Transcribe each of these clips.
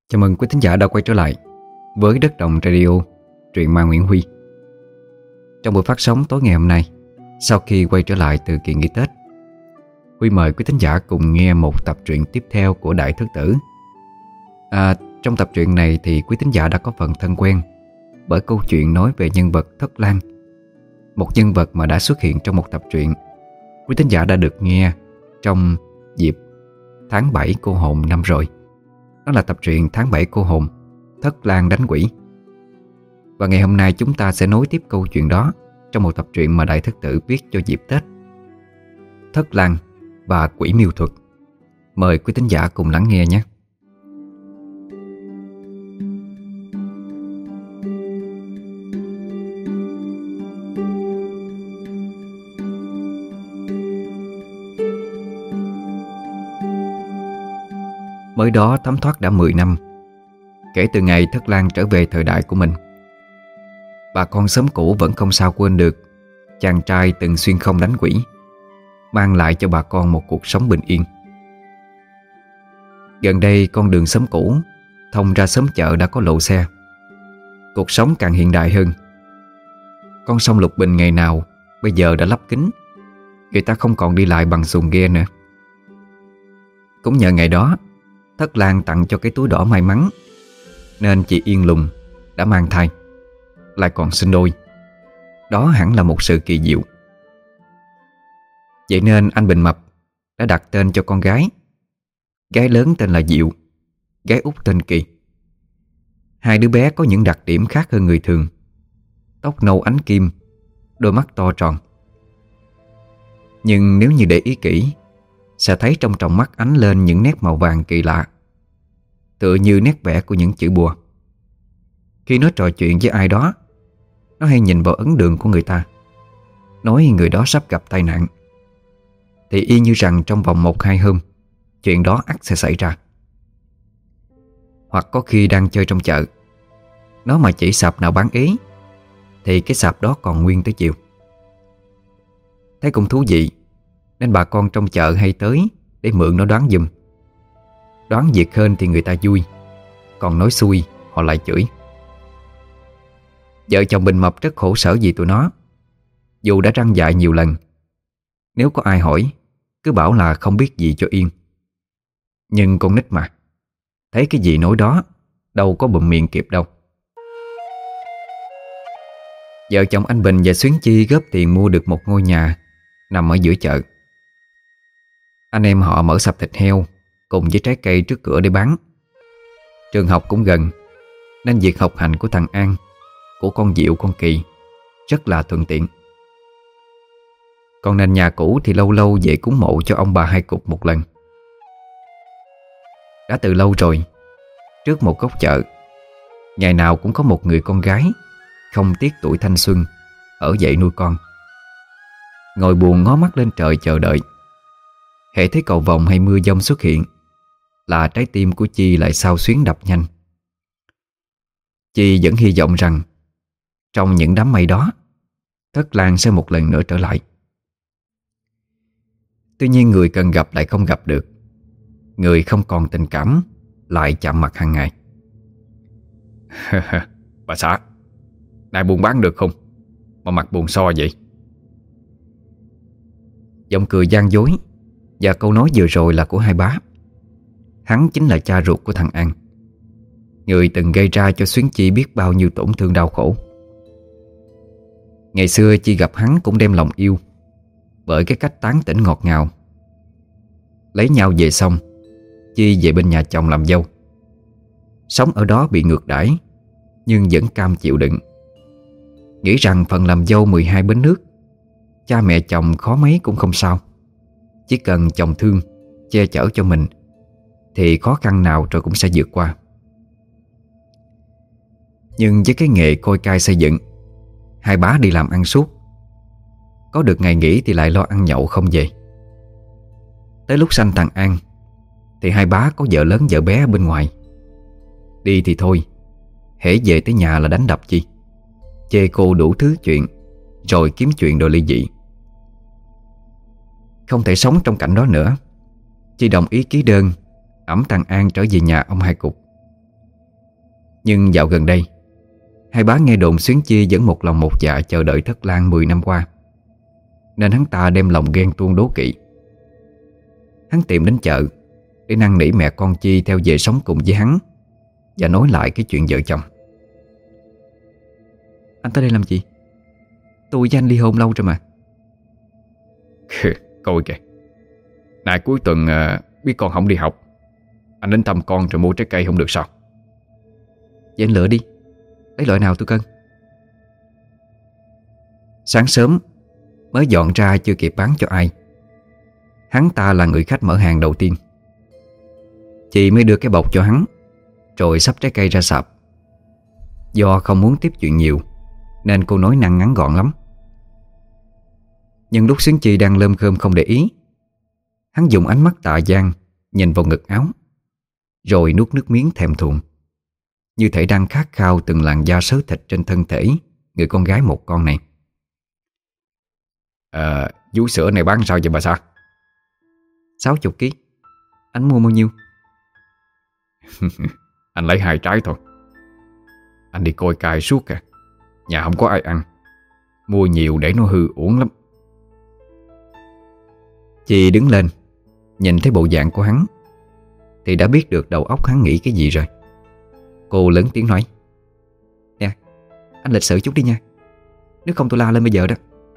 Chào mừng quý thính giả đã quay trở lại với Đất Đồng Radio, truyện ma Nguyễn Huy. Trong buổi phát sóng tối ngày hôm nay, sau khi quay trở lại từ kỳ nghỉ Tết, Huy mời quý thính giả cùng nghe một tập truyện tiếp theo của Đại Thất Tử. Trong tập truyện này thì quý thính giả đã có phần thân quen bởi câu chuyện nói về nhân vật Thất Lang, một nhân vật mà đã xuất hiện trong một tập truyện quý thính giả đã được nghe trong dịp tháng 7 cô hồn năm rồi. Đó là tập truyện Tháng 7 cô hồn, Thất Lang đánh quỷ. Và ngày hôm nay chúng ta sẽ nối tiếp câu chuyện đó trong một tập truyện mà Đại Thất Tử viết cho dịp Tết, Thất Lang và Quỷ Miêu Thuật. Mời quý thính giả cùng lắng nghe nhé. Mới đó thấm thoát đã 10 năm kể từ ngày Thất Lang trở về thời đại của mình. Bà con xóm cũ vẫn không sao quên được chàng trai từng xuyên không đánh quỷ, mang lại cho bà con một cuộc sống bình yên. Gần đây con đường xóm cũ thông ra xóm chợ đã có lộ xe. Cuộc sống càng hiện đại hơn. Con sông Lục Bình ngày nào bây giờ đã lắp kính, người ta không còn đi lại bằng xuồng ghe nữa. Cũng nhờ ngày đó, Thất Lang tặng cho cái túi đỏ may mắn, nên chị Yên Lùng đã mang thai, lại còn sinh đôi. Đó hẳn là một sự kỳ diệu. Vậy nên anh Bình Mập đã đặt tên cho con gái. Gái lớn tên là Diệu, gái út tên Kỳ. Hai đứa bé có những đặc điểm khác hơn người thường. Tóc nâu ánh kim, đôi mắt to tròn. Nhưng nếu như để ý kỹ, sẽ thấy trong tròng mắt ánh lên những nét màu vàng kỳ lạ, tựa như nét vẽ của những chữ bùa. Khi nó trò chuyện với ai đó, nó hay nhìn vào ấn đường của người ta, nói người đó sắp gặp tai nạn, thì y như rằng trong vòng 1-2 hôm chuyện đó ắt sẽ xảy ra. Hoặc có khi đang chơi trong chợ, nó mà chỉ sạp nào bán ế thì cái sạp đó còn nguyên tới chiều. Thấy cũng thú vị, nên bà con trong chợ hay tới để mượn nó đoán giùm. Đoán việc hên thì người ta vui, còn nói xui họ lại chửi. Vợ chồng Bình Mập rất khổ sở vì tụi nó. Dù đã răn dạy nhiều lần, nếu có ai hỏi cứ bảo là không biết gì cho yên. Nhưng con nít mà, thấy cái gì nói đó, đâu có bụm miệng kịp đâu. Vợ chồng anh Bình và Xuyến Chi góp tiền mua được một ngôi nhà nằm ở giữa chợ. Anh em họ mở sạp thịt heo cùng với trái cây trước cửa để bán. Trường học cũng gần, nên việc học hành của thằng An, của con Diệu, con Kỳ rất là thuận tiện. Còn nền nhà cũ thì lâu lâu về cúng mộ cho ông bà Hai Cục một lần. Đã từ lâu rồi, trước một góc chợ, ngày nào cũng có một người con gái không tiếc tuổi thanh xuân ở dậy nuôi con. Ngồi buồn ngó mắt lên trời chờ đợi. Hễ thấy cầu vồng hay mưa dông xuất hiện là trái tim của Chi lại xao xuyến đập nhanh. Chi vẫn hy vọng rằng trong những đám mây đó, Thất Lang sẽ một lần nữa trở lại. Tuy nhiên người cần gặp lại không gặp được, người không còn tình cảm lại chạm mặt hàng ngày. Bà xã, nay buôn bán được không mà mặt buồn so vậy? Giọng cười gian dối, và câu nói vừa rồi là của hai bá. Hắn chính là cha ruột của thằng An, người từng gây ra cho Xuyến Chi biết bao nhiêu tổn thương đau khổ. Ngày xưa Chi gặp hắn cũng đem lòng yêu bởi cái cách tán tỉnh ngọt ngào. Lấy nhau về xong, Chi về bên nhà chồng làm dâu. Sống ở đó bị ngược đãi, nhưng vẫn cam chịu đựng, nghĩ rằng phần làm dâu 12 bến nước, cha mẹ chồng khó mấy cũng không sao. Chỉ cần chồng thương, che chở cho mình thì khó khăn nào rồi cũng sẽ vượt qua. Nhưng với cái nghề coi cai xây dựng, hai bá đi làm ăn suốt, có được ngày nghỉ thì lại lo ăn nhậu không về. Tới lúc sanh thằng An thì hai bá có vợ lớn vợ bé ở bên ngoài. Đi thì thôi, hễ về tới nhà là đánh đập Chi, chê cô đủ thứ chuyện, rồi kiếm chuyện đòi ly dị. Không thể sống trong cảnh đó nữa, Chi đồng ý ký đơn ẵm thằng An trở về nhà ông Hai Cục. Nhưng dạo gần đây, hai bá nghe đồn Xuyến Chi vẫn một lòng một dạ chờ đợi Thất Lan 10 năm qua, nên hắn ta đem lòng ghen tuông đố kỵ. Hắn tìm đến chợ để năn nỉ mẹ con Chi theo về sống cùng với hắn và nói lại cái chuyện vợ chồng. Anh tới đây làm gì? Tôi với anh ly hôn lâu rồi mà. Coi kìa, nay cuối tuần biết con không đi học, anh đến thăm con rồi mua trái cây không được sao? Vậy anh lựa đi, lấy loại nào tôi cân. Sáng sớm mới dọn ra chưa kịp bán cho ai, hắn ta là người khách mở hàng đầu tiên. Chị mới đưa cái bọc cho hắn, rồi xách trái cây ra sạp. Do không muốn tiếp chuyện nhiều nên cô nói năng ngắn gọn lắm. Nhưng lúc Xuyến Chi đang lơm khơm không để ý, hắn dùng ánh mắt tà gian nhìn vào ngực áo, rồi nuốt nước miếng thèm thuồng, như thể đang khát khao từng làn da sớ thịt trên thân thể người con gái một con này. Vú sữa này bán sao vậy bà xã? 60 kg. Anh mua bao nhiêu? Anh lấy 2 trái thôi. Anh đi coi cài suốt kìa, nhà không có ai ăn, mua nhiều để nó hư uổng lắm. Chị đứng lên, nhìn thấy bộ dạng của hắn thì đã biết được đầu óc hắn nghĩ cái gì rồi. Cô lớn tiếng nói: Nè, anh lịch sự chút đi nha, nếu không tôi la lên bây giờ đó.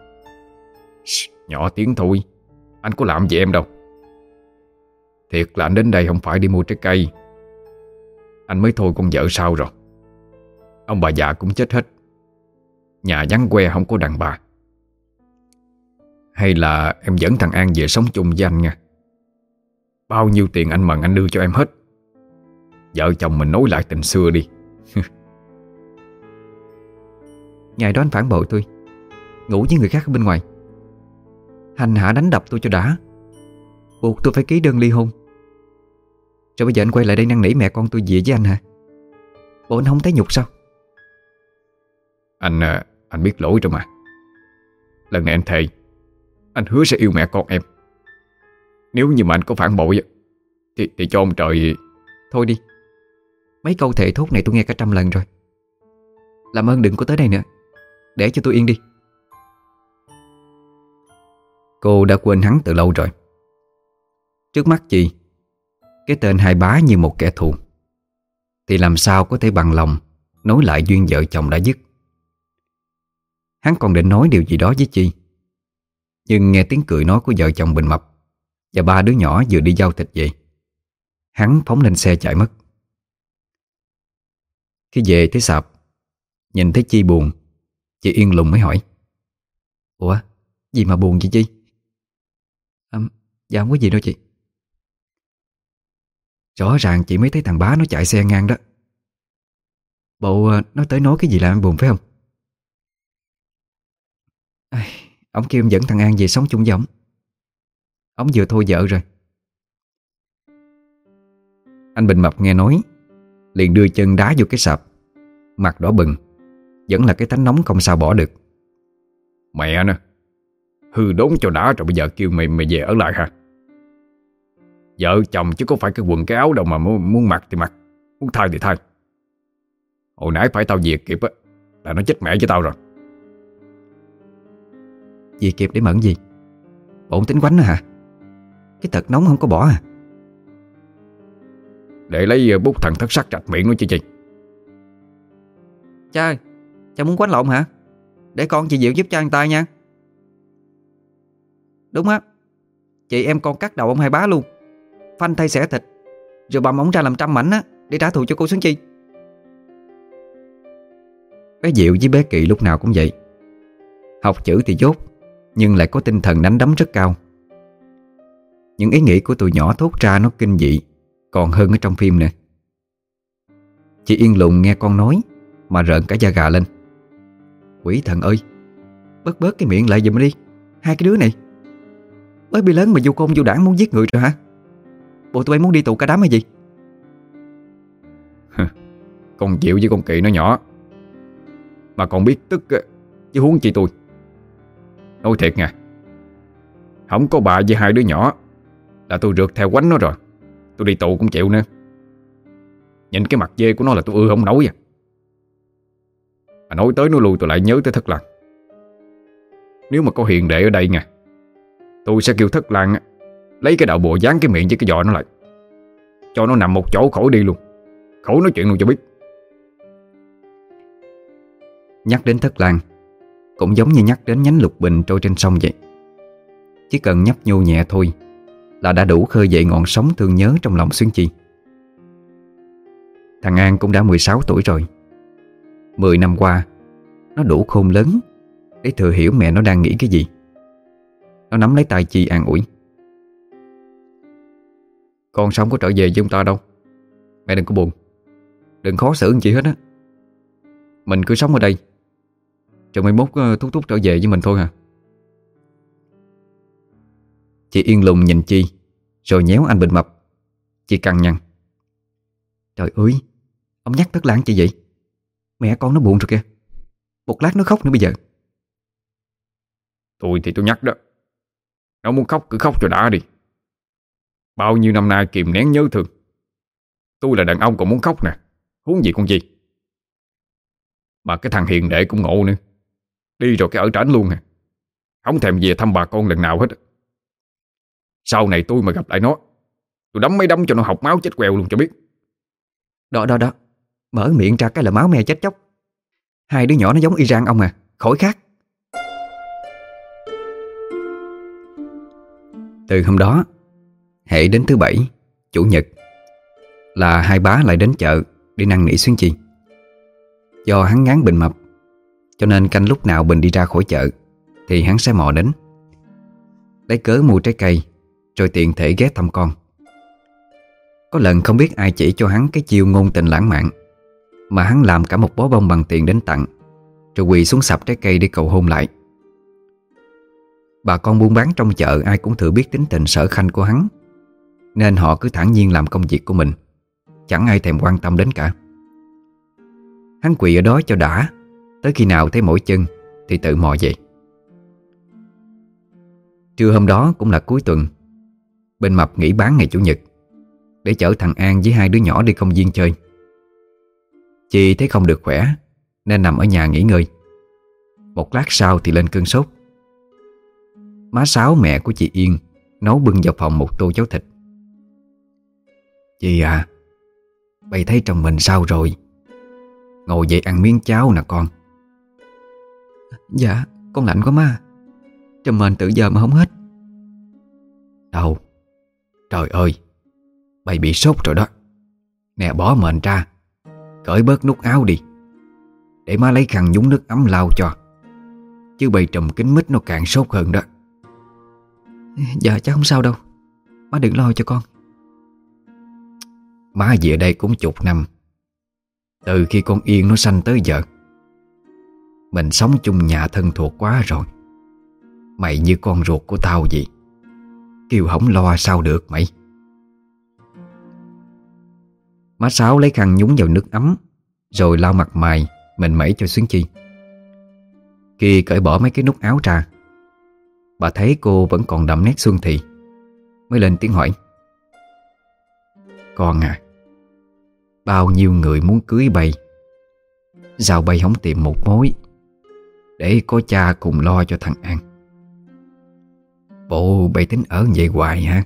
Nhỏ tiếng thôi, anh có làm gì em đâu. Thiệt là anh đến đây không phải đi mua trái cây. Anh mới thôi con vợ sao rồi. Ông bà già cũng chết hết, nhà vắng que không có đàn bà. Hay là em dẫn thằng An về sống chung với anh nha. Bao nhiêu tiền anh mần anh đưa cho em hết. Vợ chồng mình nối lại tình xưa đi. Ngày đó anh phản bội tôi, ngủ với người khác ở bên ngoài, hành hạ đánh đập tôi cho đã, buộc tôi phải ký đơn ly hôn. Rồi bây giờ anh quay lại đây năn nỉ mẹ con tôi về với anh hả? Bộ anh không thấy nhục sao? Anh biết lỗi rồi mà. Lần này anh thề, anh hứa sẽ yêu mẹ con em. Nếu như mà anh có phản bội thì cho ông trời. Thôi đi, mấy câu thề thốt này tôi nghe cả 100 lần rồi. Làm ơn đừng có tới đây nữa, để cho tôi yên đi. Cô đã quên hắn từ lâu rồi. Trước mắt chị, cái tên hai bá như một kẻ thù, thì làm sao có thể bằng lòng nối lại duyên vợ chồng đã dứt. Hắn còn định nói điều gì đó với Chi, nhưng nghe tiếng cười nói của vợ chồng Bình Mập và 3 đứa nhỏ vừa đi giao thịt về, hắn phóng lên xe chạy mất. Khi về tới sạp, nhìn thấy Chi buồn, chị Yên lùng mới hỏi: Ủa, gì mà buồn vậy Chi? Dạ không có gì đâu chị. Rõ ràng chị mới thấy thằng bá nó chạy xe ngang đó. Bộ nó tới nói cái gì làm em buồn phải không? Ông kêu em dẫn thằng An về sống chung với ổng. Ông vừa thôi vợ rồi. Anh Bình Mập nghe nói liền đưa chân đá vô cái sạp, mặt đỏ bừng, vẫn là cái tánh nóng không sao bỏ được. Mẹ nè, hư đốn cho đã rồi bây giờ kêu mày về ở lại hả? Vợ chồng chứ có phải cái quần cái áo đâu mà muốn mặc thì mặc, muốn thay thì thay. Hồi nãy phải tao về kịp á là nó chết mẹ với tao rồi. Về kịp để mẫn gì? Bổn tính quánh đó hả? Cái tật nóng không có bỏ à? Để lấy bút thằng thất sắc rạch miệng nó chứ chị. Cha ơi, cha muốn quánh lộn hả? Để con chị Diệu giúp cha ăn tay nha. Đúng á, chị em con cắt đầu ông hai bá luôn, phanh thay xẻ thịt, rồi băm ống ra làm 100 mảnh á, để trả thù cho cô Xuân Chi. Bé Diệu với bé Kỳ lúc nào cũng vậy. Học chữ thì dốt, nhưng lại có tinh thần đánh đấm rất cao. Những ý nghĩ của tụi nhỏ thốt ra nó kinh dị còn hơn ở trong phim nè. Chị Yên lùng nghe con nói mà rợn cả da gà lên. Quỷ thần ơi, bớt cái miệng lại giùm đi. Hai cái đứa này mới bị lớn mà vô côn vô đảng muốn giết người rồi hả? Bộ tụi bay muốn đi tù cả đám hay gì? Con Diệu với con Kỳ nó nhỏ mà còn biết tức chứ huống chi tôi. Nói thiệt nha, không có bà với 2 đứa nhỏ là tôi rượt theo quánh nó rồi. Tôi đi tù cũng chịu nữa. Nhìn cái mặt dê của nó là tôi không nổi à. Mà nói tới nói lui tôi lại nhớ tới Thất Lan. Nếu mà có hiền đệ ở đây nha, tôi sẽ kêu Thất Lan lấy cái đạo bùa dán cái miệng với cái giò nó lại, cho nó nằm một chỗ khỏi đi luôn, khỏi nói chuyện luôn cho biết. Nhắc đến Thất Lan cũng giống như nhắc đến nhánh lục bình trôi trên sông vậy. Chỉ cần nhấp nhô nhẹ thôi là đã đủ khơi dậy ngọn sóng thương nhớ trong lòng Xuyến Chi. Thằng An cũng đã 16 tuổi rồi. 10 năm qua nó đủ khôn lớn để thừa hiểu mẹ nó đang nghĩ cái gì. Nó nắm lấy tay Chi an ủi: "Con sống có trở về với ông ta đâu. Mẹ đừng có buồn, đừng khó xử làm chị hết á. Mình cứ sống ở đây, rồi mai mốt Thúc Thúc trở về với mình thôi hả?" Chị yên lùng nhìn Chi, rồi nhéo anh Bình Mập. Chị cằn nhằn: "Trời ơi, ông nhắc Thất Lan chị vậy? Mẹ con nó buồn rồi kìa. Một lát nó khóc nữa bây giờ." Tôi thì tôi nhắc đó, nó muốn khóc cứ khóc cho đã đi. Bao nhiêu năm nay kìm nén nhớ thương, tôi là đàn ông còn muốn khóc nè, huống gì con gì. Mà cái thằng hiền đệ cũng ngộ nữa, đi rồi cái ở trển luôn nè, không thèm về thăm bà con lần nào hết. Sau này tôi mà gặp lại nó, tôi đấm mấy đấm cho nó học máu chết queo luôn cho biết. Đó, mở miệng ra cái là máu me chết chóc. Hai đứa nhỏ nó giống y rang ông à, khỏi khác. Từ hôm đó, hễ đến thứ Bảy, Chủ nhật là hai bá lại đến chợ để năn nỉ Xuyến Chi. Do hắn ngán Bình Mập, cho nên canh lúc nào Bình đi ra khỏi chợ thì hắn sẽ mò đến, lấy cớ mua trái cây, rồi tiện thể ghé thăm con. Có lần không biết ai chỉ cho hắn cái chiêu ngôn tình lãng mạn, mà hắn làm cả một bó bông bằng tiền đến tặng, rồi quỳ xuống sập trái cây để cầu hôn lại. Bà con buôn bán trong chợ ai cũng thừa biết tính tình sở khanh của hắn, nên họ cứ thản nhiên làm công việc của mình, chẳng ai thèm quan tâm đến cả. Hắn quỳ ở đó cho đã, tới khi nào thấy mỏi chân thì tự mò về. Trưa hôm đó cũng là cuối tuần, Bình Mập nghỉ bán ngày Chủ nhật để chở thằng An với hai đứa nhỏ đi công viên chơi. Chị thấy không được khỏe nên nằm ở nhà nghỉ ngơi. Một lát sau thì lên cơn sốt. Má Sáu, mẹ của chị Yên, nấu bưng vào phòng một tô cháo thịt. "Chị à, bày thấy chồng mình sao rồi? Ngồi dậy ăn miếng cháo nè con." "Dạ, con lạnh quá má. Chồng mình từ giờ mà không hết." "Đâu? Trời ơi, bày bị sốt rồi đó. Nè, bỏ mền ra, cởi bớt nút áo đi, để má lấy khăn nhúng nước ấm lau cho. Chứ bày trùm kín mít nó càng sốt hơn đó." "Dạ chắc không sao đâu, má đừng lo cho con." "Má về đây cũng chục năm, từ khi con Yên nó sanh tới giờ. Mình sống chung nhà thân thuộc quá rồi. Mày như con ruột của tao vậy, kêu không lo sao được mày." Má Sáu lấy khăn nhúng vào nước ấm, rồi lau mặt mày mình mẩy cho Xuyến Chi. Khi cởi bỏ mấy cái nút áo ra, bà thấy cô vẫn còn đậm nét xuân thì, mới lên tiếng hỏi: "Con à, bao nhiêu người muốn cưới bay, sao bay không tìm một mối để có cha cùng lo cho thằng An? Bộ bay tính ở vậy hoài hả?"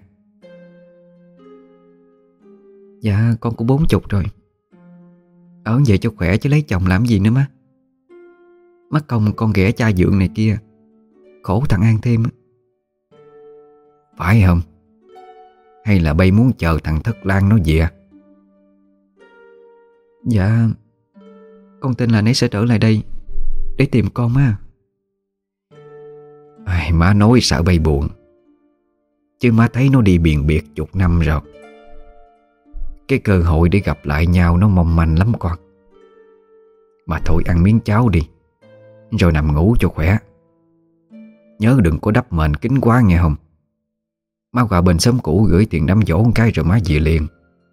"Dạ con cũng 40 rồi, ở vậy cho khỏe chứ lấy chồng làm gì nữa má. Mắc công con ghẻ cha dượng này kia, khổ thằng An thêm." "Phải không? Hay là bay muốn chờ thằng Thất Lan nó về?" "Dạ, con tin là nấy sẽ trở lại đây để tìm con má." "Ai, má nói sợ bay buồn, chứ má thấy nó đi biền biệt chục năm rồi. Cái cơ hội để gặp lại nhau nó mong manh lắm con. Mà thôi ăn miếng cháo đi, rồi nằm ngủ cho khỏe. Nhớ đừng có đắp mền kín quá nghe không. Má qua bên xóm cũ gửi tiền đám dỗ một cái rồi má về liền."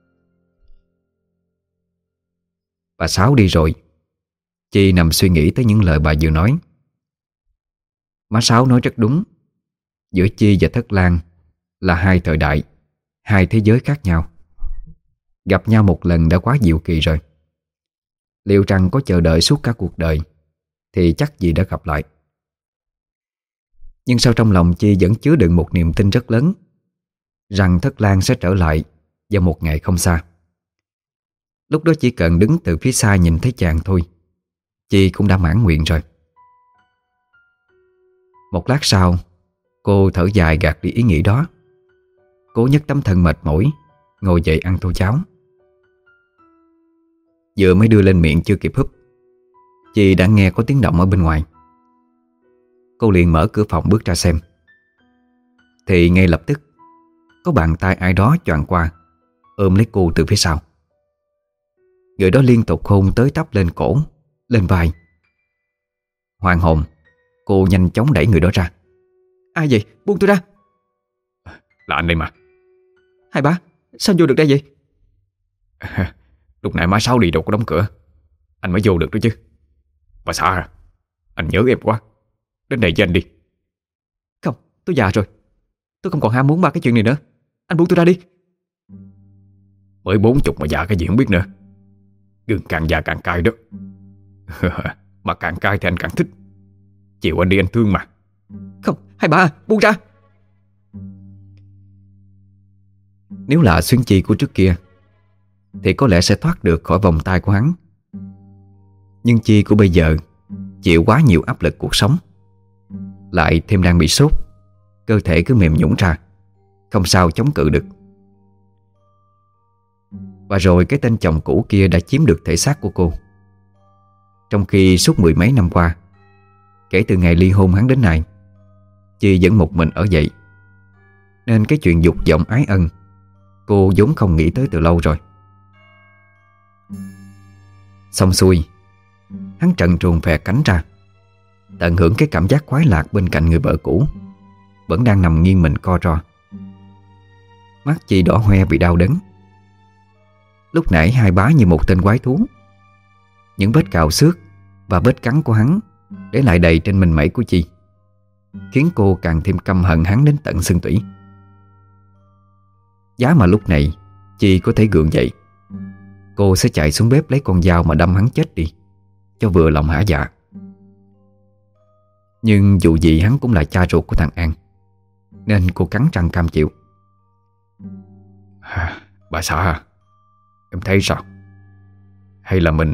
Bà Sáu đi rồi, Chi nằm suy nghĩ tới những lời bà vừa nói. Má Sáu nói rất đúng. Giữa Chi và Thất Lan là hai thời đại, hai thế giới khác nhau. Gặp nhau một lần đã quá diệu kỳ rồi. Liệu rằng có chờ đợi suốt cả cuộc đời thì chắc gì đã gặp lại. Nhưng sau trong lòng Chi vẫn chứa đựng một niềm tin rất lớn rằng Thất Lan sẽ trở lại vào một ngày không xa. Lúc đó chỉ cần đứng từ phía xa nhìn thấy chàng thôi, Chi cũng đã mãn nguyện rồi. Một lát sau, cô thở dài gạt đi ý nghĩ đó, cố nhấc tấm thân mệt mỏi ngồi dậy ăn tô cháo. Vừa mới đưa lên miệng chưa kịp húp, Chi đã nghe có tiếng động ở bên ngoài. Cô liền mở cửa phòng bước ra xem, thì ngay lập tức có bàn tay ai đó choàng qua ôm lấy cô từ phía sau. Người đó liên tục hôn tới tấp lên cổ, lên vai. Hoàng hồn, cô nhanh chóng đẩy người đó ra. Ai vậy? Buông tôi ra. Là anh đây mà. Hai bá, sao vô được đây vậy? Lúc nãy má Sáu đi đâu có đóng cửa, anh mới vô được đó chứ. Bà xã à, anh nhớ em quá, đến đây với anh đi. Không, tôi già rồi, tôi không còn ham muốn ba cái chuyện này nữa. Anh buông tôi ra đi. Mới 40 mà già cái gì không biết nữa. Gừng càng già càng cay đó. Mà càng cay thì anh càng thích. Chiều anh đi anh thương mà. Không, hai bà buông ra. Nếu là Xuyến Chi của trước kia thì có lẽ sẽ thoát được khỏi vòng tay của hắn. Nhưng Chi của bây giờ chịu quá nhiều áp lực cuộc sống, lại thêm đang bị sốt, cơ thể cứ mềm nhũn ra, không sao chống cự được. Và rồi cái tên chồng cũ kia đã chiếm được thể xác của cô. Trong khi suốt 10 mấy năm qua, kể từ ngày ly hôn hắn đến nay, Chi vẫn một mình ở vậy, nên cái chuyện dục vọng ái ân cô vốn không nghĩ tới từ lâu rồi. Xong xuôi, hắn trần truồng phè cánh ra, tận hưởng cái cảm giác khoái lạc bên cạnh người vợ cũ vẫn đang nằm nghiêng mình co ro. Mắt Chi đỏ hoe vì đau đớn. Lúc nãy hai bá như một tên quái thú. Những vết cào xước và vết cắn của hắn để lại đầy trên mình mẩy của Chi, khiến cô càng thêm căm hận hắn đến tận xương tủy. Giá mà lúc này Chi có thể gượng dậy, cô sẽ chạy xuống bếp lấy con dao mà đâm hắn chết đi, cho vừa lòng hả dạ. Nhưng dù gì hắn cũng là cha ruột của thằng An, nên cô cắn răng cam chịu. Bà xã à, em thấy sao? Hay là mình...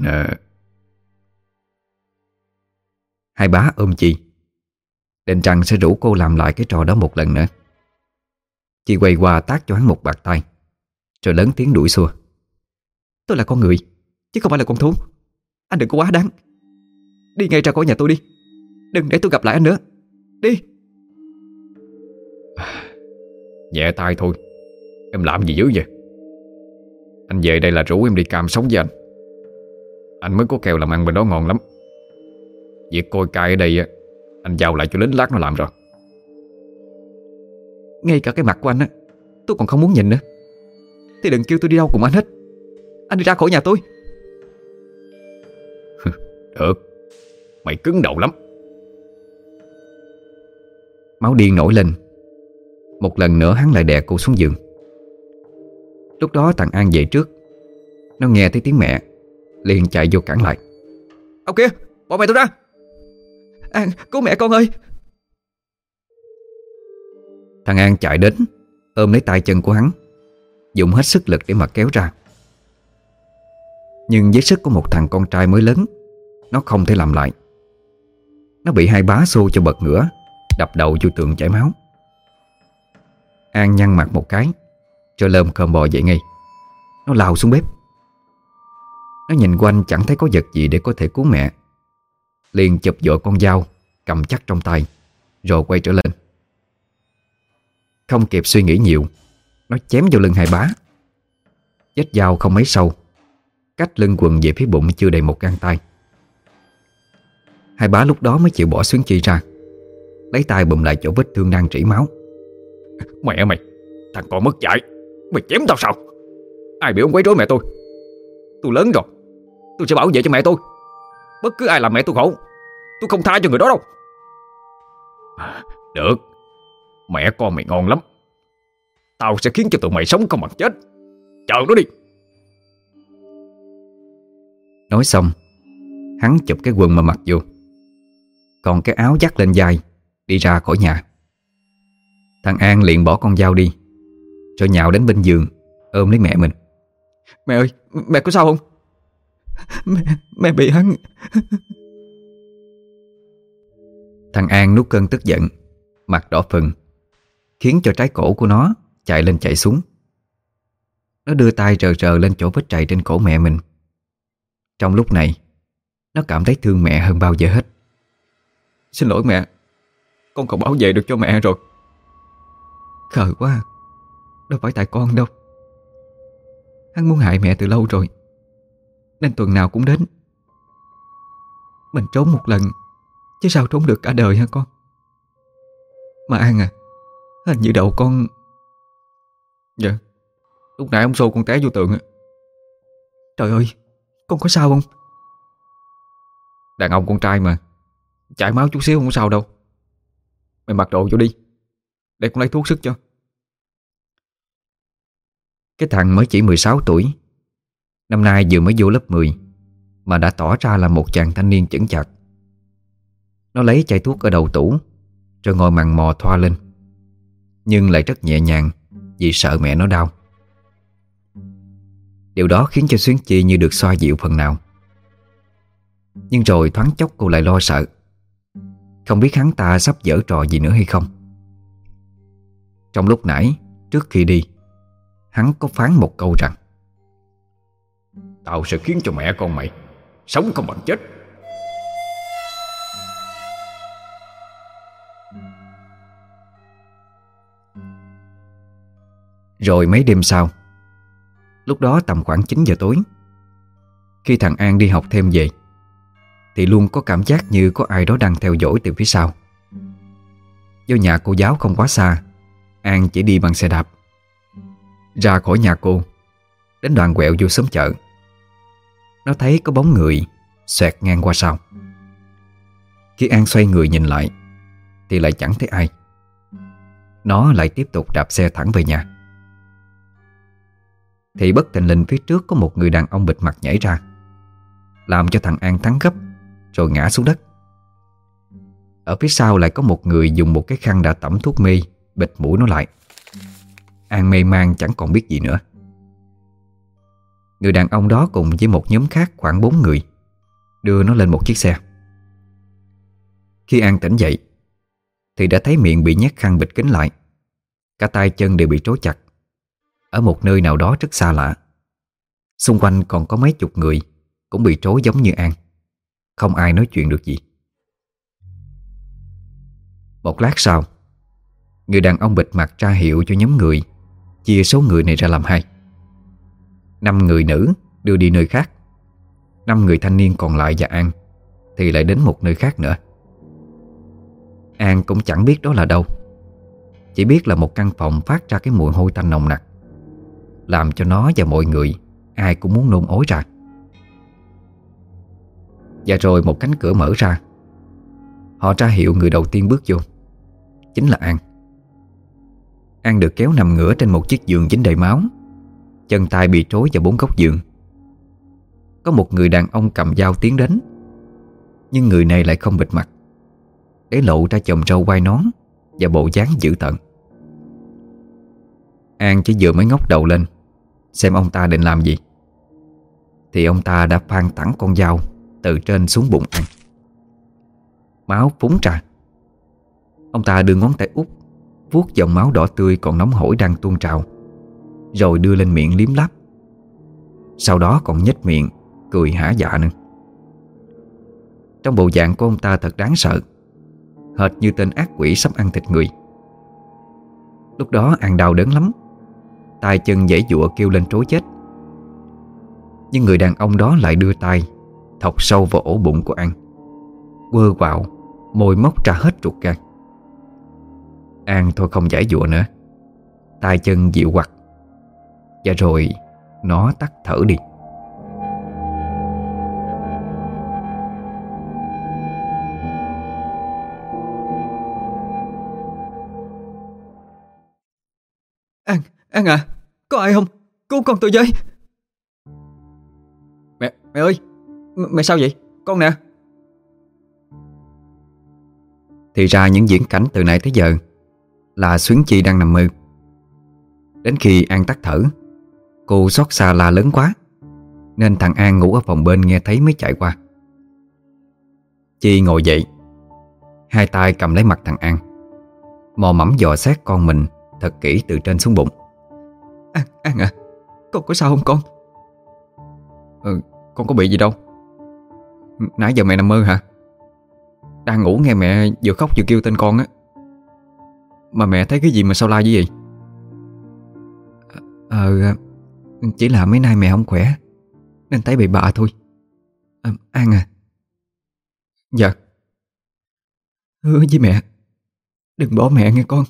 Hai bá ôm Chi, định rằng sẽ rủ cô làm lại cái trò đó một lần nữa. Chi quay qua tát cho hắn một bạt tay, rồi lớn tiếng đuổi xua. Tôi là con người, chứ không phải là con thú. Anh đừng có quá đáng. Đi ngay ra khỏi nhà tôi đi, đừng để tôi gặp lại anh nữa. Đi. Nhẹ tay thôi, em làm gì dữ vậy? Anh về đây là rủ em đi cam sống với anh. Anh mới có kèo làm ăn bên đó ngon lắm. Việc coi cai ở đây anh giao lại cho lính lát nó làm rồi. Ngay cả cái mặt của anh á, tôi còn không muốn nhìn nữa. Thì đừng kêu tôi đi đâu cùng anh hết. Anh đi ra khỏi nhà tôi. Được, mày cứng đầu lắm. Máu điên nổi lên. Một lần nữa hắn lại đè cô xuống giường. Lúc đó thằng An về trước. Nó nghe thấy tiếng mẹ, liền chạy vô cản lại. Ông kia, bỏ mẹ tôi ra. An, cứu mẹ con ơi. Thằng An chạy đến, ôm lấy tay chân của hắn, dùng hết sức lực để mà kéo ra. Nhưng với sức của một thằng con trai mới lớn, nó không thể làm lại. Nó bị hai bá xô cho bật ngửa, đập đầu vô tường chảy máu. An nhăn mặt một cái, rồi lơm cơm bò dậy ngay. Nó lao xuống bếp. Nó nhìn quanh chẳng thấy có vật gì để có thể cứu mẹ, liền chụp vội con dao cầm chắc trong tay, rồi quay trở lên. Không kịp suy nghĩ nhiều, nó chém vào lưng hai bá. Vết dao không mấy sâu, cách lưng quần về phía bụng chưa đầy một gang tay. Hai bá lúc đó mới chịu bỏ Xuyến Chi ra, lấy tay bụm lại chỗ vết thương đang rỉ máu. Mẹ mày, thằng con mất dạy, mày chém tao sao? Ai bị ông quấy rối mẹ tôi? Tôi lớn rồi, tôi sẽ bảo vệ cho mẹ tôi. Bất cứ ai làm mẹ tôi khổ, tôi không tha cho người đó đâu. Được, mẹ con mày ngon lắm. Tao sẽ khiến cho tụi mày sống không bằng chết. Chờ nó đi. Nói xong, hắn chụp cái quần mà mặc vô, còn cái áo dắt lên vai, đi ra khỏi nhà. Thằng An liền bỏ con dao đi, rồi nhào đến bên giường ôm lấy mẹ mình. Mẹ ơi, mẹ có sao không? Mẹ bị hắn. Thằng An nuốt cơn tức giận, mặt đỏ phừng, khiến cho trái cổ của nó chạy lên chạy xuống. Nó đưa tay rờ rờ lên chỗ vết trầy trên cổ mẹ mình. Trong lúc này, nó cảm thấy thương mẹ hơn bao giờ hết. Xin lỗi mẹ, con không bảo vệ được cho mẹ rồi. Khờ quá, đâu phải tại con đâu. Hắn muốn hại mẹ từ lâu rồi, nên tuần nào cũng đến. Mình trốn một lần, chứ sao trốn được cả đời hả con? Mà An à, hình như đầu con... Dạ, lúc nãy ông xô con té vô tường á. Trời ơi, con có sao không? Đàn ông con trai mà, chảy máu chút xíu không có sao đâu. Mày mặc đồ vô đi, để con lấy thuốc sức cho. Cái thằng mới chỉ 16 tuổi, năm nay vừa mới vô lớp 10, mà đã tỏ ra là một chàng thanh niên chững chạc. Nó lấy chai thuốc ở đầu tủ, rồi ngồi mằn mò thoa lên, nhưng lại rất nhẹ nhàng vì sợ mẹ nó đau. Điều đó khiến cho Xuyến Chi như được xoa dịu phần nào. Nhưng rồi thoáng chốc cô lại lo sợ, không biết hắn ta sắp giở trò gì nữa hay không. Trong lúc nãy, trước khi đi, hắn có phán một câu rằng: Tao sẽ khiến cho mẹ con mày sống không bằng chết. Rồi mấy đêm sau, lúc đó tầm khoảng 9 giờ tối, khi thằng An đi học thêm về, thì luôn có cảm giác như có ai đó đang theo dõi từ phía sau. Do nhà cô giáo không quá xa, An chỉ đi bằng xe đạp. Ra khỏi nhà cô, đến đoạn quẹo vô xóm chợ, nó thấy có bóng người xoẹt ngang qua sau. Khi An xoay người nhìn lại, thì lại chẳng thấy ai. Nó lại tiếp tục đạp xe thẳng về nhà. Thì bất thình lình phía trước có một người đàn ông bịt mặt nhảy ra, làm cho thằng An thắng gấp, rồi ngã xuống đất. Ở phía sau lại có một người dùng một cái khăn đã tẩm thuốc mê bịt mũi nó lại. An mê man chẳng còn biết gì nữa. Người đàn ông đó cùng với một nhóm khác khoảng 4 người đưa nó lên một chiếc xe. Khi An tỉnh dậy thì đã thấy miệng bị nhét khăn bịt kín lại, cả tay chân đều bị trói chặt, ở một nơi nào đó rất xa lạ. Xung quanh còn có mấy chục người cũng bị trói giống như An. Không ai nói chuyện được gì. Một lát sau, người đàn ông bịt mặt ra hiệu cho nhóm người chia số người này ra làm hai. 5 người nữ đưa đi nơi khác, 5 người thanh niên còn lại và An thì lại đến một nơi khác nữa. An cũng chẳng biết đó là đâu, chỉ biết là một căn phòng phát ra cái mùi hôi tanh nồng nặc, làm cho nó và mọi người ai cũng muốn nôn ói ra. Và rồi một cánh cửa mở ra. Họ ra hiệu người đầu tiên bước vô, chính là An. An được kéo nằm ngửa trên một chiếc giường dính đầy máu, chân tay bị trói vào 4 góc giường. Có một người đàn ông cầm dao tiến đến, nhưng người này lại không bịt mặt, để lộ ra chòm râu quai nón và bộ dáng dữ tợn. An chỉ vừa mới ngóc đầu lên xem ông ta định làm gì, thì ông ta đã phan thẳng con dao từ trên xuống bụng An. Máu phúng ra. Ông ta đưa ngón tay út vuốt dòng máu đỏ tươi còn nóng hổi đang tuôn trào, rồi đưa lên miệng liếm láp. Sau đó còn nhếch miệng cười hả dạ nữa. Trong bộ dạng của ông ta thật đáng sợ, hệt như tên ác quỷ sắp ăn thịt người. Lúc đó An đau đớn lắm, tay chân giãy giụa kêu lên trối chết. Nhưng người đàn ông đó lại đưa tay thọc sâu vào ổ bụng của An, quơ quạo, môi móc ra hết ruột gan. An thôi không giãy giụa nữa, tay chân dịu quặt, và rồi nó tắt thở đi. An à, có ai không? Cứu con tôi với. Mẹ ơi, mẹ sao vậy? Con nè. Thì ra những diễn cảnh từ nãy tới giờ là Xuyến Chi đang nằm mơ. Đến khi An tắt thở, cô xót xa la lớn quá, nên thằng An ngủ ở phòng bên nghe thấy mới chạy qua. Chi ngồi dậy, hai tay cầm lấy mặt thằng An, mò mẫm dò xét con mình thật kỹ từ trên xuống bụng. An à, con có sao không con? Con có bị gì đâu. Nãy giờ mẹ nằm mơ hả? Đang ngủ nghe mẹ vừa khóc vừa kêu tên con á. Mà mẹ thấy cái gì mà sao la như vậy? Chỉ là mấy nay mẹ không khỏe nên thấy bị bạ thôi. An à. Dạ. Hứa với mẹ đừng bỏ mẹ nghe con.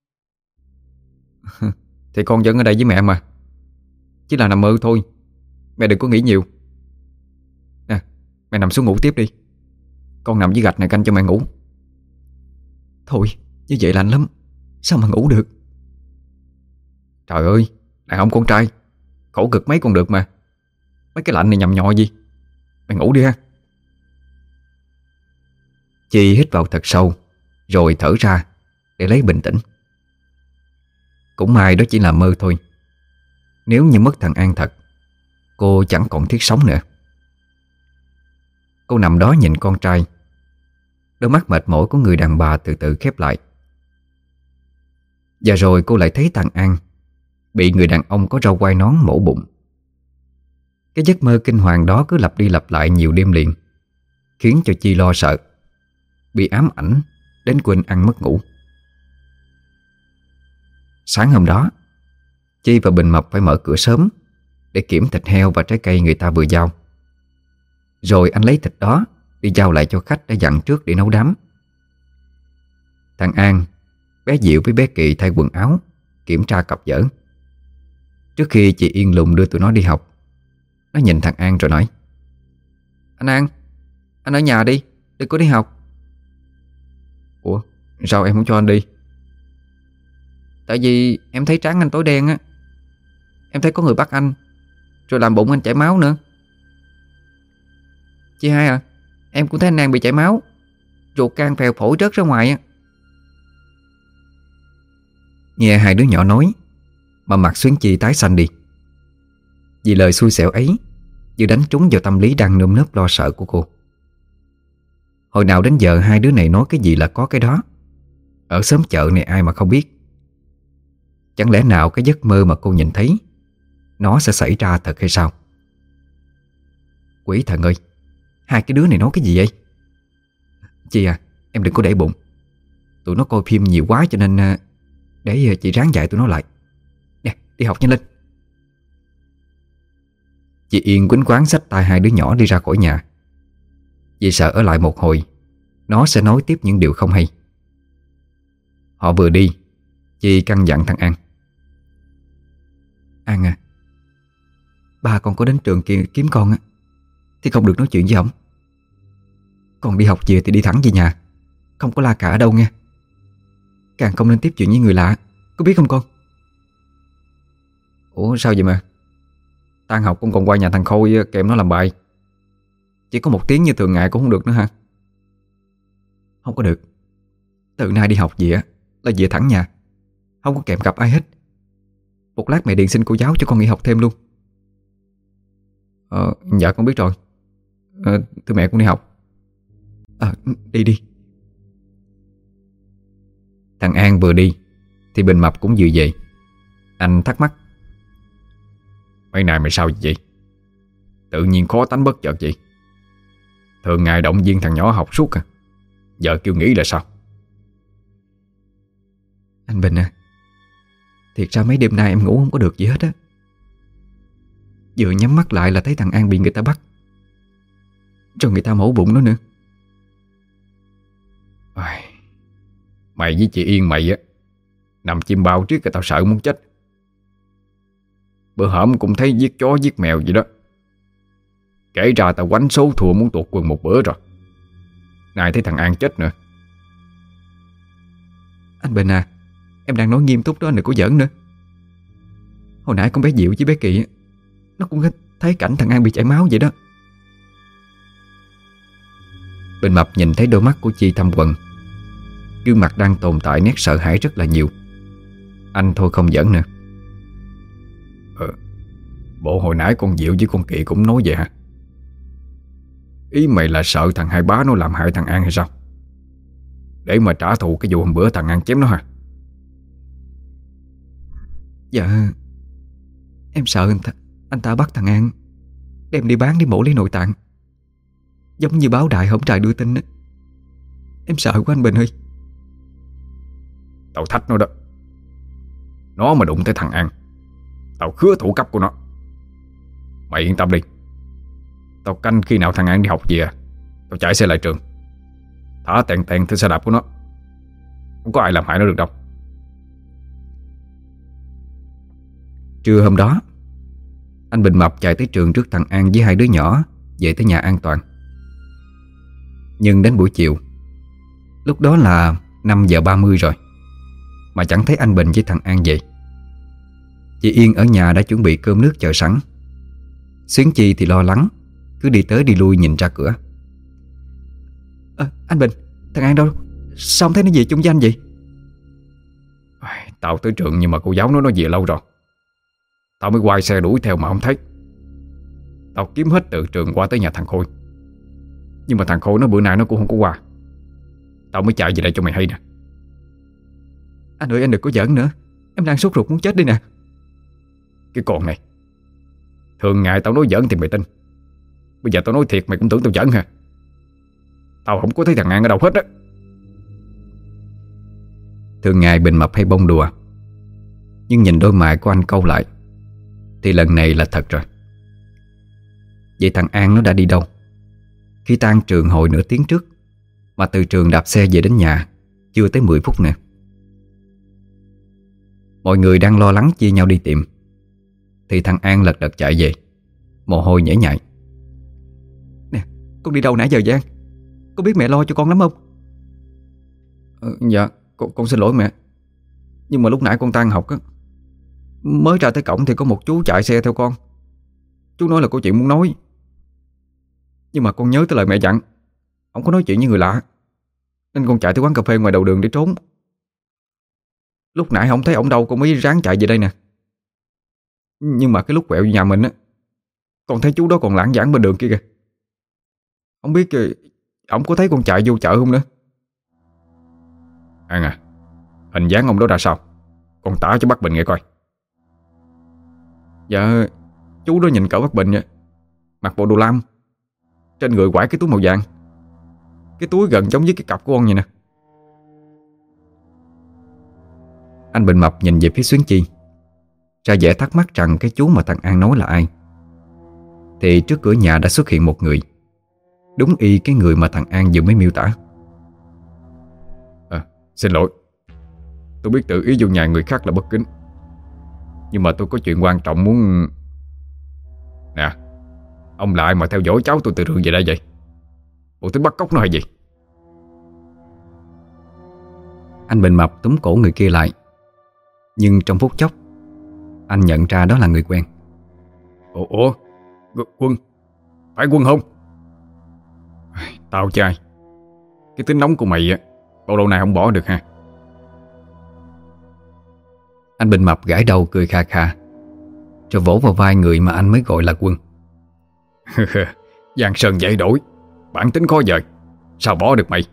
Thì con vẫn ở đây với mẹ mà. Chỉ là nằm mơ thôi. Mẹ đừng có nghĩ nhiều. Nè, mẹ nằm xuống ngủ tiếp đi. Con nằm dưới gạch này canh cho mẹ ngủ. Thôi, như vậy lạnh lắm. Sao mà ngủ được? Trời ơi, đàn ông con trai khổ cực mấy còn được mà. Mấy cái lạnh này nhầm nhò gì. Mẹ ngủ đi ha. Chi hít vào thật sâu rồi thở ra để lấy bình tĩnh. Cũng may đó chỉ là mơ thôi. Nếu như mất thằng An thật, cô chẳng còn thiết sống nữa. Cô nằm đó nhìn con trai. Đôi mắt mệt mỏi của người đàn bà từ từ khép lại. Và rồi cô lại thấy thằng An bị người đàn ông có râu quai nón mổ bụng. Cái giấc mơ kinh hoàng đó cứ lặp đi lặp lại nhiều đêm liền, khiến cho Chi lo sợ, bị ám ảnh đến quên ăn mất ngủ. Sáng hôm đó, Chi và Bình Mập phải mở cửa sớm để kiểm thịt heo và trái cây người ta vừa giao. Rồi anh lấy thịt đó đi giao lại cho khách đã dặn trước để nấu đám. Thằng An, bé Diệu với bé Kỳ thay quần áo, kiểm tra cặp vở. Trước khi chị Yên Lùng đưa tụi nó đi học, nó nhìn thằng An rồi nói: Anh An, anh ở nhà đi, đừng có đi học. Ủa, sao em không cho anh đi? Tại vì em thấy trán anh tối đen á. Em thấy có người bắt anh, rồi làm bụng anh chảy máu nữa. Chị hai à, em cũng thấy anh An bị chảy máu, ruột gan phèo phổi rớt ra ngoài á. Nghe hai đứa nhỏ nói mà mặt Xuyến Chi tái xanh đi. Vì lời xui xẻo ấy như đánh trúng vào tâm lý đang nơm nớp lo sợ của cô. Hồi nào đến giờ hai đứa này nói cái gì là có cái đó. Ở xóm chợ này ai mà không biết. Chẳng lẽ nào cái giấc mơ mà cô nhìn thấy nó sẽ xảy ra thật hay sao? Quỷ thần ơi, hai cái đứa này nói cái gì vậy? Chị à, em đừng có để bụng. Tụi nó coi phim nhiều quá cho nên để chị ráng dạy tụi nó lại. Nè, đi học nhanh lên. Chị Yên quýnh quáng xách tay hai đứa nhỏ đi ra khỏi nhà, vì sợ ở lại một hồi nó sẽ nói tiếp những điều không hay. Họ vừa đi, chị căn dặn thằng An: An à, ba con có đến trường kia kiếm con á thì không được nói chuyện với ổng. Con đi học về thì đi thẳng về nhà, không có la cả ở đâu nghe. Càng không nên tiếp chuyện với người lạ, có biết không con? Ủa sao vậy mà? Tan học con còn qua nhà thằng Khôi kèm nó làm bài. Chỉ có 1 tiếng như thường ngày cũng không được nữa hả? Không có được. Từ nay đi học về á là về thẳng nhà, không có kèm gặp ai hết. Một lát mẹ điện xin cô giáo cho con nghỉ học thêm luôn. Dạ con biết rồi. Thưa mẹ con đi học. Đi đi. Thằng An vừa đi thì Bình Mập cũng vừa về. Anh thắc mắc: Mấy nay mày sao vậy? Tự nhiên khó tánh bất chợt vậy? Thường ngày động viên thằng nhỏ học suốt à, giờ kêu nghỉ là sao? Anh Bình à, thiệt ra mấy đêm nay em ngủ không có được gì hết á. Vừa nhắm mắt lại là thấy thằng An bị người ta bắt, rồi người ta mổ bụng nó nữa. Mày với chị Yên mày á, nằm chim bao trước cái tao sợ muốn chết. Bữa hổm cũng thấy giết chó giết mèo vậy đó. Kể ra tao quánh số thua muốn tuột quần một bữa rồi. Nay thấy thằng An chết nữa. Anh Bình à, em đang nói nghiêm túc đó, đừng có giỡn nữa. Hồi nãy con bé Diệu với bé Kỳ nó cũng thấy cảnh thằng An bị chảy máu vậy đó. Bình Mập nhìn thấy đôi mắt của Chi thâm quầng, gương mặt đang tồn tại nét sợ hãi rất là nhiều. Anh thôi không giỡn nữa. Bộ hồi nãy con Diệu với con Kỵ cũng nói vậy hả? Ý mày là sợ thằng hai bá nó làm hại thằng An hay sao? Để mà trả thù cái vụ hôm bữa thằng An chém nó hả? Dạ, em sợ anh ta bắt thằng An đem đi bán đi mổ lấy nội tạng, giống như báo đài hổng trài đưa tin á. Em sợ quá anh Bình ơi. Tao thách nó đó. Nó mà đụng tới thằng An, tao khứa thủ cấp của nó. Mày yên tâm đi. Tao canh khi nào thằng An đi học về, tao chạy xe lại trường, thả tèn tèn theo xe đạp của nó. Không có ai làm hại nó được đâu. Trưa hôm đó, anh Bình Mập chạy tới trường trước thằng An với hai đứa nhỏ về tới nhà an toàn. Nhưng đến buổi chiều, lúc đó là 5 giờ 30 rồi, mà chẳng thấy anh Bình với thằng An về. Chị Yên ở nhà đã chuẩn bị cơm nước chờ sẵn. Xuyến Chi thì lo lắng, cứ đi tới đi lui nhìn ra cửa. Anh Bình, thằng An đâu? Sao không thấy nó về chung với anh vậy? Tao tới trường nhưng mà cô giáo nói nó về lâu rồi. Tao mới quay xe đuổi theo mà không thấy. Tao kiếm hết từ trường qua tới nhà thằng Khôi, nhưng mà thằng Khôi nó bữa nay nó cũng không có qua. Tao mới chạy về đây cho mày hay nè. Anh ơi, anh đừng có giỡn nữa. Em đang sốt ruột muốn chết đi nè. Cái con này, thường ngày tao nói giỡn thì mày tin, bây giờ tao nói thiệt mày cũng tưởng tao giỡn hả? Tao không có thấy thằng An ở đâu hết á. Thường ngày Bình Mập hay bông đùa, nhưng nhìn đôi mày của anh câu lại thì lần này là thật rồi. Vậy thằng An nó đã đi đâu? Khi tan trường hồi nửa tiếng trước, mà từ trường đạp xe về đến nhà chưa tới 10 phút nè. Mọi người đang lo lắng chia nhau đi tìm, thì thằng An lật đật chạy về, mồ hôi nhễ nhại. Nè, con đi đâu nãy giờ Giang? Con biết mẹ lo cho con lắm không? Dạ, con xin lỗi mẹ. Nhưng mà lúc nãy con tan học á, mới ra tới cổng thì có một chú chạy xe theo con. Chú nói là có chuyện muốn nói, nhưng mà con nhớ tới lời mẹ dặn, không có nói chuyện với người lạ, nên con chạy tới quán cà phê ngoài đầu đường để trốn. Lúc nãy không thấy ổng đâu, con mới ráng chạy về đây nè. Nhưng mà cái lúc quẹo về nhà mình á, con thấy chú đó còn lãng vãng bên đường kia kìa. Không biết ổng có thấy con chạy vô chợ không nữa. An à, hình dáng ông đó ra sao? Con tả cho bác Bình nghe coi. Dạ, chú đó nhìn cỡ bác Bình vậy, mặc bộ đồ lam, trên người quải cái túi màu vàng, cái túi gần giống với cái cặp của con vậy nè. Anh Bình Mập nhìn về phía Xuyến Chi, ra vẻ thắc mắc rằng cái chú mà thằng An nói là ai. Thì trước cửa nhà đã xuất hiện một người, đúng y cái người mà thằng An vừa mới miêu tả. Xin lỗi, tôi biết tự ý vô nhà người khác là bất kính, nhưng mà tôi có chuyện quan trọng muốn... Nè, ông lại mà theo dõi cháu tôi từ trường về đây vậy? Bộ tính bắt cóc nó hay gì? Anh Bình Mập túm cổ người kia lại, nhưng trong phút chốc anh nhận ra đó là người quen. Ủa, Quân, phải Quân không? Tao trai, cái tính nóng của mày á, bao lâu nay không bỏ được ha? Anh Bình Mập gãi đầu cười kha kha, rồi vỗ vào vai người mà anh mới gọi là Quân. Giang sơn dễ đổi, bản tính khó dời, sao bỏ được mày?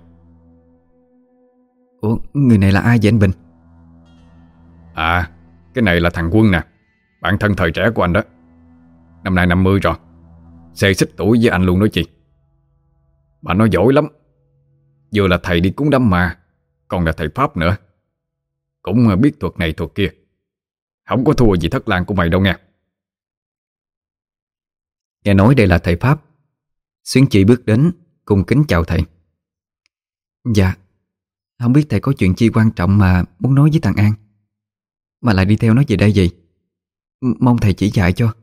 Ủa, người này là ai vậy anh Bình? À, cái này là thằng Quân nè, bạn thân thời trẻ của anh đó. Năm nay 50 rồi, xê xích tuổi với anh luôn đó chị. Mà nó giỏi lắm, vừa là thầy đi cúng đám ma, còn là thầy Pháp nữa. Cũng biết thuật này thuật kia, không có thua gì Thất Lang của mày đâu nghe. Nghe nói đây là thầy Pháp, Xuyến Chi bước đến cung kính chào thầy. Dạ, không biết thầy có chuyện chi quan trọng mà muốn nói với thằng An, mà lại đi theo nó về đây gì? Mong thầy chỉ dạy cho.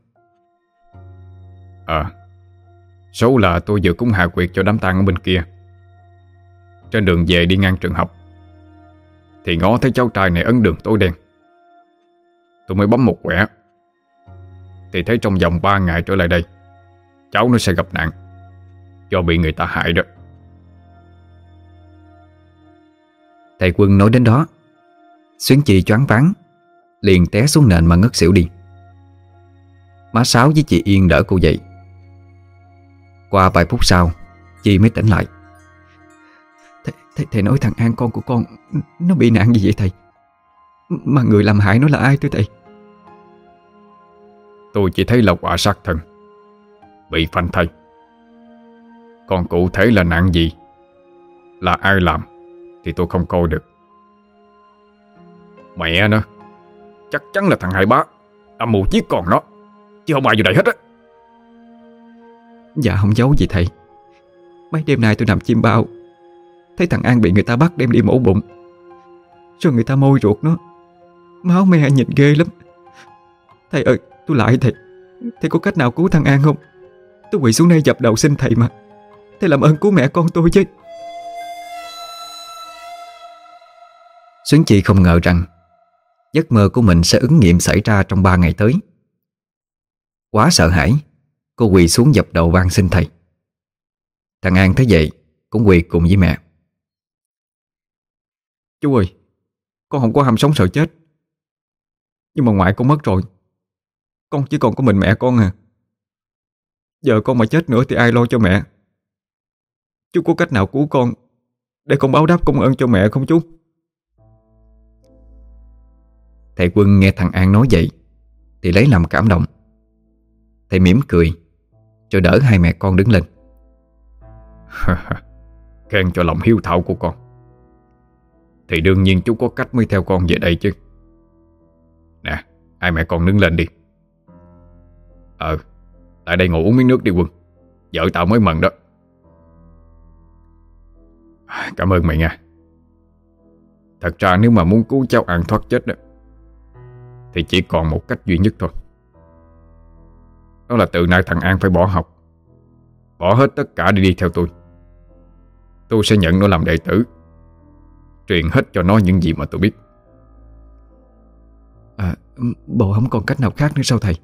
Số là tôi vừa cúng hạ quyệt cho đám tang ở bên kia. Trên đường về đi ngang trường học thì ngó thấy cháu trai này ấn đường tối đen. Tôi mới bấm một quẻ thì thấy trong vòng 3 ngày trở lại đây cháu nó sẽ gặp nạn do bị người ta hại đó. Thầy Quân nói đến đó, Xuyến Chi choáng váng, liền té xuống nền mà ngất xỉu đi. Má Sáu với chị Yên đỡ cô dậy. Qua vài phút sau, Chi mới tỉnh lại. Thầy nói thằng An con của con nó bị nạn gì vậy thầy? Mà người làm hại nó là ai thưa thầy? Tôi chỉ thấy là quả sát thân, bị phanh thây. Còn cụ thể là nạn gì, là ai làm thì tôi không coi được. Mẹ nó, chắc chắn là thằng Hai Bá âm mưu giết con nó, chứ không ai vô đây hết á. Dạ không giấu gì thầy. Mấy đêm nay tôi nằm chim bao, thấy thằng An bị người ta bắt đem đi mổ bụng, rồi người ta môi ruột nó, máu me nhìn ghê lắm. Thầy ơi, tôi lại thầy. Thầy có cách nào cứu thằng An không? Tôi quỳ xuống đây dập đầu xin thầy mà. Thầy làm ơn cứu mẹ con tôi chứ. Xuyến Chi không ngờ rằng giấc mơ của mình sẽ ứng nghiệm xảy ra trong 3 ngày tới. Quá sợ hãi, cô quỳ xuống dập đầu van xin thầy. Thằng An thấy vậy cũng quỳ cùng với mẹ. Chú ơi, con không có ham sống sợ chết, nhưng mà ngoại con mất rồi. Con chỉ còn có mình mẹ con à. Giờ con mà chết nữa thì ai lo cho mẹ? Chú có cách nào cứu con để con báo đáp công ơn cho mẹ không chú? Thầy Quân nghe thằng An nói vậy thì lấy làm cảm động. Thầy mỉm cười rồi đỡ hai mẹ con đứng lên. Khen cho lòng hiếu thảo của con thì đương nhiên chú có cách mới theo con về đây chứ. Nè, hai mẹ con đứng lên đi. Lại đây ngồi uống miếng nước đi Quân. Vợ tao mới mần đó. Cảm ơn mày nha. Thật ra nếu mà muốn cứu cháu An thoát chết đó thì chỉ còn một cách duy nhất thôi. Đó là từ nay thằng An phải bỏ học, bỏ hết tất cả để đi theo tôi. Tôi sẽ nhận nó làm đệ tử, truyền hết cho nó những gì mà tôi biết. Bộ không còn cách nào khác nữa sao thầy?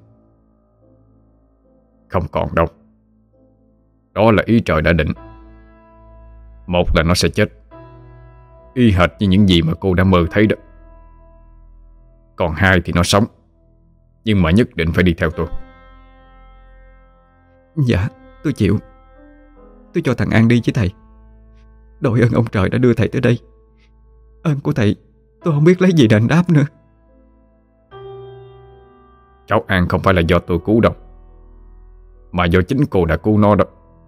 Không còn đâu. Đó là ý trời đã định. Một là nó sẽ chết, y hệt như những gì mà cô đã mơ thấy đó. Còn hai thì nó sống, nhưng mà nhất định phải đi theo tôi. Dạ, tôi chịu. Tôi cho thằng An đi với thầy. Đội ơn ông trời đã đưa thầy tới đây. Ơn của thầy tôi không biết lấy gì đền đáp nữa. Cháu An không phải là do tôi cứu đâu, mà do chính cô đã cứu nó đó.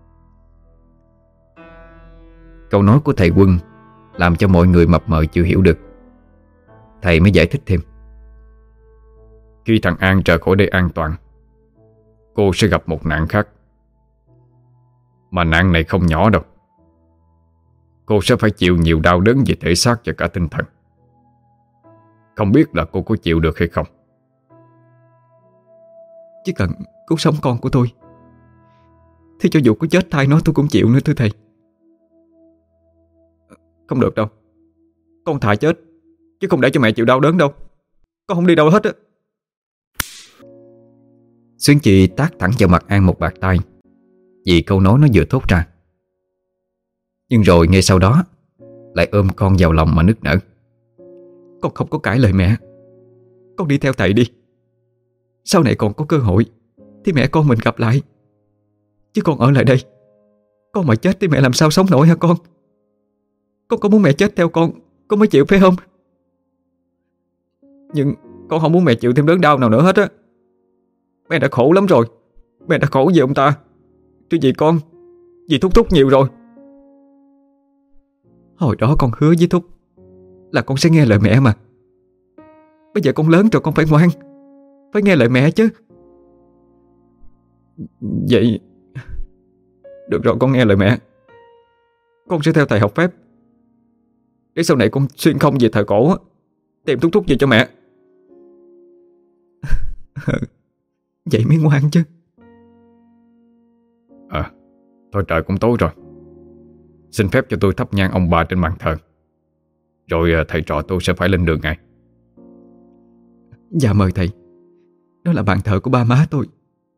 Câu nói của thầy Quân làm cho mọi người mập mờ chưa hiểu được. Thầy mới giải thích thêm. Khi thằng An trở khỏi đây an toàn, cô sẽ gặp một nạn khác. Mà nạn này không nhỏ đâu. Cô sẽ phải chịu nhiều đau đớn về thể xác và cả tinh thần. Không biết là cô có chịu được hay không. Chỉ cần cứu sống con của tôi thì cho dù có chết thay nó tôi cũng chịu nữa thưa thầy. Không được đâu. Con thà chết chứ không để cho mẹ chịu đau đớn đâu. Con không đi đâu hết á. Xuyến Chi tát thẳng vào mặt An một bạt tay vì câu nói nó vừa thốt ra. Nhưng rồi ngay sau đó lại ôm con vào lòng mà nức nở. Con không có cãi lời mẹ. Con đi theo thầy đi. Sau này còn có cơ hội thì mẹ con mình gặp lại. Chứ con ở lại đây, con mà chết thì mẹ làm sao sống nổi hả con? Con có muốn mẹ chết theo con mới chịu phải không? Nhưng con không muốn mẹ chịu thêm đớn đau nào nữa hết á. Mẹ đã khổ lắm rồi. Mẹ đã khổ vì ông ta, chứ vì con, vì Thúc nhiều rồi. Hồi đó con hứa với Thúc là con sẽ nghe lời mẹ mà. Bây giờ con lớn rồi, con phải ngoan, phải nghe lời mẹ chứ. Vậy được rồi, con nghe lời mẹ. Con sẽ theo thầy học phép, để sau này con xuyên không về thời cổ tìm Thúc gì cho mẹ. Vậy mới ngoan chứ. Thôi trời cũng tối rồi. Xin phép cho tôi thắp nhang ông bà trên bàn thờ, rồi thầy trò tôi sẽ phải lên đường ngay. Dạ mời thầy. Đó là bàn thờ của ba má tôi.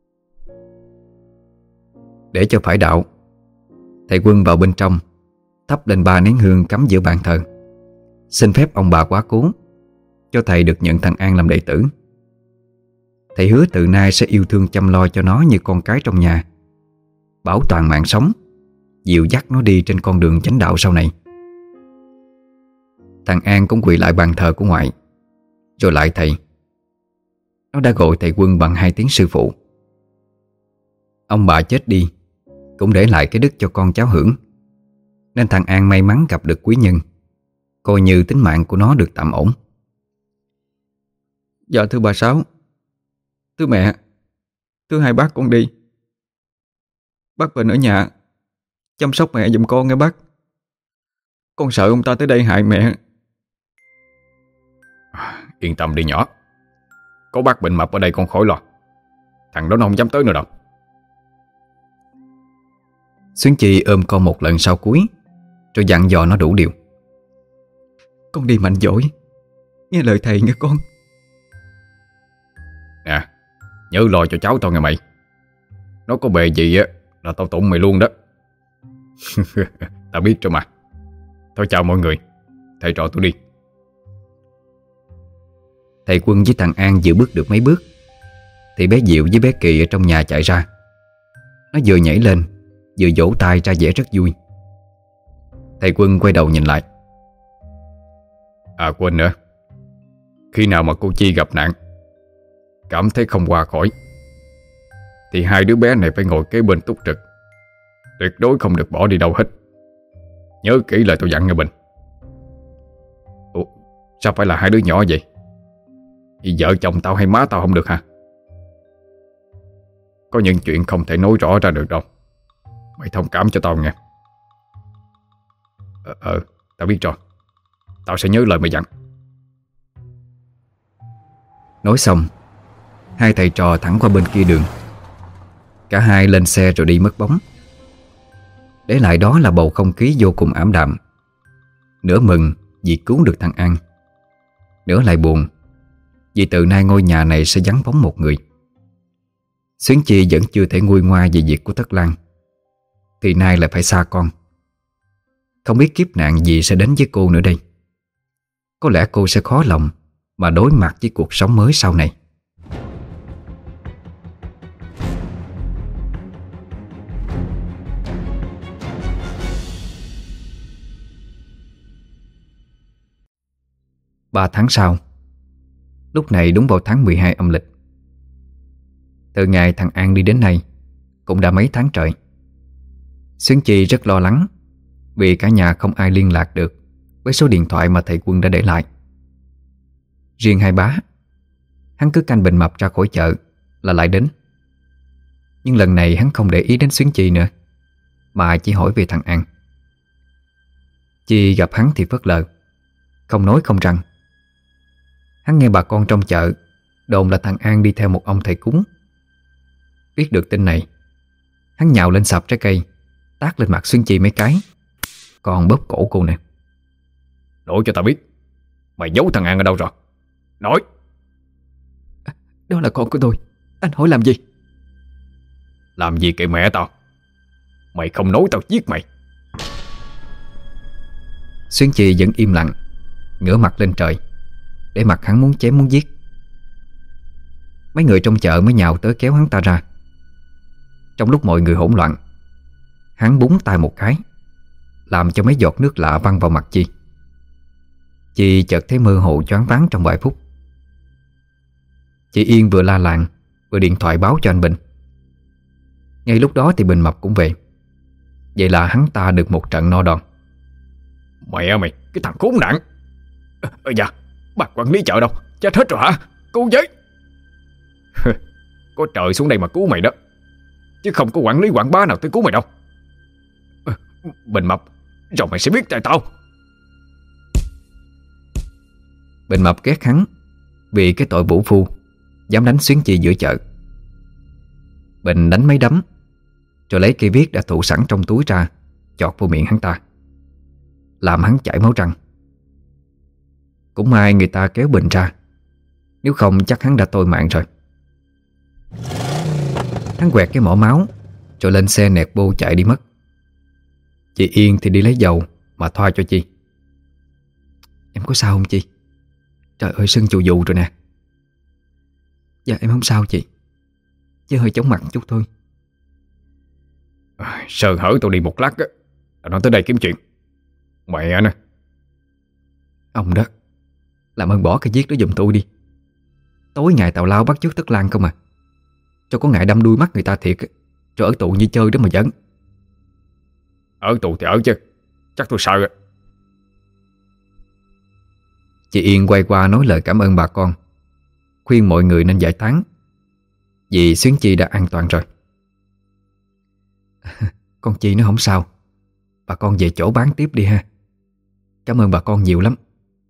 Để cho phải đạo, thầy Quân vào bên trong thắp lên 3 nén hương cắm giữa bàn thờ. xin phép ông bà quá cố cho thầy được nhận thằng An làm đệ tử. Thầy hứa từ nay sẽ yêu thương chăm lo cho nó như con cái trong nhà, bảo toàn mạng sống, dìu dắt nó đi trên con đường chánh đạo sau này. Thằng An cũng quỳ lại bàn thờ của ngoại, rồi lại thầy. Nó đã gọi thầy Quân bằng 2 tiếng sư phụ. Ông bà chết đi cũng để lại cái đức cho con cháu hưởng, nên thằng An may mắn gặp được quý nhân, coi như tính mạng của nó được tạm ổn. Dạ thưa bà Sáu, thưa mẹ, thưa hai bác con đi. Bác Bình ở nhà chăm sóc mẹ giùm con nghe bác. Con sợ ông ta tới đây hại mẹ. Yên tâm đi nhỏ, có bác Bệnh Mập ở đây con khỏi lo. Thằng đó nó không dám tới nữa đâu. Xuyến Chi ôm con một lần sau cuối, rồi dặn dò nó đủ điều. Con đi mạnh dỗi, nghe lời thầy nghe con. Nè, nhớ lo cho cháu tao nghe mày. Nó có bề gì á là tao tụng mày luôn đó. Tao biết rồi mà. Thôi chào mọi người, thầy trò tôi đi. Thầy Quân với thằng An vừa bước được mấy bước thì bé Diệu với bé Kỳ ở trong nhà chạy ra. Nó vừa nhảy lên vừa vỗ tay ra vẻ rất vui. Thầy Quân quay đầu nhìn lại. À quên nữa, khi nào mà cô Chi gặp nạn, cảm thấy không qua khỏi, thì 2 đứa bé này phải ngồi kế bên túc trực, tuyệt đối không được bỏ đi đâu hết. Nhớ kỹ lời tôi dặn nghe Bình. Ủa, sao phải là 2 đứa nhỏ vậy? Vì vợ chồng tao hay má tao không được hả? Có những chuyện không thể nói rõ ra được đâu. Mày thông cảm cho tao nghe. Tao biết rồi. Tao sẽ nhớ lời mày dặn. Nói xong, hai thầy trò thẳng qua bên kia đường. Cả hai lên xe rồi đi mất bóng. Để lại đó là bầu không khí vô cùng ảm đạm. Nửa mừng vì cứu được thằng An, nửa lại buồn vì từ nay ngôi nhà này sẽ vắng bóng một người. Xuyến Chi vẫn chưa thể nguôi ngoai về việc của Tất Lan, thì nay lại phải xa con. Không biết kiếp nạn gì sẽ đến với cô nữa đây. Có lẽ cô sẽ khó lòng mà đối mặt với cuộc sống mới sau này. Ba tháng sau, lúc này đúng vào tháng 12 âm lịch. Từ ngày thằng An đi đến nay cũng đã mấy tháng trời. Xuyến Chi rất lo lắng vì cả nhà không ai liên lạc được với số điện thoại mà thầy Quân đã để lại. Riêng hai bá, hắn cứ canh Bình Mập ra khỏi chợ là lại đến. Nhưng lần này hắn không để ý đến Xuyến Chi nữa, mà chỉ hỏi về thằng An. Chi gặp hắn thì phớt lờ, không nói không rằng. Hắn nghe bà con trong chợ đồn là thằng An đi theo một ông thầy cúng. Biết được tin này, hắn nhào lên sạp trái cây, tát lên mặt Xuyến Chi mấy cái, còn bóp cổ cô nè. Nói cho tao biết, mày giấu thằng An ở đâu rồi? Nói. Đó là con của tôi, anh hỏi làm gì? Làm gì kệ mẹ tao. Mày không nói tao giết mày. Xuyến Chi vẫn im lặng, ngửa mặt lên trời, để mặt hắn muốn chém muốn giết. Mấy người trong chợ mới nhào tới kéo hắn ta ra. Trong lúc mọi người hỗn loạn, hắn búng tay một cái, làm cho mấy giọt nước lạ văng vào mặt Chi. Chi chợt thấy mơ hồ choáng váng trong vài phút. Chị Yên vừa la làng vừa điện thoại báo cho anh Bình. Ngay lúc đó thì Bình Mập cũng về. Vậy là hắn ta được một trận no đòn. Mẹ mày, cái thằng khốn nạn. Dạ, bà quản lý chợ đâu? Chết hết rồi hả? Cứu với. Có trời xuống đây mà cứu mày đó, chứ không có quản lý quản bá nào tới cứu mày đâu. Bình Mập, rồi mày sẽ biết tại tao. Bình Mập ghét hắn vì cái tội vũ phu dám đánh Xuyến Chi giữa chợ. Bình đánh mấy đấm, rồi lấy cây viết đã thủ sẵn trong túi ra, chọt vô miệng hắn ta, làm hắn chảy máu răng. Cũng may người ta kéo Bình ra, nếu không chắc hắn đã tôi mạng rồi. Hắn quẹt cái mỏ máu rồi lên xe nẹt bô chạy đi mất. Chị Yên thì đi lấy dầu mà thoa cho Chi. Em có sao không chị? Trời ơi, sưng chù vù rồi nè. Dạ em không sao chị, chỉ hơi chóng mặt chút thôi. Sơ hở tôi đi một lát á là nó tới đây kiếm chuyện. Mẹ nè. Ông đó, làm ơn bỏ cái viết đó giùm tôi đi. Tối ngày tào lao bắt chước Tất Lan không à. Cho có ngại đâm đuôi mắt người ta thiệt, rồi ở tù như chơi đó mà giỡn. Ở tù thì ở chứ, chắc tôi sợ á. Chị Yên quay qua nói lời cảm ơn bà con, khuyên mọi người nên giải tán, vì Xuyến Chi đã an toàn rồi. Con Chi nó không sao, bà con về chỗ bán tiếp đi ha. Cảm ơn bà con nhiều lắm.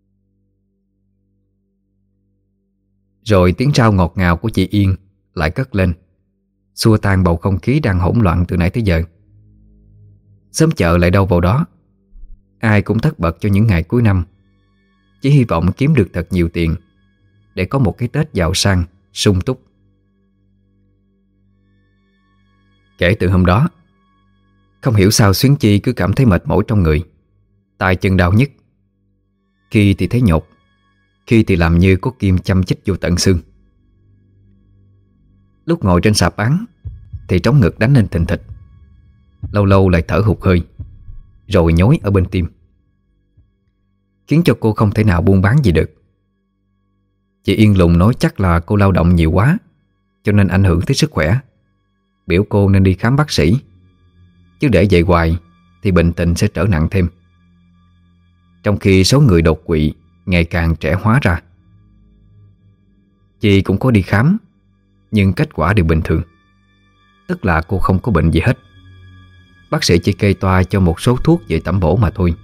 Rồi tiếng rao ngọt ngào của chị Yên lại cất lên, xua tan bầu không khí đang hỗn loạn từ nãy tới giờ. Xóm chợ lại đâu vào đó, ai cũng tất bật cho những ngày cuối năm, chỉ hy vọng kiếm được thật nhiều tiền để có một cái Tết giàu sang, sung túc. Kể từ hôm đó, không hiểu sao Xuyến Chi cứ cảm thấy mệt mỏi trong người, tay chân đau nhức. Khi thì thấy nhột, khi thì làm như có kim châm chích vô tận xương. Lúc ngồi trên sạp bán thì trống ngực đánh lên thình thịch, lâu lâu lại thở hụt hơi, rồi nhói ở bên tim, khiến cho cô không thể nào buôn bán gì được. Chị Yên lùng nói chắc là cô lao động nhiều quá, cho nên ảnh hưởng tới sức khỏe, biểu cô nên đi khám bác sĩ, chứ để vậy hoài thì bệnh tình sẽ trở nặng thêm. Trong khi số người đột quỵ ngày càng trẻ hóa ra. Chị cũng có đi khám, nhưng kết quả đều bình thường, tức là cô không có bệnh gì hết. Bác sĩ chỉ kê toa cho một số thuốc về tẩm bổ mà thôi.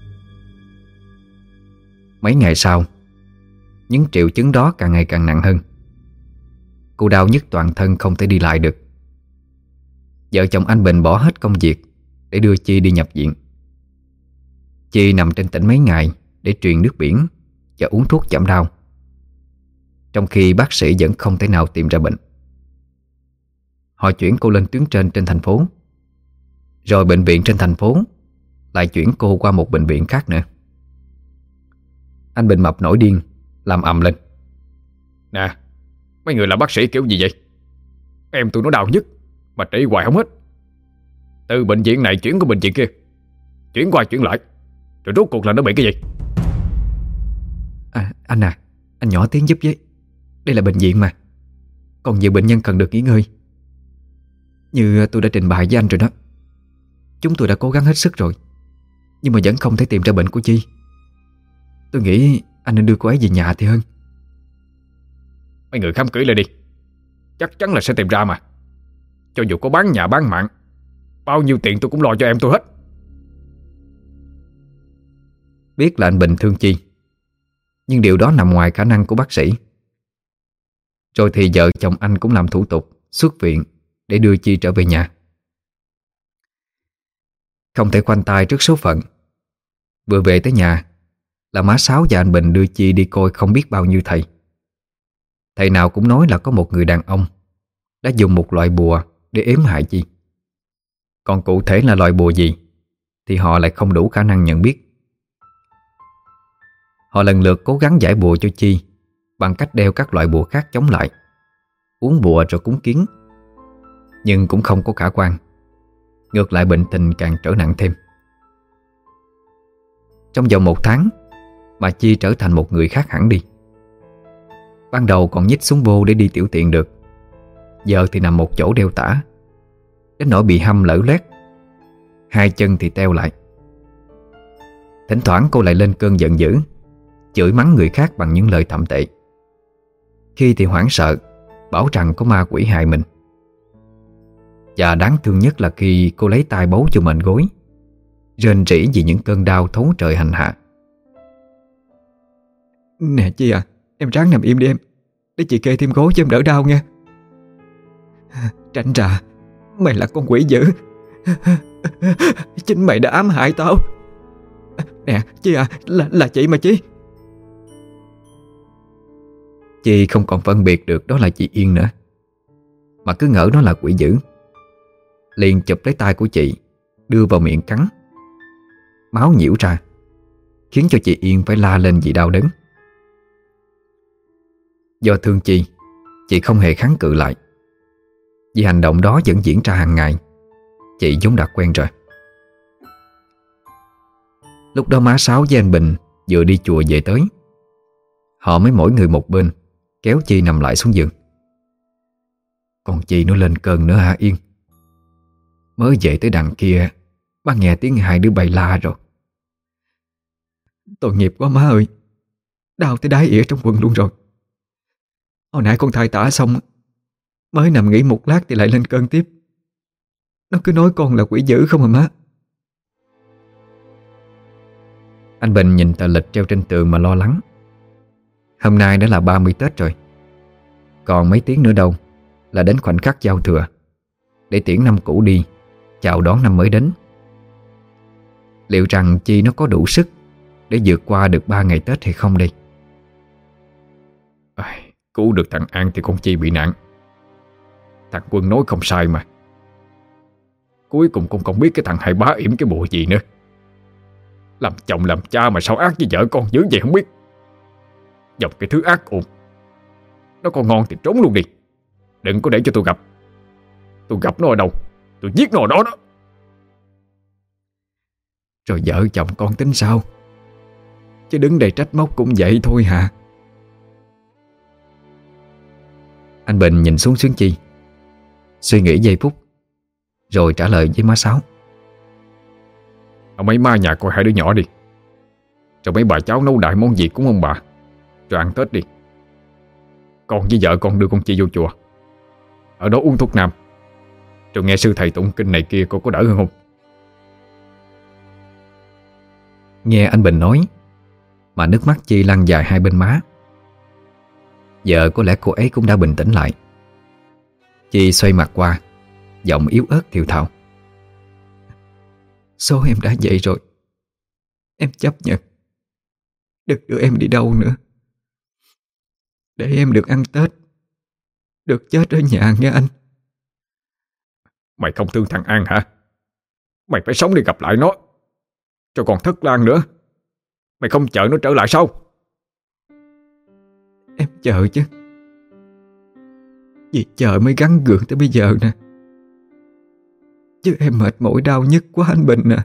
Mấy ngày sau, những triệu chứng đó càng ngày càng nặng hơn. Cô đau nhức toàn thân không thể đi lại được. Vợ chồng anh Bình bỏ hết công việc để đưa Chi đi nhập viện. Chi nằm trên tỉnh mấy ngày để truyền nước biển và uống thuốc giảm đau, trong khi bác sĩ vẫn không thể nào tìm ra bệnh. Họ chuyển cô lên tuyến trên thành phố, rồi bệnh viện trên thành phố lại chuyển cô qua một bệnh viện khác nữa. Anh Bình mập nổi điên, làm ầm lên: Nè, mấy người làm bác sĩ kiểu gì vậy? Em tôi nó đau nhức mà trị hoài không hết. Từ bệnh viện này chuyển qua bệnh viện kia, chuyển qua chuyển lại, rồi rốt cuộc là nó bị cái gì? Anh anh nhỏ tiếng giúp với. Đây là bệnh viện mà, còn nhiều bệnh nhân cần được nghỉ ngơi. Như tôi đã trình bày với anh rồi đó, chúng tôi đã cố gắng hết sức rồi, nhưng mà vẫn không thể tìm ra bệnh của Chi. Tôi nghĩ anh nên đưa cô ấy về nhà thì hơn. Mấy người khám kỹ lại đi, chắc chắn là sẽ tìm ra mà. Cho dù có bán nhà bán mạng, bao nhiêu tiền tôi cũng lo cho em tôi hết. Biết là anh Bình thương Chi, nhưng điều đó nằm ngoài khả năng của bác sĩ. Rồi thì vợ chồng anh cũng làm thủ tục xuất viện để đưa Chi trở về nhà. Không thể khoanh tay trước số phận. Vừa về tới nhà là má Sáu và anh Bình đưa Chi đi coi không biết bao nhiêu thầy. Thầy nào cũng nói là có một người đàn ông đã dùng một loại bùa để ếm hại Chi. Còn cụ thể là loại bùa gì thì họ lại không đủ khả năng nhận biết. Họ lần lượt cố gắng giải bùa cho Chi bằng cách đeo các loại bùa khác chống lại, uống bùa rồi cúng kiến, nhưng cũng không có khả quan. Ngược lại bệnh tình càng trở nặng thêm. Trong vòng 1 tháng mà Chi trở thành một người khác hẳn đi. Ban đầu còn nhích xuống vô để đi tiểu tiện được, giờ thì nằm một chỗ đeo tả, đến nỗi bị hăm lở loét, 2 chân thì teo lại. Thỉnh thoảng cô lại lên cơn giận dữ, chửi mắng người khác bằng những lời thậm tệ. Khi thì hoảng sợ, bảo rằng có ma quỷ hại mình. Và đáng thương nhất là khi cô lấy tay bấu cho mền gối, rên rỉ vì những cơn đau thấu trời hành hạ. Nè Chi à, em ráng nằm im đi em, để chị kê thêm gối cho em đỡ đau nha. Tránh ra, mày là con quỷ dữ. Chính mày đã ám hại tao. Nè Chi à, là chị mà Chi. Chi không còn phân biệt được đó là chị Yên nữa, mà cứ ngỡ nó là quỷ dữ. Liền chụp lấy tay của chị, đưa vào miệng cắn. Máu nhiễu ra. khiến cho chị Yên phải la lên vì đau đớn. Do thương Chi, chị không hề kháng cự lại. Vì hành động đó vẫn diễn ra hàng ngày, chị vốn đã quen rồi. Lúc đó má Sáu với anh Bình vừa đi chùa về tới. Họ mới mỗi người một bên, kéo Chi nằm lại xuống giường. Còn chị nó lên cơn nữa hả Yên? Mới về tới đằng kia, ba nghe tiếng hai đứa bay la rồi. Tội nghiệp quá má ơi. Đau tới đáy ỉa trong quần luôn rồi. Hồi nãy con thay tả xong, mới nằm nghỉ một lát thì lại lên cơn tiếp. Nó cứ nói con là quỷ dữ không à má. Anh Bình nhìn tờ lịch treo trên tường mà lo lắng. Hôm nay đã là 30 Tết rồi. Còn mấy tiếng nữa đâu là đến khoảnh khắc giao thừa, để tiễn năm cũ đi, chào đón năm mới đến. Liệu rằng Chi nó có đủ sức để vượt qua được 3 ngày Tết hay không đây? Cứu được thằng An thì con Chi bị nạn. Thằng Quân nói không sai mà. Cuối cùng con không biết cái thằng Hai Bá yểm cái bộ gì nữa. Làm chồng làm cha mà sao ác với vợ con dữ vậy không biết. Dòng cái thứ ác ôn. Nó còn ngon thì trốn luôn đi. Đừng có để cho tôi gặp. Tôi gặp nó ở đâu, tôi giết nó ở đó đó. Rồi vợ chồng con tính sao? Chứ đứng đây trách móc cũng vậy thôi hả? Anh Bình nhìn xuống Sướng Chi, suy nghĩ giây phút, rồi trả lời với má Sáu. Ông mấy ma nhà coi hai đứa nhỏ đi. Rồi mấy bà cháu nấu đại món gì cũng ông bà, rồi ăn Tết đi. Con với vợ con đưa con Chi vô chùa, ở đó uống thuốc nam, rồi nghe sư thầy tụng kinh này kia cô có đỡ hơn không? Nghe anh Bình nói mà nước mắt Chi lăn dài hai bên má. Giờ có lẽ cô ấy cũng đã bình tĩnh lại. Chi xoay mặt qua, giọng yếu ớt thều thào. Số em đã vậy rồi, em chấp nhận. Đừng đưa em đi đâu nữa. Để em được ăn Tết, được chết ở nhà nghe anh. Mày không thương thằng An hả? Mày phải sống để gặp lại nó. Rồi còn Thất Lan nữa, mày không chờ nó trở lại sao? Em chờ chứ. Vì chờ mới gắng gượng tới bây giờ nè. Chứ em mệt mỏi đau nhức quá anh Bình nè.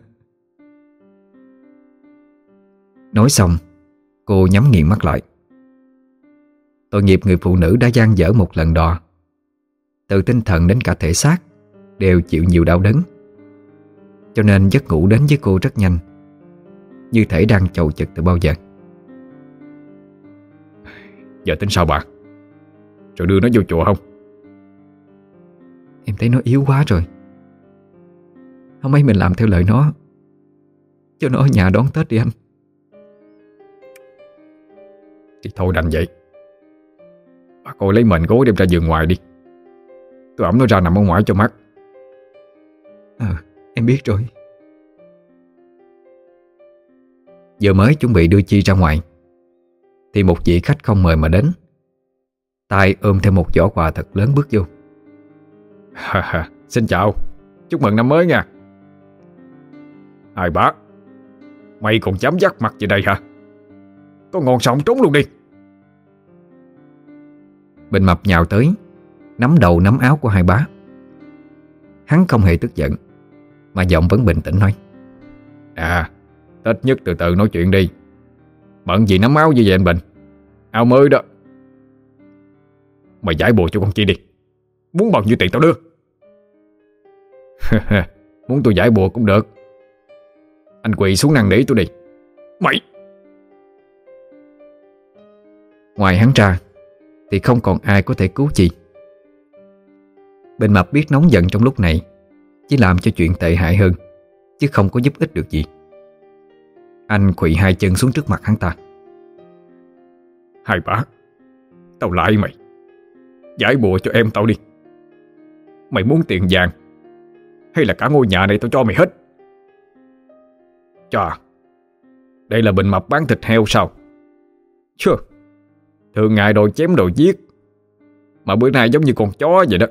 Nói xong, cô nhắm nghiền mắt lại. Tội nghiệp người phụ nữ đã dang dở một lần đò. Từ tinh thần đến cả thể xác đều chịu nhiều đau đớn. Cho nên giấc ngủ đến với cô rất nhanh, như thể đang chầu chực từ bao giờ. Giờ tính sao bà? Rồi đưa nó vô chùa không? Em thấy nó yếu quá rồi. Không mấy mình làm theo lời nó, cho nó ở nhà đón Tết đi anh. Thì thôi đành vậy. Bà coi lấy mền gối đem ra giường ngoài đi. Tôi ẵm nó ra nằm ở ngoài cho mát. Em biết rồi. Giờ mới chuẩn bị đưa Chi ra ngoài thì một vị khách không mời mà đến, tay ôm theo một giỏ quà thật lớn bước vô. Xin chào, chúc mừng năm mới nha. Hai bá, mày còn dám dắt mặt về đây hả? Có ngon sao không trốn luôn đi. Bình Mập nhào tới, nắm đầu nắm áo của Hai Bá. Hắn không hề tức giận, mà giọng vẫn bình tĩnh nói: Tết nhất từ từ nói chuyện đi. Bận gì nắm áo như vậy anh Bình? Áo mới đó. Mày giải bùa cho con Chi đi. Muốn bao nhiêu tiền tao đưa. Muốn tôi giải bùa cũng được. Anh quỳ xuống năn nỉ tôi đi. Mày! Ngoài hắn ra thì không còn ai có thể cứu Chi. Bình Mập biết nóng giận trong lúc này chỉ làm cho chuyện tệ hại hơn, chứ không có giúp ích được gì. Anh khuỵu hai chân xuống trước mặt hắn ta. Hai bá, tao lại mày. Giải bùa cho em tao đi. Mày muốn tiền vàng hay là cả ngôi nhà này tao cho mày hết? Chà, đây là Bình Mập bán thịt heo sao? Chưa, thường ngày đồ chém đồ giết, mà bữa nay giống như con chó vậy đó.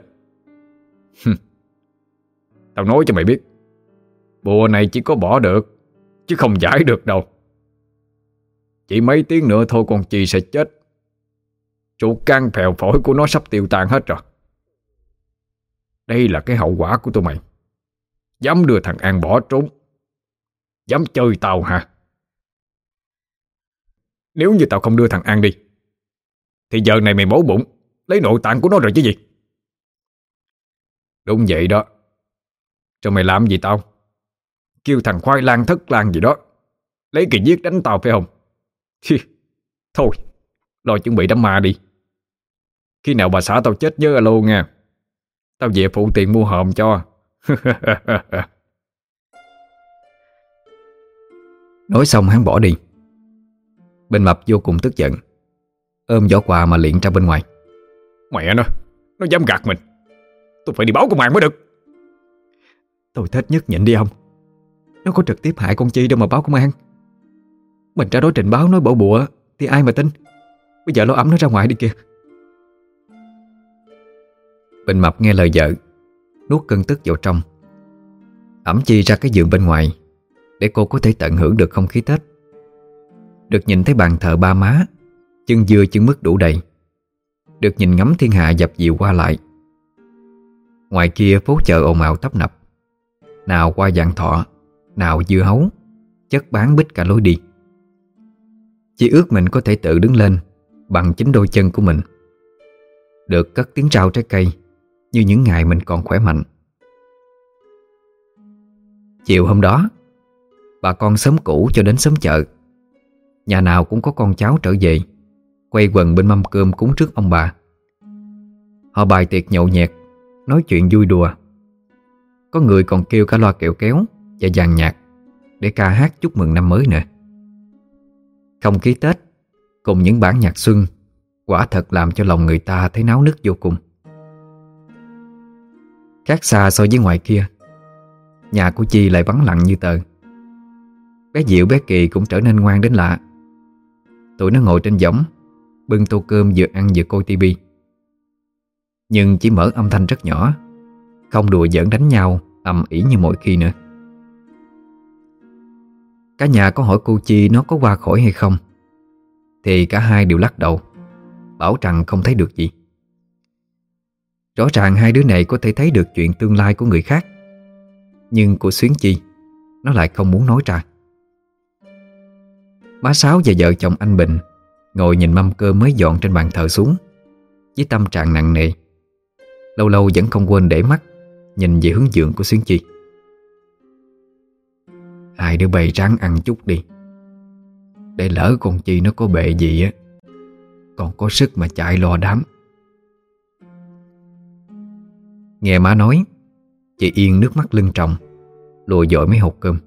Tao nói cho mày biết, bùa này chỉ có bỏ được chứ không giải được đâu. Chỉ mấy tiếng nữa thôi con Chi sẽ chết. Ruột gan phèo phổi của nó sắp tiêu tan hết rồi. Đây là cái hậu quả của tụi mày. Dám đưa thằng An bỏ trốn, dám chơi tao hả? Nếu như tao không đưa thằng An đi thì giờ này mày mổ bụng lấy nội tạng của nó rồi chứ gì. Đúng vậy đó. Rồi mày làm gì tao? Kêu thằng Khoai Lang Thất Lang gì đó lấy kỳ giết đánh tao phải không? Thôi, lo chuẩn bị đám ma đi. Khi nào bà xã tao chết nhớ alo nha. Tao về phụ tiền mua hòm cho. Nói xong hắn bỏ đi. Bên Mập vô cùng tức giận, ôm giỏ quà mà liệng ra bên ngoài. Mẹ nó dám gạt mình. Tôi phải đi báo công an mới được. Tôi thích nhất nhịn đi ông. Nó có trực tiếp hại con Chi đâu mà báo công an. Mình ra đó trình báo nói bổ bụa thì ai mà tin. Bây giờ nó ẵm nó ra ngoài đi kìa. Bên Mập nghe lời vợ, nuốt cơn tức vào trong, ẵm Chi ra cái giường bên ngoài để cô có thể tận hưởng được không khí Tết. Được nhìn thấy bàn thờ ba má, chân dưa chân mứt đủ đầy. Được nhìn ngắm thiên hạ dập dìu qua lại. Ngoài kia phố chợ ồn ào tấp nập, nào qua vạn thọ, nào dưa hấu, chất bán bít cả lối đi. Chỉ ước mình có thể tự đứng lên bằng chính đôi chân của mình, được cất tiếng rao trái cây như những ngày mình còn khỏe mạnh. Chiều hôm đó, bà con xóm cũ cho đến xóm chợ, nhà nào cũng có con cháu trở về, quay quần bên mâm cơm cúng trước ông bà. Họ bài tiệc nhậu nhẹt, nói chuyện vui đùa. Có người còn kêu cả loa kẹo kéo và dàn nhạc để ca hát chúc mừng năm mới nữa. Không khí Tết cùng những bản nhạc xuân quả thật làm cho lòng người ta thấy náo nức vô cùng. Khác xa so với ngoài kia, nhà của Chi lại vắng lặng như tờ. Bé Diệu bé Kỳ cũng trở nên ngoan đến lạ. Tụi nó ngồi trên võng, bưng tô cơm vừa ăn vừa coi tivi. Nhưng chỉ mở âm thanh rất nhỏ, không đùa giỡn đánh nhau ầm ĩ như mọi khi nữa. Cả nhà có hỏi cô Chi nó có qua khỏi hay không, thì cả hai đều lắc đầu, bảo rằng không thấy được gì. Rõ ràng hai đứa này có thể thấy được chuyện tương lai của người khác, nhưng của Xuyến Chi nó lại không muốn nói ra. Má Sáu và vợ chồng anh Bình ngồi nhìn mâm cơm mới dọn trên bàn thờ xuống, với tâm trạng nặng nề. Lâu lâu vẫn không quên để mắt nhìn về hướng giường của Xuyến Chi. Hai đứa bay ráng ăn chút đi, để lỡ con Chi nó có bệ gì á, còn có sức mà chạy lo đám. Nghe má nói, chị Yên nước mắt lưng tròng, lùi dội mấy hộp cơm.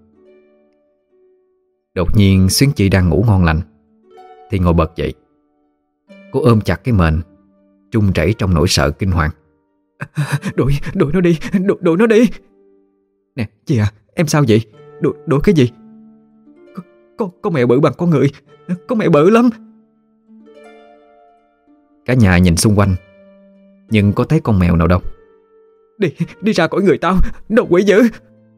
Đột nhiên Xuyến Chi đang ngủ ngon lành thì ngồi bật dậy. Cô ôm chặt cái mền, trung chảy trong nỗi sợ kinh hoàng. Đuổi nó đi, đuổi nó đi. Nè chị à, em sao vậy? Đuổi cái gì? Có mèo bự bằng con người. Có mèo bự lắm. Cả nhà nhìn xung quanh, nhưng có thấy con mèo nào đâu. Đi ra khỏi người tao, đồ quỷ dữ.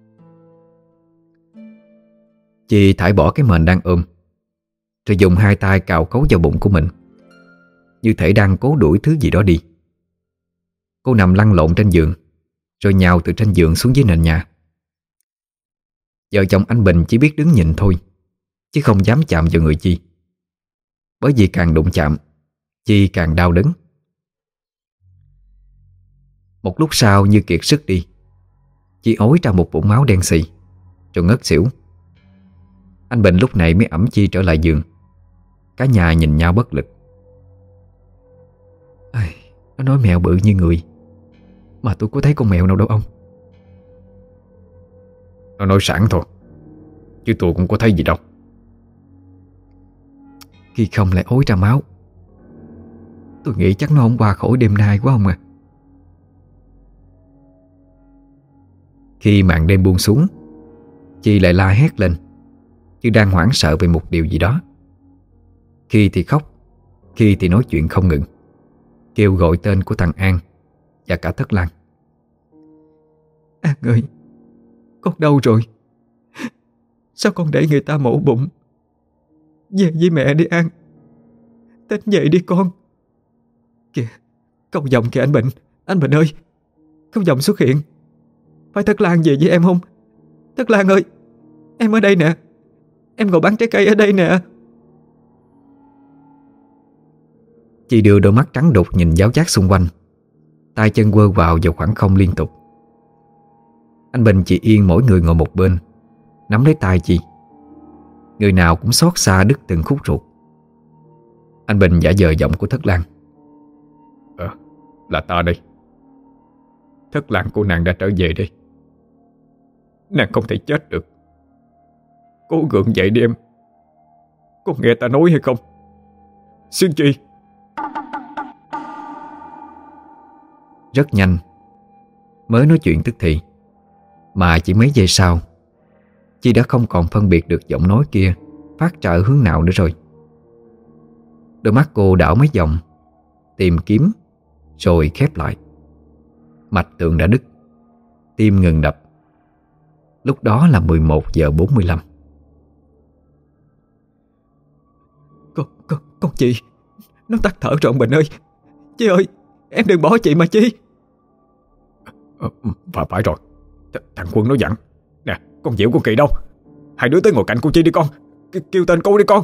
Chị thải bỏ cái mền đang ôm, rồi dùng hai tay cào cấu vào bụng của mình, như thể đang cố đuổi thứ gì đó đi. Cô nằm lăn lộn trên giường, rồi nhào từ trên giường xuống dưới nền nhà. Vợ chồng anh Bình chỉ biết đứng nhìn thôi, chứ không dám chạm vào người Chi, bởi vì càng đụng chạm, Chi càng đau đớn. Một lúc sau như kiệt sức đi, Chi ối ra một vũng máu đen xì, rồi ngất xỉu. Anh Bình lúc này mới ẵm Chi trở lại giường. Cả nhà nhìn nhau bất lực. Nó nói mèo bự như người, mà tôi có thấy con mèo nào đâu ông. Nó nói sẵn thôi, chứ tôi cũng có thấy gì đâu. Khi không lại ối ra máu. Tôi nghĩ chắc nó không qua khỏi đêm nay quá ông à. Khi màn đêm buông xuống, Chi lại la hét lên, như đang hoảng sợ về một điều gì đó. Khi thì khóc, khi thì nói chuyện không ngừng, kêu gọi tên của thằng An và cả Thất Lan. An ơi, con đâu rồi? Sao con để người ta mổ bụng? Về với mẹ đi An. Tỉnh dậy đi con. Kìa, Câu Dòng kìa anh Bình. Anh Bình ơi, Câu Dòng xuất hiện. Phải Thất Lan về với em không? Thất Lan ơi, em ở đây nè. Em ngồi bán trái cây ở đây nè. Chị đưa đôi mắt trắng đục nhìn giáo giác xung quanh, tay chân quơ vào khoảng không liên tục. Anh Bình chị Yên mỗi người ngồi một bên, nắm lấy tay chị. Người nào cũng xót xa đứt từng khúc ruột. Anh Bình giả vờ giọng của Thất Lan. Là ta đây. Thất Lan cô nàng đã trở về đây. Nàng không thể chết được. Cố gượng dậy đi em. Có nghe ta nói hay không? Xuyên Chi. Rất nhanh, mới nói chuyện tức thì, mà chỉ mấy giây sau, Chi đã không còn phân biệt được giọng nói kia phát ra ở hướng nào nữa rồi. Đôi mắt cô đảo mấy vòng, tìm kiếm, rồi khép lại. Mạch tượng đã đứt, tim ngừng đập. Lúc đó là 11 giờ 45. Con chị, nó tắt thở rồi ông Bình ơi. Chị ơi, em đừng bỏ chị mà Chi. Phải rồi. Thằng Quân nó dặn. Nè, con Diệu con Kỳ đâu? Hai đứa tới ngồi cạnh cô Chi đi con. Kêu tên cô đi con.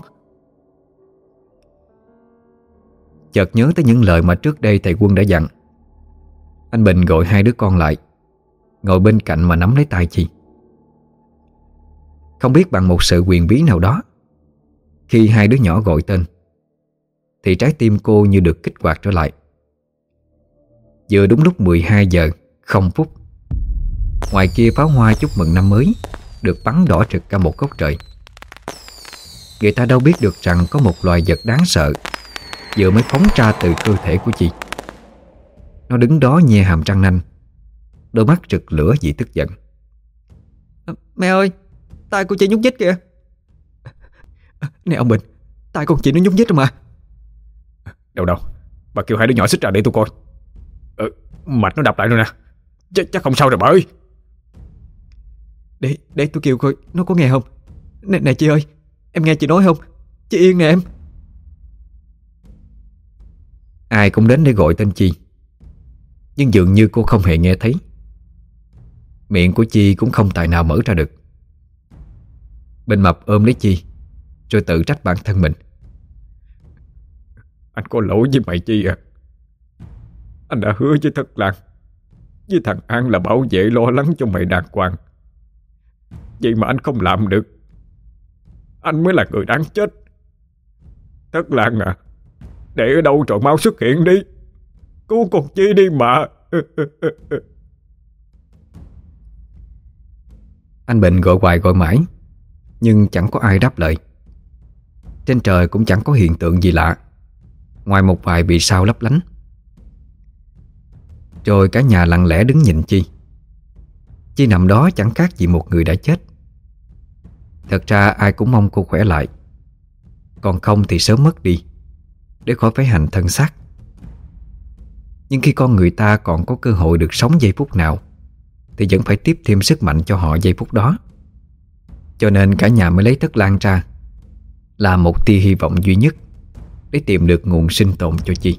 Chợt nhớ tới những lời mà trước đây thầy Quân đã dặn, anh Bình gọi hai đứa con lại, ngồi bên cạnh mà nắm lấy tay Chi. Không biết bằng một sự quyền bí nào đó, khi hai đứa nhỏ gọi tên thì trái tim cô như được kích hoạt trở lại. Vừa đúng lúc 12 giờ 0 phút, ngoài kia pháo hoa chúc mừng năm mới được bắn đỏ rực cả một góc trời. Người ta đâu biết được rằng có một loài vật đáng sợ vừa mới phóng ra từ cơ thể của Chi. Nó đứng đó nhe hàm răng nanh, đôi mắt rực lửa vì tức giận. Mẹ ơi, tay của chị nhúc nhích kìa. Nè ông Bình, tay con chị nó nhúc nhích rồi mà. Đâu, bà kêu hai đứa nhỏ xích ra để tôi coi. Mạch nó đập lại rồi nè. Chắc không sao rồi bà ơi. Để tôi kêu coi nó có nghe không. Nè chị ơi, em nghe chị nói không? Chị Yên nè em. Ai cũng đến để gọi tên Chi, nhưng dường như cô không hề nghe thấy. Miệng của Chi cũng không tài nào mở ra được. Bên Mập ôm lấy Chi, rồi tự trách bản thân mình. Anh có lỗi với mày Chi à. Anh đã hứa với Thất Lan, với thằng An là bảo vệ lo lắng cho mày đàng hoàng. Vậy mà anh không làm được. Anh mới là người đáng chết. Thất Lan à, để ở đâu rồi mau xuất hiện đi. Cứu con Chi đi mà. Anh Bình gọi hoài gọi mãi, nhưng chẳng có ai đáp lời. Trên trời cũng chẳng có hiện tượng gì lạ, ngoài một vài vì sao lấp lánh. Rồi cả nhà lặng lẽ đứng nhìn Chi. Chi nằm đó chẳng khác gì một người đã chết. Thật ra ai cũng mong cô khỏe lại, còn không thì sớm mất đi, để khỏi phải hành thân xác. Nhưng khi con người ta còn có cơ hội được sống giây phút nào, thì vẫn phải tiếp thêm sức mạnh cho họ giây phút đó. Cho nên cả nhà mới lấy Thất Lan ra, là một tia hy vọng duy nhất để tìm được nguồn sinh tồn cho Chi.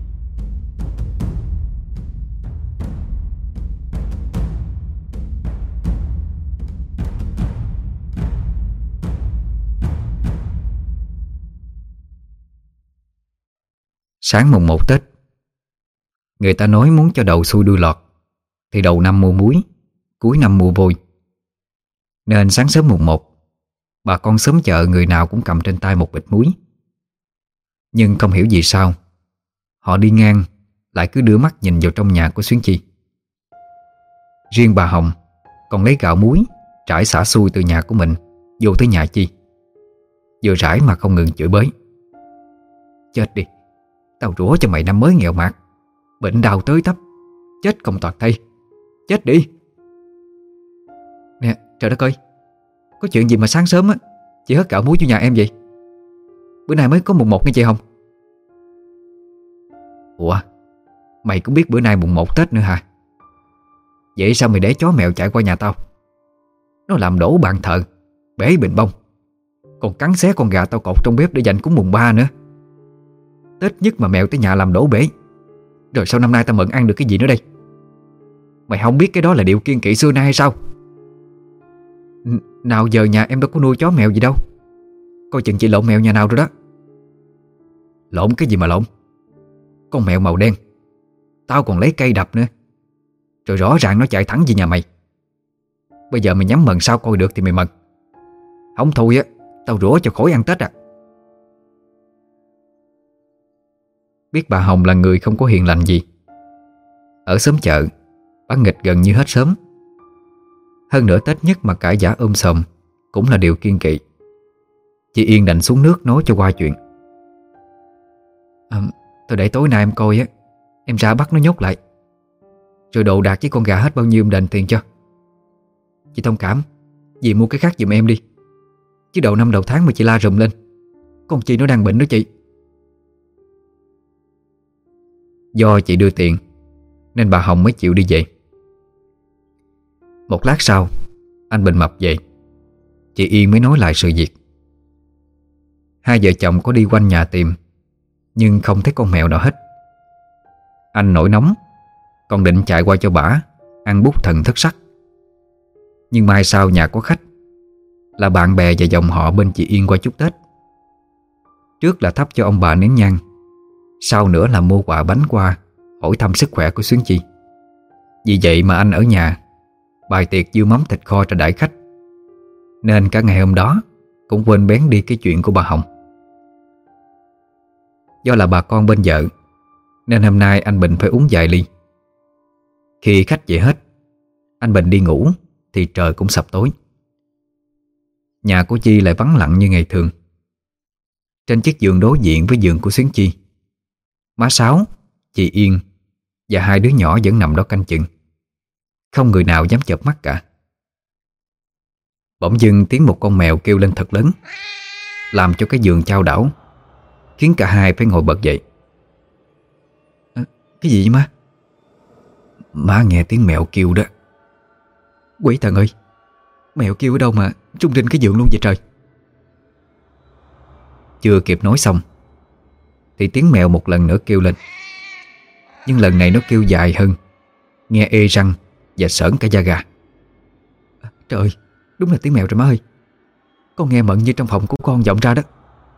Sáng mùng 1 Tết, người ta nói muốn cho đầu xuôi đuôi lọt thì đầu năm mua muối, cuối năm mua vôi. Nên sáng sớm mùng 1, bà con xóm chợ người nào cũng cầm trên tay một bịch muối. Nhưng không hiểu vì sao họ đi ngang lại cứ đưa mắt nhìn vào trong nhà của Xuyến Chi. Riêng bà Hồng còn lấy gạo muối trải xả xuôi từ nhà của mình vô tới nhà Chi, vừa rải mà không ngừng chửi bới. Chết đi, tao rủa cho mày năm mới nghèo mạt, bệnh đau tới tấp, chết không toàn thây. Chết đi. Nè, trời đất ơi, có chuyện gì mà sáng sớm á chị hất gạo muối vô nhà em vậy? Bữa nay mới có mùng 1 nghe chị Hồng. Ủa, mày cũng biết bữa nay mùng 1 Tết nữa hả? Vậy sao mày để chó mèo chạy qua nhà tao? Nó làm đổ bàn thờ, bể bình bông, còn cắn xé con gà tao cột trong bếp để dành cúng mùng 3 nữa. Tết nhất mà mèo tới nhà làm đổ bể. Rồi sau năm nay tao mận ăn được cái gì nữa đây? Mày không biết cái đó là điều kiêng kỵ xưa nay hay sao? Nào giờ nhà em đâu có nuôi chó mèo gì đâu. Coi chừng chị lộn mèo nhà nào rồi đó. Lộn cái gì mà lộn? Con mèo màu đen, tao còn lấy cây đập nữa. Rồi rõ ràng nó chạy thẳng về nhà mày. Bây giờ mày nhắm mần sao coi được thì mày mần. Không thôi á, tao rủa cho khỏi ăn Tết à. Biết bà Hồng là người không có hiền lành gì. Ở xóm chợ, bà nghịch gần như hết sớm. Hơn nữa Tết nhất mà cãi giả sòm cũng là điều kiêng kỵ. Chị Yên đành xuống nước nói cho qua chuyện. Tôi để tối nay em coi á, em ra bắt nó nhốt lại. Rồi đồ đạc với con gà hết bao nhiêu em đền tiền cho. Chị thông cảm, dì mua cái khác giùm em đi. Chứ đầu năm đầu tháng mà chị la rùm lên. Con chị nó đang bệnh đó chị. Do chị đưa tiền nên bà Hồng mới chịu đi về. Một lát sau, anh Bình Mập về. Chị Yên mới nói lại sự việc. Hai vợ chồng có đi quanh nhà tìm, nhưng không thấy con mèo nào hết. Anh nổi nóng, còn định chạy qua cho bả ăn bút thần thất sắc. Nhưng mai sau nhà có khách, là bạn bè và dòng họ bên chị Yên qua chúc Tết. Trước là thắp cho ông bà nén nhang, sau nữa là mua quà bánh qua hỏi thăm sức khỏe của Xuyến Chi. Vì vậy mà anh ở nhà bày tiệc dưa mắm thịt kho cho đãi khách, nên cả ngày hôm đó cũng quên bén đi cái chuyện của bà Hồng. Do là bà con bên vợ nên hôm nay anh Bình phải uống vài ly. Khi khách về hết, anh Bình đi ngủ thì trời cũng sập tối. Nhà của Chi lại vắng lặng như ngày thường. Trên chiếc giường đối diện với giường của Xuyến Chi, má Sáu, chị Yên và hai đứa nhỏ vẫn nằm đó canh chừng. Không người nào dám chợp mắt cả. Bỗng dưng tiếng một con mèo kêu lên thật lớn, làm cho cái giường chao đảo, khiến cả hai phải ngồi bật dậy. Cái gì vậy má? Má nghe tiếng mèo kêu đó. Quỷ thần ơi, mèo kêu ở đâu mà rung rinh cái giường luôn vậy trời? Chưa kịp nói xong thì tiếng mèo một lần nữa kêu lên. Nhưng lần này nó kêu dài hơn, nghe ê răng và sởn cả da gà. Trời ơi, đúng là tiếng mèo rồi má ơi. Con nghe mận như trong phòng của con vọng ra đó.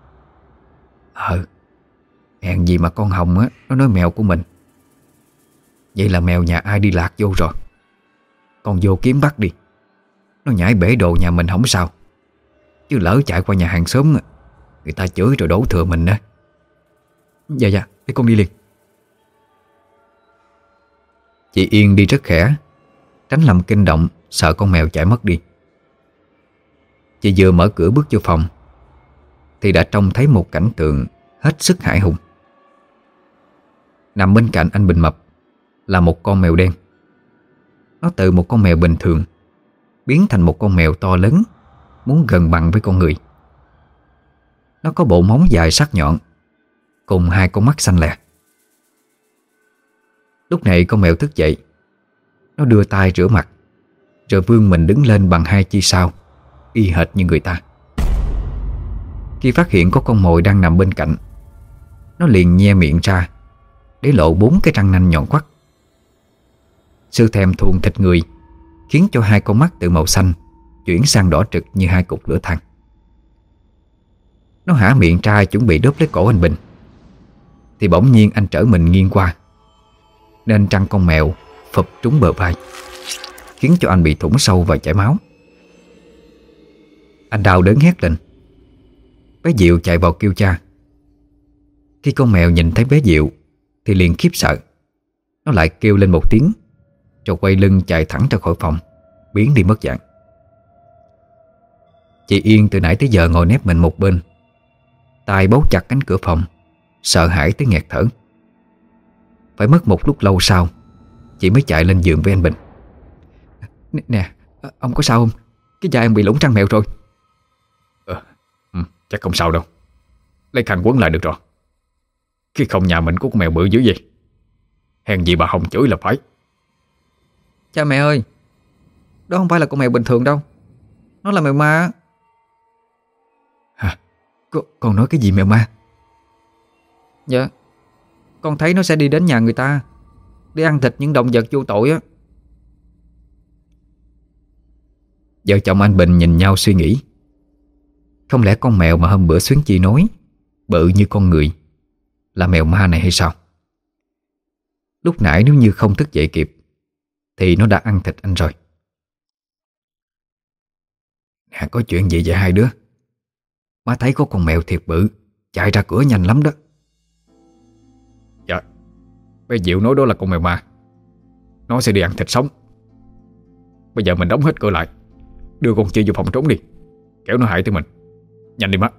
Hèn gì mà con Hồng á, nó nói mèo của mình. Vậy là mèo nhà ai đi lạc vô rồi. Con vô kiếm bắt đi. Nó nhảy bể đồ nhà mình không sao, chứ lỡ chạy qua nhà hàng xóm, người ta chửi rồi đổ thừa mình đó. Dạ, để con đi liền. Chị Yên đi rất khẽ, tránh làm kinh động, sợ con mèo chạy mất đi. Chị vừa mở cửa bước vô phòng thì đã trông thấy một cảnh tượng hết sức hãi hùng. Nằm bên cạnh anh Bình Mập là một con mèo đen. Nó từ một con mèo bình thường biến thành một con mèo to lớn, muốn gần bằng với con người. Nó có bộ móng dài sắc nhọn, cùng hai con mắt xanh lè. Lúc này con mèo thức dậy. Nó đưa tay rửa mặt, rồi vươn mình đứng lên bằng hai chi sau, y hệt như người ta. Khi phát hiện có con mồi đang nằm bên cạnh, nó liền nhe miệng ra để lộ 4 cái răng nanh nhọn quắt. Sự thèm thuồng thịt người khiến cho hai con mắt từ màu xanh chuyển sang đỏ trực như hai cục lửa than. Nó há miệng ra chuẩn bị đớp lấy cổ anh Bình, thì bỗng nhiên anh trở mình nghiêng qua, nên trăng con mèo phụp trúng bờ vai, khiến cho anh bị thủng sâu và chảy máu. Anh đau đớn hét lên. Bé Diệu chạy vào kêu cha. Khi con mèo nhìn thấy bé Diệu thì liền khiếp sợ. Nó lại kêu lên một tiếng, rồi quay lưng chạy thẳng ra khỏi phòng, biến đi mất dạng. Chị Yên từ nãy tới giờ ngồi nép mình một bên, tay bấu chặt cánh cửa phòng, sợ hãi tới nghẹt thở. Phải mất một lúc lâu sau, chị mới chạy lên giường với anh Bình. Nè, ông có sao không? Cái da em bị lủng răng mèo rồi. Chắc không sao đâu. Lấy khăn quấn lại được rồi. Khi không nhà mình có con mèo bự dữ vậy. Hèn gì bà Hồng chửi là phải. Cha mẹ ơi, đó không phải là con mèo bình thường đâu. Nó là mèo ma. Con nói cái gì mèo ma? Dạ, con thấy nó sẽ đi đến nhà người ta để ăn thịt những động vật vô tội á. Vợ chồng anh Bình nhìn nhau suy nghĩ. Không lẽ con mèo mà hôm bữa Xuyến Chi nói bự như con người là mèo ma này hay sao? Lúc nãy nếu như không thức dậy kịp thì nó đã ăn thịt anh rồi. Nè, có chuyện gì vậy hai đứa? Má thấy có con mèo thiệt bự chạy ra cửa nhanh lắm đó. Dạ, bé Diệu nói đó là con mèo ma. Nó sẽ đi ăn thịt sống. Bây giờ mình đóng hết cửa lại, đưa con Chi vô phòng trốn đi, kéo nó hại tới mình. Nhanh đi má.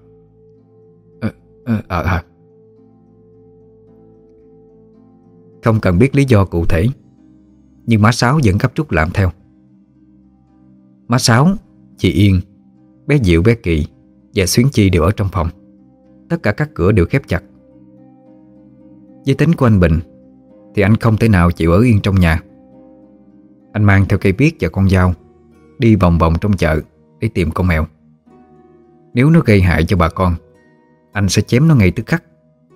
Không cần biết lý do cụ thể, nhưng má Sáu vẫn gấp rút làm theo. Má Sáu, chị Yên, bé Diệu, bé Kỳ và Xuyến Chi đều ở trong phòng. Tất cả các cửa đều khép chặt. Với tính của anh Bình thì anh không thể nào chịu ở yên trong nhà. Anh mang theo cây piết và con dao đi vòng vòng trong chợ để tìm con mèo. Nếu nó gây hại cho bà con, anh sẽ chém nó ngay tức khắc.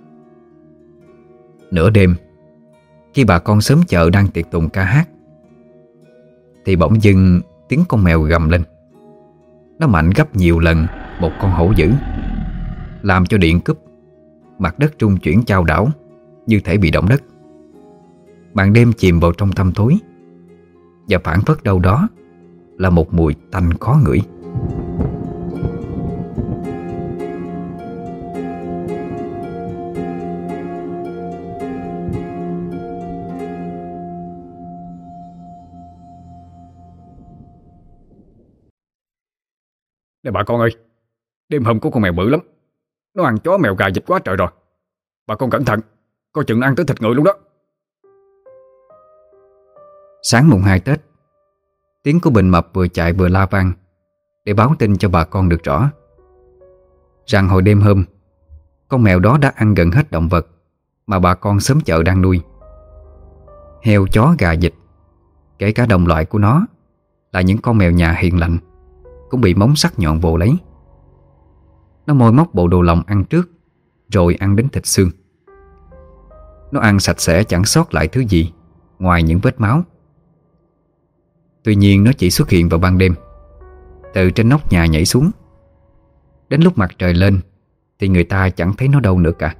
Nửa đêm, khi bà con xóm chợ đang tiệc tùng ca hát, thì bỗng dưng tiếng con mèo gầm lên. Nó mạnh gấp nhiều lần một con hổ dữ, làm cho điện cúp, mặt đất rung chuyển chao đảo như thể bị động đất. Màn đêm chìm vào trong tăm tối, và phảng phất đâu đó là một mùi tanh khó ngửi. Nè bà con ơi, đêm hôm có con mèo bự lắm. Nó ăn chó mèo gà vịt quá trời rồi. Bà con cẩn thận, coi chừng nó ăn tới thịt người luôn đó. Sáng mùng 2 Tết, tiếng của Bình Mập vừa chạy vừa la vang để báo tin cho bà con được rõ rằng hồi đêm hôm, con mèo đó đã ăn gần hết động vật mà bà con xóm chợ đang nuôi. Heo, chó, gà, vịt, kể cả đồng loại của nó là những con mèo nhà hiền lành, cũng bị móng sắc nhọn vồ lấy. Nó môi móc bộ đồ lòng ăn trước, rồi ăn đến thịt xương. Nó ăn sạch sẽ chẳng sót lại thứ gì ngoài những vết máu. Tuy nhiên nó chỉ xuất hiện vào ban đêm, từ trên nóc nhà nhảy xuống. Đến lúc mặt trời lên thì người ta chẳng thấy nó đâu nữa cả.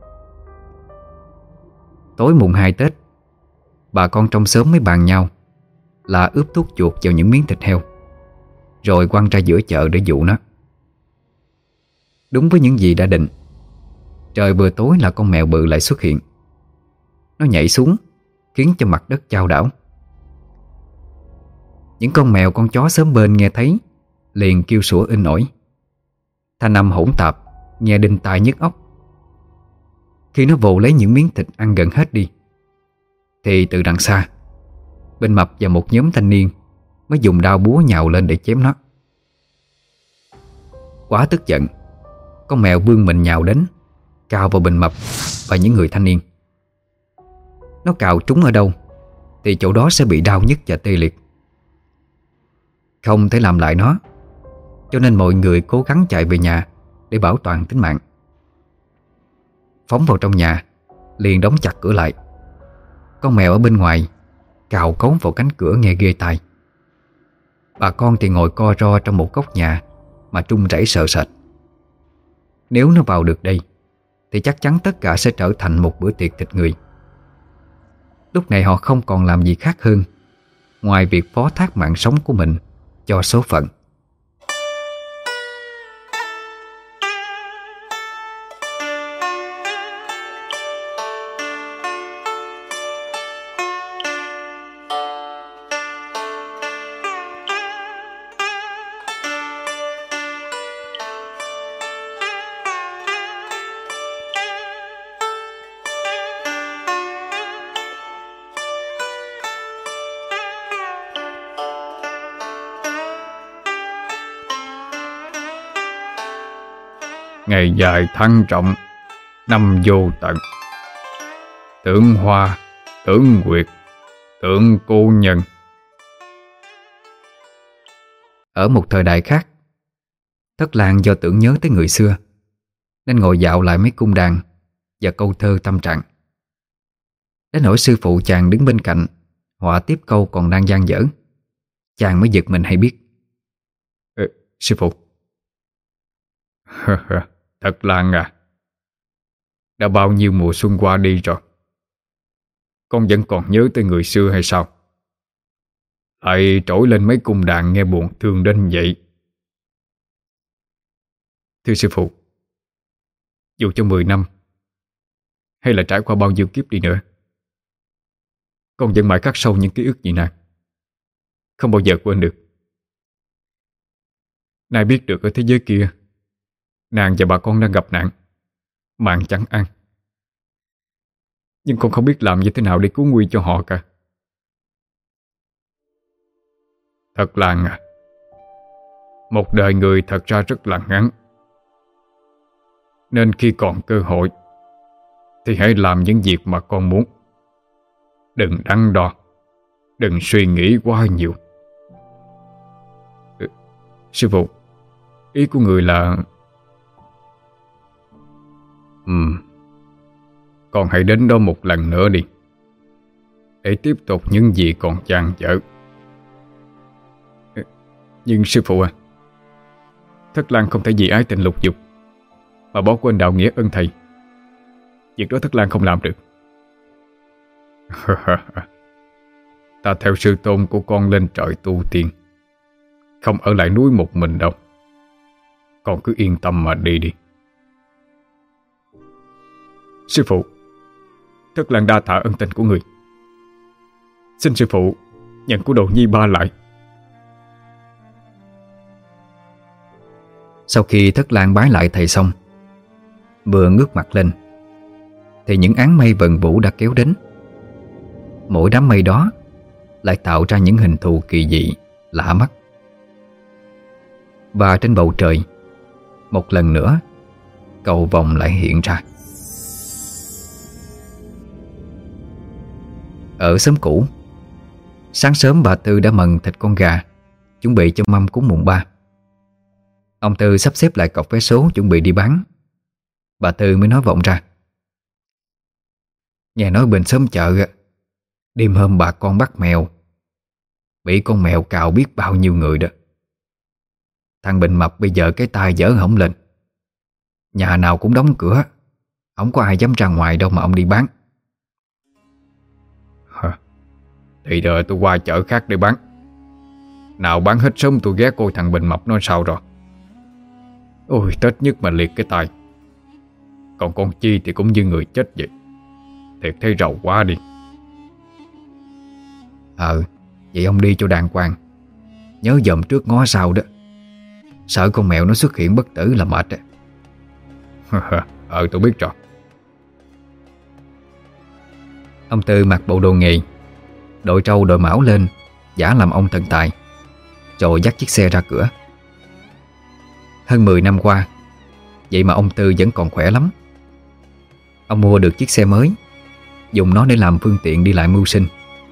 Tối mùng 2 Tết, bà con trong xóm mới bàn nhau là ướp thuốc chuột vào những miếng thịt heo, rồi quăng ra giữa chợ để dụ nó. Đúng với những gì đã định, trời vừa tối là con mèo bự lại xuất hiện. Nó nhảy xuống, khiến cho mặt đất chao đảo. Những con mèo con chó xóm bên nghe thấy liền kêu sủa inh ỏi. Thanh âm hỗn tạp nghe đinh tai nhức óc. Khi nó vồ lấy những miếng thịt ăn gần hết đi, thì từ đằng xa, Bình Mập và một nhóm thanh niên mới dùng đao búa nhào lên để chém nó. Quá tức giận, con mèo vươn mình nhào đến, cào vào Bình Mập và những người thanh niên. Nó cào trúng ở đâu thì chỗ đó sẽ bị đau nhức và tê liệt. Không thể làm lại nó, cho nên mọi người cố gắng chạy về nhà để bảo toàn tính mạng. Phóng vào trong nhà, liền đóng chặt cửa lại. Con mèo ở bên ngoài cào cấu vào cánh cửa nghe ghê tai. Bà con thì ngồi co ro trong một góc nhà mà trung rẩy sợ sệt. Nếu nó vào được đây thì chắc chắn tất cả sẽ trở thành một bữa tiệc thịt người. Lúc này họ không còn làm gì khác hơn ngoài việc phó thác mạng sống của mình cho số phận. Ngày dài thăng trọng, năm vô tận. Tưởng hoa, tưởng nguyệt, tưởng cô nhân. Ở một thời đại khác, thất lạc do tưởng nhớ tới người xưa nên ngồi dạo lại mấy cung đàn và câu thơ tâm trạng. Đến nỗi sư phụ chàng đứng bên cạnh họa tiếp câu còn đang dang dở, chàng mới giật mình hay biết. Sư phụ. Thật Lan à, đã bao nhiêu mùa xuân qua đi rồi, con vẫn còn nhớ tới người xưa hay sao? Lại trỗi lên mấy cung đàn nghe buồn thương đến vậy. Thưa sư phụ, dù cho 10 năm hay là trải qua bao nhiêu kiếp đi nữa, con vẫn mãi khắc sâu những ký ức vì nàng, không bao giờ quên được. Nay biết được ở thế giới kia nàng và bà con đang gặp nạn, mạng chẳng an, nhưng con không biết làm như thế nào để cứu nguy cho họ cả. Thật Lan à, một đời người thật ra rất là ngắn, nên khi còn cơ hội thì hãy làm những việc mà con muốn. Đừng đắn đo, đừng suy nghĩ quá nhiều. Sư phụ, ý của người là... Con hãy đến đó một lần nữa đi, để tiếp tục những gì còn dang dở. Nhưng sư phụ à, Thất Lan không thể vì ái tình lục dục mà bỏ quên đạo nghĩa ân thầy. Việc đó Thất Lan không làm được. Ta theo sư tôn của con lên trời tu tiên, không ở lại núi một mình đâu. Con cứ yên tâm mà đi đi. Sư phụ, Thất Lan đa tạ ân tình của người. Xin sư phụ nhận của đồ nhi ba lại. Sau khi Thất Lan bái lại thầy xong, vừa ngước mặt lên thì những áng mây vần vũ đã kéo đến. Mỗi đám mây đó lại tạo ra những hình thù kỳ dị, lạ mắt. Và trên bầu trời, một lần nữa cầu vồng lại hiện ra. Ở xóm cũ, sáng sớm bà Tư đã mần thịt con gà chuẩn bị cho mâm cúng mùng 3. Ông Tư sắp xếp lại cọc vé số chuẩn bị đi bán. Bà Tư mới nói vọng ra: nghe nói bên xóm chợ đêm hôm bà con bắt mèo, bị con mèo cào biết bao nhiêu người đó. Thằng Bình Mập bây giờ cái tai dở hỏng lên, nhà nào cũng đóng cửa, không có ai dám ra ngoài đâu mà ông đi bán. Thì đợi tôi qua chợ khác để bán. Nào bán hết sớm tôi ghé coi thằng Bình Mập nó sao rồi. Ôi Tết nhất mà liệt cái tai, còn con Chi thì cũng như người chết vậy. Thiệt thấy rầu quá đi. Vậy ông đi cho đàng hoàng, nhớ dòm trước ngó sau đó, sợ con mèo nó xuất hiện bất tử là mệt. Tôi biết rồi. Ông Tư mặc bộ đồ nghề, đội trâu đội mão lên, giả làm ông thần tài, rồi dắt chiếc xe ra cửa. Hơn 10 năm qua, vậy mà ông Tư vẫn còn khỏe lắm. Ông mua được chiếc xe mới, dùng nó để làm phương tiện đi lại mưu sinh.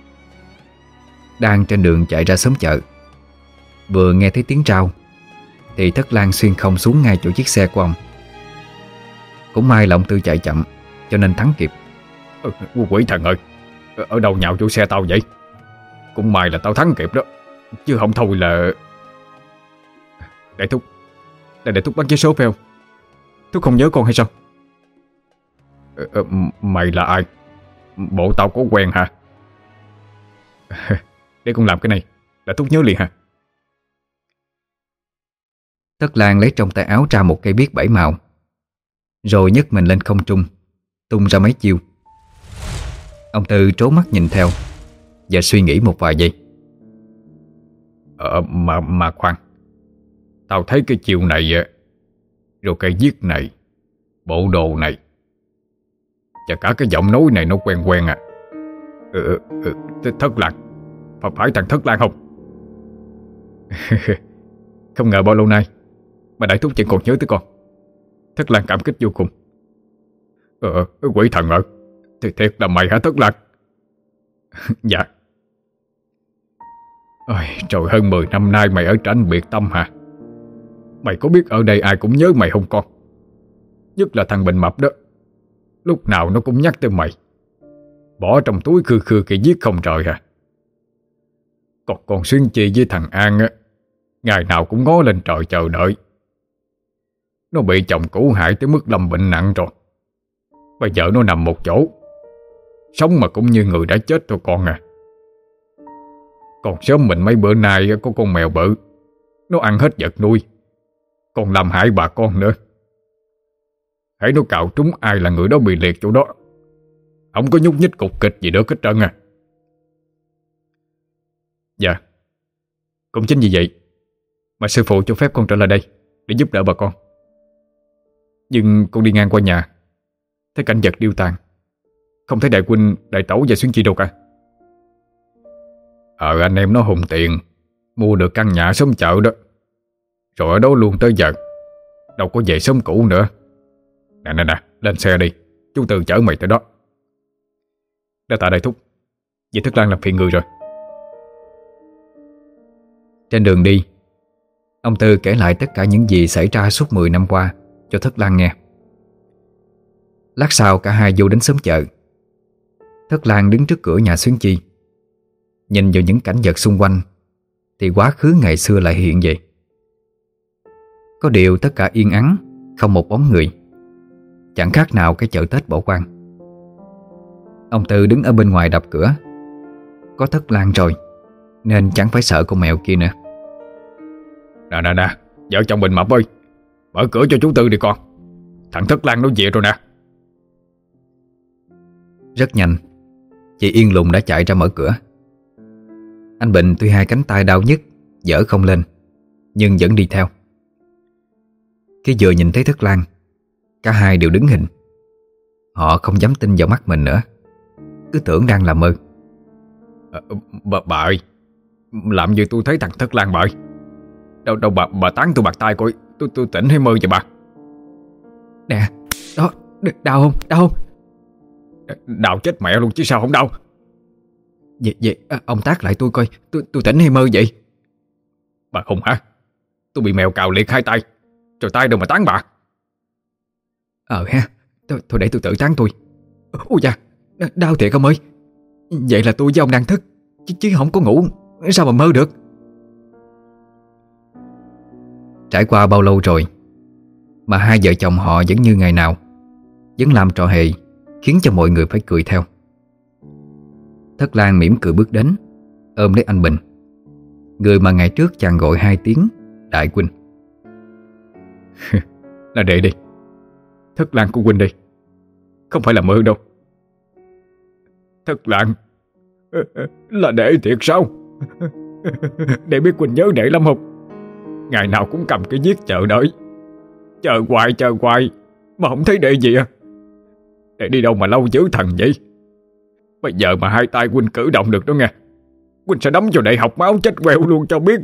Đang trên đường chạy ra xóm chợ, vừa nghe thấy tiếng trao thì Thất Lan xuyên không xuống ngay chỗ chiếc xe của ông. Cũng may là ông Tư chạy chậm cho nên thắng kịp. Quỷ thần ơi, ở đâu nhạo chỗ xe tao vậy? Cũng may là tao thắng kịp đó, chứ không thôi là... Đại thúc, để thúc bán vé số phải không? Thúc không nhớ con hay sao? Mày là ai? Bộ tao có quen hả? Để con làm cái này là thúc nhớ liền hả? Tất Lan lấy trong tay áo ra một cây biếc 7 màu, rồi nhấc mình lên không trung, tung ra mấy chiêu. Ông Tư trố mắt nhìn theo và suy nghĩ một vài giây. Mà khoan, tao thấy cái chiều này, rồi cây viết này, bộ đồ này, và cả cái giọng nói này nó quen quen à. Thất Lan, phải thằng Thất Lan không? Không ngờ bao lâu nay mà đại thúc vẫn còn nhớ tới con. Thất Lan cảm kích vô cùng. Quỷ thần ơi, thì thiệt là mày hả Thất Lan? Dạ. Ôi, trời, hơn 10 năm nay mày ở tránh biệt tâm hả? Mày có biết ở đây ai cũng nhớ mày không con? Nhất là thằng Bình Mập đó, lúc nào nó cũng nhắc tới mày. Bỏ trong túi khư khư kệ giết không trời hả? Còn con Xuyến Chi với thằng An á, ngày nào cũng ngó lên trời chờ đợi. Nó bị chồng cũ hại tới mức lâm bệnh nặng rồi. Bây giờ nó nằm một chỗ, sống mà cũng như người đã chết thôi con à. Còn sớm mình mấy bữa nay có con mèo bự, nó ăn hết vật nuôi, còn làm hại bà con nữa. Hãy nó cạo trúng ai là người đó bị liệt chỗ đó, không có nhúc nhích cục kịch gì nữa hết trơn à. Dạ, cũng chính vì vậy mà sư phụ cho phép con trở lại đây để giúp đỡ bà con. Nhưng con đi ngang qua nhà, thấy cảnh vật điêu tàn, không thấy đại huynh, đại tẩu và Xuyến Chi đâu cả. Anh em nó hùng tiền mua được căn nhà xóm chợ đó, rồi ở đó luôn tới giờ, đâu có về xóm cũ nữa. Nè, lên xe đi, chú Tư chở mày tới đó. Đã tại đây thúc, vậy Thất Lan làm phiền người rồi. Trên đường đi, ông Tư kể lại tất cả những gì xảy ra suốt 10 năm qua cho Thất Lan nghe. Lát sau cả hai vô đến xóm chợ. Thất Lan đứng trước cửa nhà Xuyến Chi, nhìn vào những cảnh vật xung quanh thì quá khứ ngày xưa lại hiện về. Có điều tất cả yên ắng, không một bóng người, chẳng khác nào cái chợ Tết bỏ hoang. Ông Tư đứng ở bên ngoài đập cửa. Có Thất Lan rồi nên chẳng phải sợ con mèo kia nữa. Nè, vợ chồng Bình Mập ơi, mở cửa cho chú Tư đi con. Thằng Thất Lan nó về rồi nè. Rất nhanh, chị Yên Lùng đã chạy ra mở cửa. Anh Bình tuy hai cánh tay đau nhức, dở không lên, nhưng vẫn đi theo. Khi vừa nhìn thấy Thất Lan, cả hai đều đứng hình. Họ không dám tin vào mắt mình nữa, cứ tưởng đang là mơ. Bà ơi, làm gì tôi thấy thằng Thất Lan bà ơi. Đâu bà tán tôi bạc tay coi, tôi tỉnh hay mơ vậy bà? Nè, đó, đau không? Đau không? Đau chết mẹ luôn chứ sao không đau. Vậy ông tác lại tôi coi, tôi tỉnh hay mơ vậy? Bà khùng hả? Tôi bị mèo cào liệt hai tay, rồi tay đâu mà tán bà. Ha, thôi để tôi tự tán tôi. Ôi da, đau thiệt ông ơi. Vậy là tôi với ông đang thức, chứ không có ngủ, sao mà mơ được? Trải qua bao lâu rồi mà hai vợ chồng họ vẫn như ngày nào, vẫn làm trò hề khiến cho mọi người phải cười theo. Thất Lan mỉm cười bước đến, ôm lấy anh Bình, người mà ngày trước chàng gọi hai tiếng đại huynh. Là đệ đi, Thất Lan của huynh đi, không phải là mơ đâu. Thất Lan, là đệ thiệt sao? Đệ biết huynh nhớ đệ lắm không? Ngày nào cũng cầm cái viết chờ đợi, chờ hoài mà không thấy đệ gì à. Đệ đi đâu mà lâu dữ thần vậy? Bây giờ mà hai tay huynh cử động được đó nghe, huynh sẽ đấm cho đệ học máu chết queo luôn cho biết.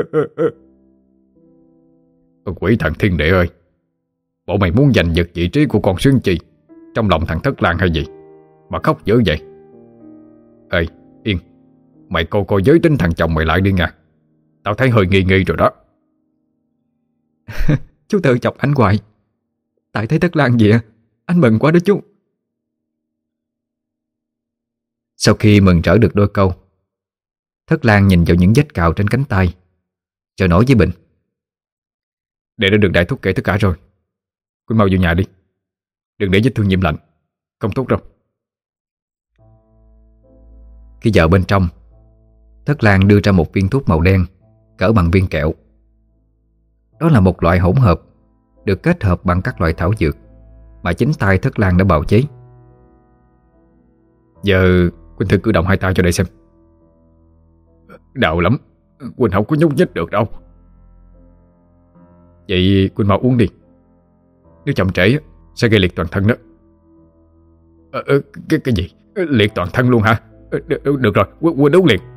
Quỷ thần thiên đệ ơi, bộ mày muốn giành giật vị trí của con Xuyến Chi trong lòng thằng Thất Lan hay gì mà khóc dữ vậy? Ê Yên, mày coi giới tính thằng chồng mày lại đi nha. Tao thấy hơi nghi rồi đó. Chú tự chọc anh hoài. Tại thấy Thất Lan vậy anh mừng quá đó chú. Sau khi mừng rỡ được đôi câu, Thất Lan nhìn vào những vết cào trên cánh tay, rồi nói với Bình: Đệ đã được đại thúc kể tất cả rồi, Quynh mau vào nhà đi, đừng để vết thương nhiễm lạnh, không tốt đâu. Khi vào bên trong, Thất Lan đưa ra một viên thuốc màu đen cỡ bằng viên kẹo. Đó là một loại hỗn hợp được kết hợp bằng các loại thảo dược mà chính tay Thất Lan đã bào chế. Giờ Quynh thử cử động hai tay cho đệ xem. Đau lắm, Quynh không có nhúc nhích được đâu. Vậy Quynh mau uống đi, nếu chậm trễ sẽ gây liệt toàn thân đó. Cái gì? Liệt toàn thân luôn hả? Được rồi, Quynh uống liền.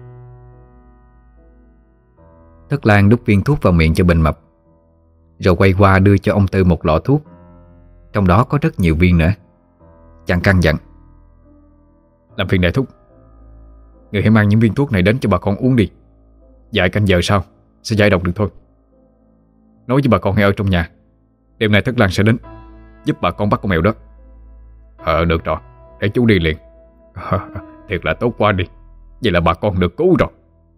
Thất Lan đút viên thuốc vào miệng cho Bình Mập, rồi quay qua đưa cho ông Tư một lọ thuốc, trong đó có rất nhiều viên nữa. Chàng căn dặn: Làm phiền đại thúc, người hãy mang những viên thuốc này đến cho bà con uống đi. Vài canh giờ sau sẽ giải độc được thôi. Nói với bà con hãy ở trong nhà, đêm nay Thất Lan sẽ đến, giúp bà con bắt con mèo đó. Được rồi, để chú đi liền. Thiệt là tốt quá đi. Vậy là bà con được cứu rồi.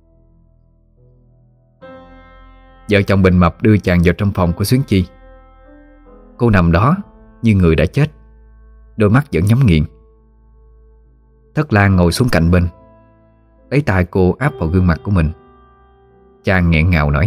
Vợ chồng Bình Mập đưa chàng vào trong phòng của Xuyến Chi. Cô nằm đó như người đã chết, đôi mắt vẫn nhắm nghiền. Thất Lan ngồi xuống cạnh bên, lấy tay cô áp vào gương mặt của mình. Chàng nghẹn ngào nói: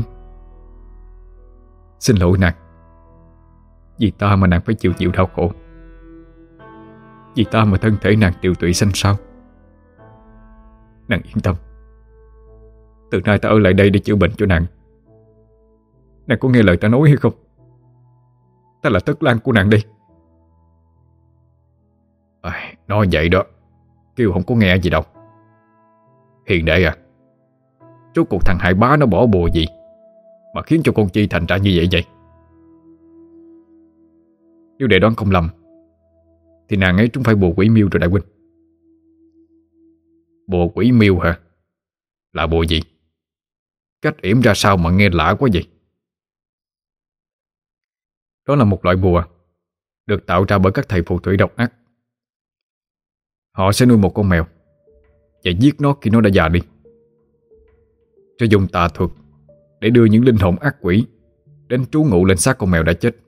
Xin lỗi nàng, vì ta mà nàng phải chịu chịu đau khổ, vì ta mà thân thể nàng tiều tụy xanh xao. Nàng yên tâm, từ nay ta ở lại đây để chữa bệnh cho nàng. Nàng có nghe lời ta nói hay không? Ta là Thất Lan của nàng đây. Nói vậy đó, kêu không có nghe gì đâu. Hiền đệ à, rốt cuộc thằng Hai Bá nó bỏ bùa gì mà khiến cho con Chi thành ra như vậy? Nếu đệ đoán không lầm thì nàng ấy trúng phải bùa quỷ miêu rồi đại huynh. Bùa quỷ miêu hả? Là bùa gì? Cách yểm ra sao mà nghe lạ quá vậy? Đó là một loại bùa được tạo ra bởi các thầy phù thủy độc ác. Họ sẽ nuôi một con mèo và giết nó khi nó đã già đi, rồi dùng tà thuật để đưa những linh hồn ác quỷ đến trú ngụ lên xác con mèo đã chết.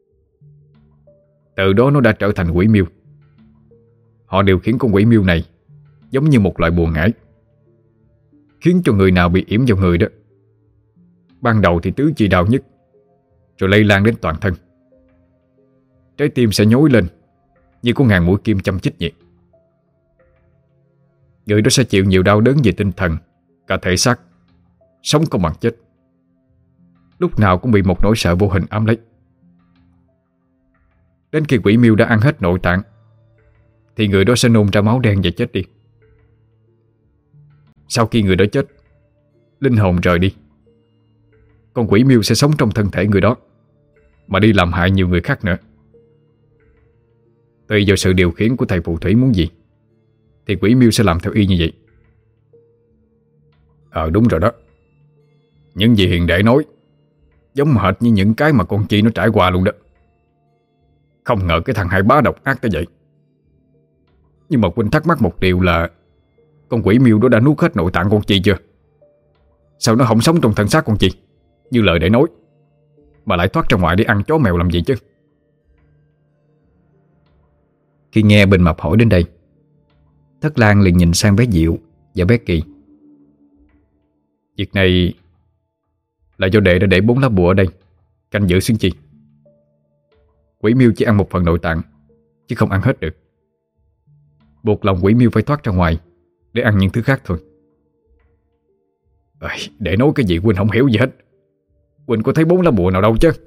Từ đó nó đã trở thành quỷ miêu. Họ điều khiển con quỷ miêu này giống như một loại bùa ngải, khiến cho người nào bị yểm vào người đó, ban đầu thì tứ chi đau nhức, rồi lây lan đến toàn thân. Trái tim sẽ nhói lên như có ngàn mũi kim châm chích vậy. Người đó sẽ chịu nhiều đau đớn về tinh thần, cả thể xác, sống không bằng chết. Lúc nào cũng bị một nỗi sợ vô hình ám lấy. Đến khi quỷ miêu đã ăn hết nội tạng thì người đó sẽ nôn ra máu đen và chết đi. Sau khi người đó chết, linh hồn rời đi, con quỷ miêu sẽ sống trong thân thể người đó mà đi làm hại nhiều người khác nữa. Tùy vào sự điều khiển của thầy phù thủy muốn gì thì quỷ miêu sẽ làm theo y như vậy. Đúng rồi đó. Những gì hiền đệ nói giống hệt như những cái mà con Chi nó trải qua luôn đó. Không ngờ cái thằng Hai Bá độc ác tới vậy. Nhưng mà huynh thắc mắc một điều là con quỷ miêu đó đã nuốt hết nội tạng con Chi chưa? Sao nó không sống trong thân xác con Chi như lời đệ nói, mà lại thoát ra ngoài để ăn chó mèo làm gì chứ? Khi nghe Bình Mập hỏi đến đây, Thất Lan liền nhìn sang bé Diệu và bé Kỳ. Việc này là do đệ đã để 4 lá bùa ở đây canh giữ Xuyến Chi. Quỷ miêu chỉ ăn một phần nội tạng chứ không ăn hết được. Buộc lòng quỷ miêu phải thoát ra ngoài để ăn những thứ khác thôi. Để nói cái gì huynh không hiểu gì hết. Huynh có thấy 4 lá bùa nào đâu chứ?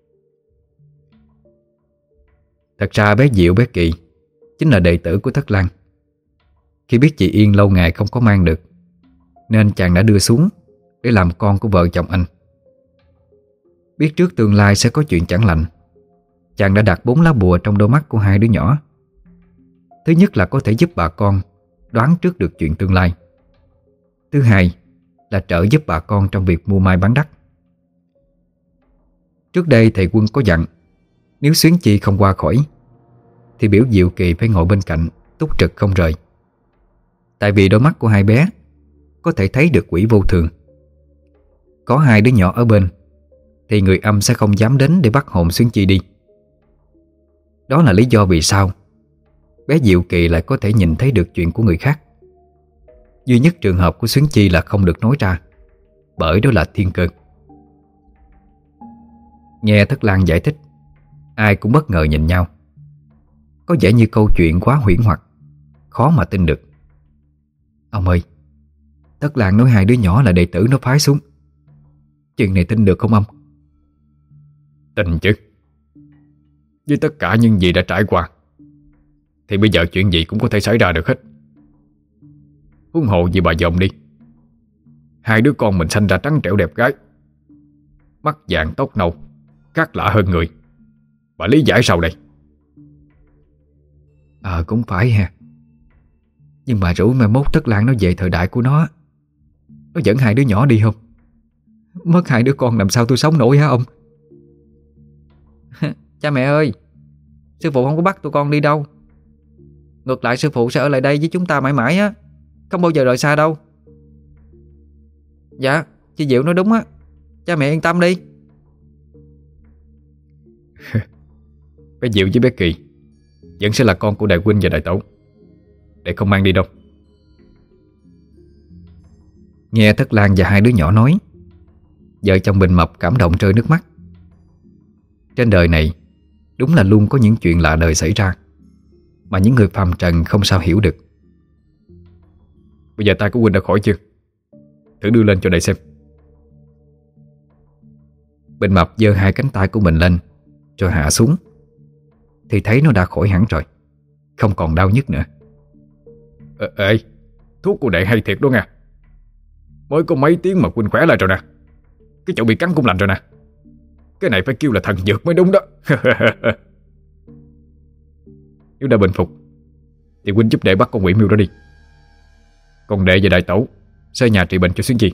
Thật ra bé Diệu bé Kỳ chính là đệ tử của Thất Lan. Khi biết chị Yên lâu ngày không có mang được, nên chàng đã đưa xuống để làm con của vợ chồng anh. Biết trước tương lai sẽ có chuyện chẳng lành, chàng đã đặt 4 lá bùa trong đôi mắt của hai đứa nhỏ. Thứ nhất là có thể giúp bà con đoán trước được chuyện tương lai. Thứ hai là trợ giúp bà con trong việc mua mai bán đắt. Trước đây thầy Quân có dặn, nếu Xuyến Chi không qua khỏi thì biểu Diệu Kỳ phải ngồi bên cạnh túc trực không rời. Tại vì đôi mắt của hai bé có thể thấy được quỷ vô thường. Có hai đứa nhỏ ở bên thì người âm sẽ không dám đến để bắt hồn Xuyến Chi đi. Đó là lý do vì sao bé Diệu Kỳ lại có thể nhìn thấy được chuyện của người khác. Duy nhất trường hợp của Xuyến Chi là không được nói ra, bởi đó là thiên cơ. Nghe Thất Lan giải thích, ai cũng bất ngờ nhìn nhau. Có vẻ như câu chuyện quá huyễn hoặc, khó mà tin được. Ông ơi, Thất Lan nói hai đứa nhỏ là đệ tử nó phái xuống. Chuyện này tin được không ông? Tin chứ. Với tất cả những gì đã trải qua thì bây giờ chuyện gì cũng có thể xảy ra được hết. Huống hồ gì bà dòm đi. Hai đứa con mình sanh ra trắng trẻo đẹp gái, mắt vàng tóc nâu, khác lạ hơn người. Bà lý giải sao đây? Cũng phải ha. Nhưng mà rủ mai mốt Thất Lan nó về thời đại của nó dẫn hai đứa nhỏ đi không? Mất hai đứa con làm sao tôi sống nổi hả ông? Cha mẹ ơi, Sư phụ không có bắt tụi con đi đâu. Ngược lại sư phụ sẽ ở lại đây với chúng ta mãi mãi á, không bao giờ rời xa đâu. Dạ, chị Diệu nói đúng á. Cha mẹ yên tâm đi. Bé Diệu với bé Kỳ vẫn sẽ là con của đại huynh và đại tẩu, để không mang đi đâu. Nghe Thất Lan và hai đứa nhỏ nói, vợ chồng Bình Mập cảm động rơi nước mắt. Trên đời này đúng là luôn có những chuyện lạ đời xảy ra mà những người phàm trần không sao hiểu được. Bây giờ tay của huynh đã khỏi chưa? Thử đưa lên cho đây xem. Bình Mập giơ hai cánh tay của mình lên rồi hạ xuống, thì thấy nó đã khỏi hẳn rồi, không còn đau nhức nữa. Ê, thuốc của đệ hay thiệt đó nha. Mới có mấy tiếng mà huynh khỏe lại rồi nè. Cái chỗ bị cắn cũng lành rồi nè. Cái này phải kêu là thần dược mới đúng đó. Nếu đã bình phục thì huynh giúp đệ bắt con quỷ miêu đó đi. Còn đệ và đại tẩu xây nhà trị bệnh cho Xuyến Chi.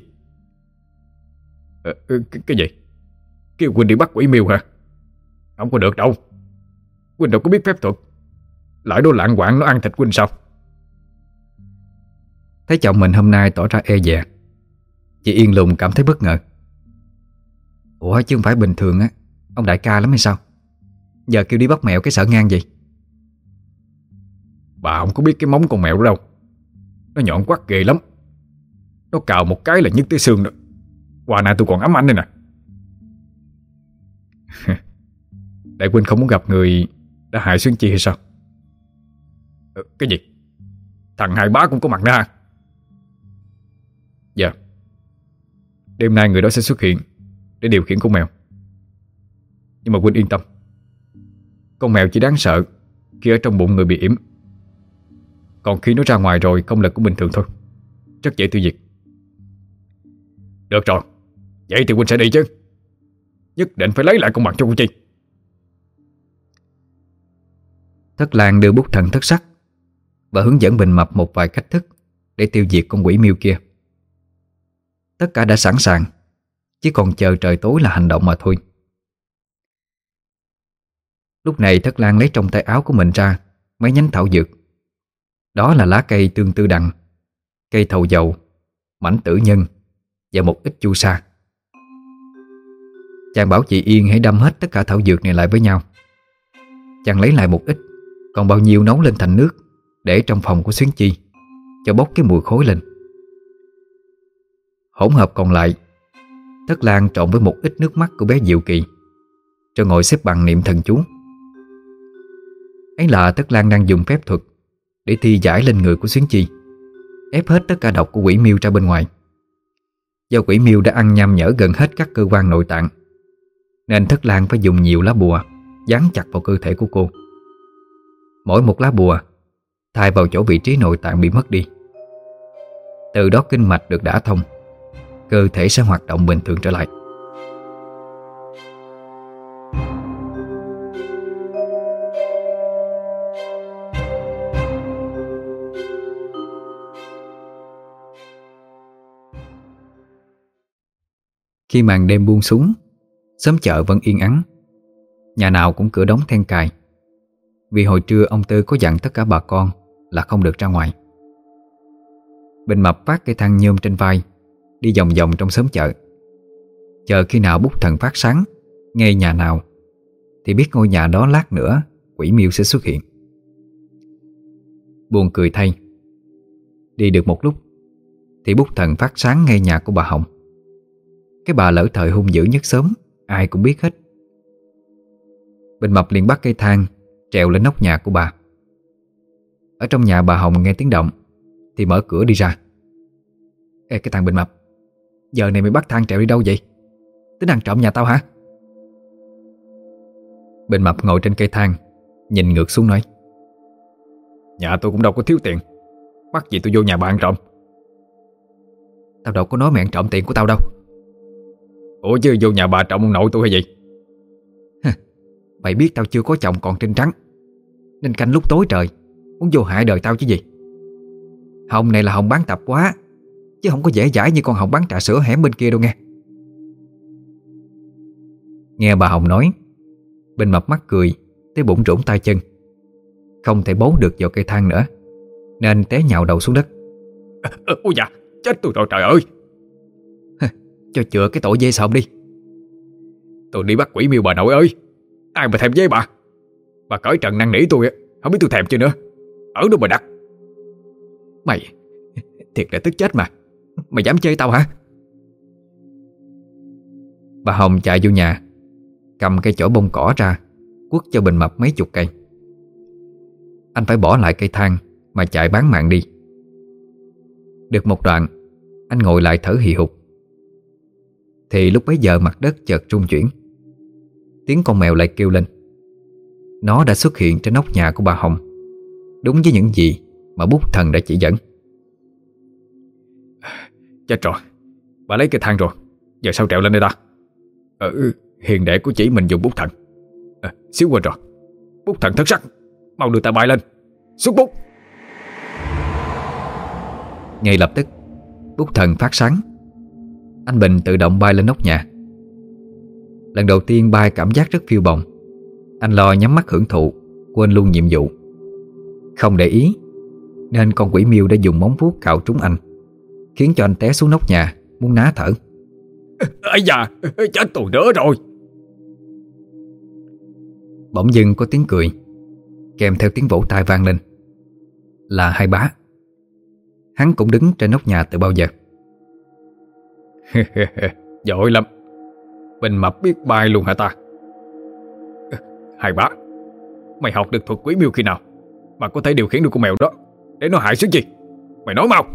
Cái gì? Kêu huynh đi bắt quỷ miêu hả? Không có được đâu. Huynh đâu có biết phép thuật. Lại đồ lạng quạng nó ăn thịt huynh sao? Thấy chồng mình hôm nay tỏ ra e dè, chị Yên Lùng cảm thấy bất ngờ. Ủa chứ không phải bình thường á, ông đại ca lắm hay sao? Giờ kêu đi bắt mèo cái sợ ngang gì? Bà không có biết cái móng con mèo đó đâu. Nó nhọn quắc ghê lắm. Nó cào một cái là nhức tới xương đó. Qua nay tôi còn ám ảnh đây nè. Đại huynh không muốn gặp người đã hại Xuyến Chi hay sao? Cái gì? Thằng hai bá cũng có mặt đó hả? Dạ. Đêm nay người đó sẽ xuất hiện để điều khiển con mèo. Nhưng mà huynh yên tâm, con mèo chỉ đáng sợ khi ở trong bụng người bị yểm. Còn khi nó ra ngoài rồi, công lực cũng bình thường thôi, rất dễ tiêu diệt. Được rồi, vậy thì huynh sẽ đi chứ. Nhất định phải lấy lại công bằng cho cô Chi. Thất Lan đưa bút thần thất sắc và hướng dẫn Bình Mập một vài cách thức để tiêu diệt con quỷ miêu kia. Tất cả đã sẵn sàng, chỉ còn chờ trời tối là hành động mà thôi. Lúc này Thất Lan lấy trong tay áo của mình ra mấy nhánh thảo dược. Đó là lá cây tương tư đằng, cây thầu dầu, mảnh tử nhân và một ít chu sa. Chàng bảo chị Yên hãy đâm hết tất cả thảo dược này lại với nhau. Chàng lấy lại một ít, còn bao nhiêu nấu lên thành nước để trong phòng của Xuyến Chi, cho bốc cái mùi khối lên. Hỗn hợp còn lại Thất Lan trộn với một ít nước mắt của bé Diệu Kỳ, rồi ngồi xếp bằng niệm thần chú. Ấy là Thất Lan đang dùng phép thuật để thi giải lên người của Xuyến Chi, ép hết tất cả độc của quỷ miêu ra bên ngoài. Do quỷ miêu đã ăn nham nhở gần hết các cơ quan nội tạng, nên Thất Lan phải dùng nhiều lá bùa dán chặt vào cơ thể của cô. Mỗi một lá bùa thay vào chỗ vị trí nội tạng bị mất đi. Từ đó kinh mạch được đả thông, cơ thể sẽ hoạt động bình thường trở lại. Khi màn đêm buông xuống, xóm chợ vẫn yên ắng. Nhà nào cũng cửa đóng then cài, vì hồi trưa ông Tư có dặn tất cả bà con là không được ra ngoài. Bình Mập vác cây thang nhôm trên vai, đi vòng vòng trong xóm chợ, chờ khi nào bút thần phát sáng ngay nhà nào thì biết ngôi nhà đó lát nữa quỷ miêu sẽ xuất hiện. Buồn cười thay, đi được một lúc thì bút thần phát sáng ngay nhà của bà Hồng. Cái bà lỡ thời hung dữ nhất xóm, ai cũng biết hết. Bình Mập liền bắt cây thang trèo lên nóc nhà của bà. Ở trong nhà bà Hồng nghe tiếng động thì mở cửa đi ra. Ê cái thằng Bình Mập, giờ này mày bắt thang trèo đi đâu vậy? Tính ăn trộm nhà tao hả? Bình Mập ngồi trên cây thang, nhìn ngược xuống nói: Nhà tôi cũng đâu có thiếu tiền, mắc gì tôi vô nhà bà ăn trộm. Tao đâu có nói mày ăn trộm tiền của tao đâu. Ủa chứ vô nhà bà trộm ông nội tôi hay gì? Mày biết tao chưa có chồng còn trinh trắng, nên canh lúc tối trời, muốn vô hại đời tao chứ gì. Hồng này là Hồng bán tập quá, chứ không có dễ dãi như con Hồng bán trà sữa hẻm bên kia đâu nghe. Nghe bà Hồng nói, Bình Mập mắc cười, tới bủn rủn tay chân, không thể bấu được vào cây thang nữa, nên té nhào đầu xuống đất. Ôi dạ, chết tôi rồi trời ơi. Cho chữa cái tội dê sợm đi. Tôi đi bắt quỷ miêu bà nội ơi. Ai mà thèm với bà. Bà cởi trần năn nỉ tôi á, không biết tôi thèm chưa nữa. Ở đâu mà đặt. Mày thiệt là tức chết mà. Mày dám chơi tao hả? Bà Hồng chạy vô nhà, cầm cây chổi bông cỏ ra, quất cho Bình Mập mấy chục cây. Anh phải bỏ lại cây thang mà chạy bán mạng đi. Được một đoạn, anh ngồi lại thở hì hục. Thì lúc bấy giờ mặt đất chợt rung chuyển. Tiếng con mèo lại kêu lên. Nó đã xuất hiện trên nóc nhà của bà Hồng, đúng với những gì mà bút thần đã chỉ dẫn. Chết rồi, bà lấy cây thang rồi, giờ sao trèo lên đây ta? Hiền đệ của chỉ mình dùng bút thần. Xíu quên rồi. Bút thần thất sắc, mau đưa ta bay lên. Xuất bút. Ngay lập tức, bút thần phát sáng. Anh Bình tự động bay lên nóc nhà. Lần đầu tiên bay cảm giác rất phiêu bồng. Anh lo nhắm mắt hưởng thụ, quên luôn nhiệm vụ. Không để ý, nên con quỷ miêu đã dùng móng vuốt cạo trúng anh, khiến cho anh té xuống nóc nhà, muốn ná thở. Ây da, chết tôi nữa rồi. Bỗng dưng có tiếng cười, kèm theo tiếng vỗ tay vang lên. Là hai bá. Hắn cũng đứng trên nóc nhà từ bao giờ. Giỏi lắm. Bình Mập biết bay luôn hả ta? Hai bá, mày học được thuật quỷ miêu khi nào mà có thể điều khiển được con mèo đó để nó hại sức gì? Mày nói mau.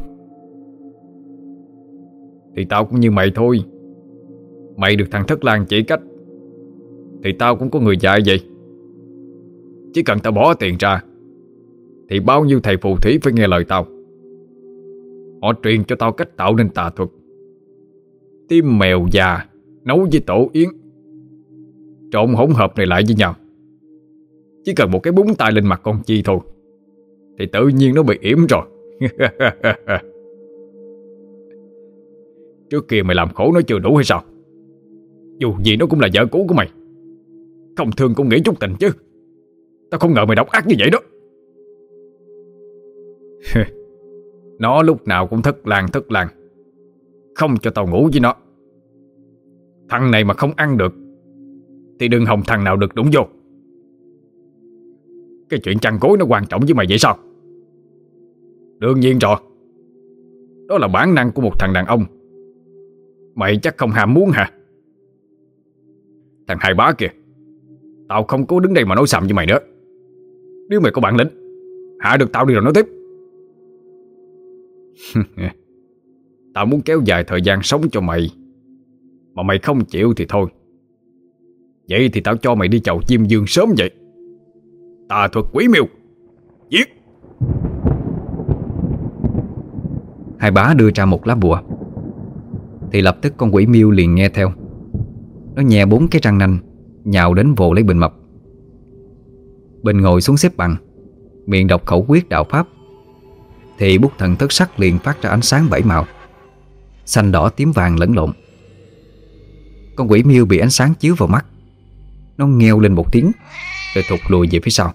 Thì tao cũng như mày thôi. Mày được thằng Thất Lang chỉ cách, thì tao cũng có người dạy vậy. Chỉ cần tao bỏ tiền ra, thì bao nhiêu thầy phù thủy phải nghe lời tao. Họ truyền cho tao cách tạo nên tà thuật. Tim mèo già nấu với tổ yến, trộn hỗn hợp này lại với nhau. Chỉ cần một cái búng tay lên mặt con chi thôi, thì tự nhiên nó bị yểm rồi. Trước kia mày làm khổ nó chưa đủ hay sao? Dù gì nó cũng là vợ cũ của mày. Không thương cũng nghĩ chút tình chứ. Tao không ngờ mày độc ác như vậy đó. Nó lúc nào cũng thất lang, không cho tao ngủ với nó. Thằng này mà không ăn được thì đừng hòng thằng nào được đụng vô. Cái chuyện chăn gối nó quan trọng với mày vậy sao? Đương nhiên rồi. Đó là bản năng của một thằng đàn ông. Mày chắc không ham muốn hả? Thằng hai bá kìa, tao không cố đứng đây mà nói xàm với mày nữa. Nếu mày có bản lĩnh, hạ được tao đi rồi nói tiếp. Tao muốn kéo dài thời gian sống cho mày, mà mày không chịu thì thôi. Vậy thì tao cho mày đi chầu chim dương sớm vậy. Tà thuật quỷ miêu, giết. Hai bá đưa ra một lá bùa, thì lập tức con quỷ miêu liền nghe theo. Nó nhè 4 cái răng nanh, nhào đến vồ lấy Bình Mập. Bình ngồi xuống xếp bằng, miệng đọc khẩu quyết đạo pháp, thì bút thần thất sắc liền phát ra ánh sáng 7 màu, xanh đỏ tím vàng lẫn lộn. Con quỷ miêu bị ánh sáng chiếu vào mắt, nó nghêu lên một tiếng, rồi thụt lùi về phía sau.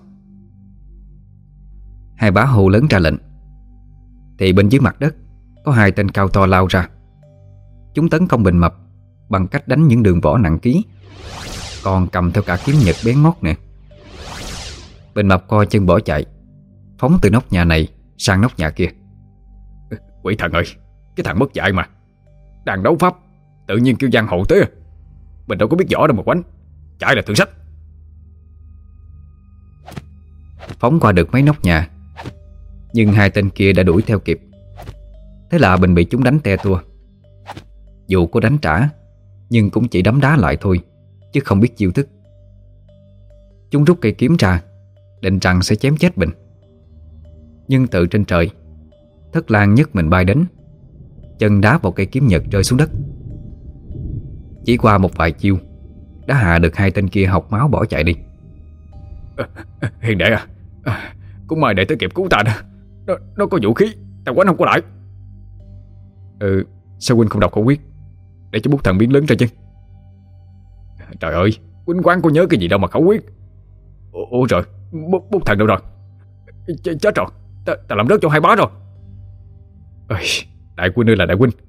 Hai bá hô lớn ra lệnh, thì bên dưới mặt đất có 2 tên cao to lao ra. Chúng tấn công Bình Mập bằng cách đánh những đường võ nặng ký, còn cầm theo cả kiếm nhật bén ngót nè. Bình Mập co chân bỏ chạy, phóng từ nóc nhà này sang nóc nhà kia. Quỷ thần ơi, cái thằng mất dạy mà. Đang đấu pháp tự nhiên kêu giang hồ tới à. Mình đâu có biết võ đâu mà quánh. Chạy là thượng sách. Phóng qua được mấy nóc nhà, nhưng 2 tên kia đã đuổi theo kịp. Thế là Bình bị chúng đánh te tua. Dù có đánh trả, nhưng cũng chỉ đấm đá lại thôi, chứ không biết chiêu thức. Chúng rút cây kiếm ra, định rằng sẽ chém chết Bình. Nhưng từ trên trời, Thất Lang nhấc mình bay đến, chân đá vào cây kiếm nhật rơi xuống đất. Chỉ qua một vài chiêu đã hạ được 2 tên kia học máu bỏ chạy đi. Hiền đệ à, cũng mời đệ tới kịp cứu ta đó. Nó có vũ khí, ta quánh không có lại. Sao huynh không đọc khẩu quyết để cho bút thần biến lớn ra chứ? Trời ơi, quýnh quán có nhớ cái gì đâu mà khẩu quyết. Ủa rồi, bút thần đâu rồi? Chết rồi, ta làm rớt cho hai bá rồi. Ôi, đại huynh ơi là đại huynh.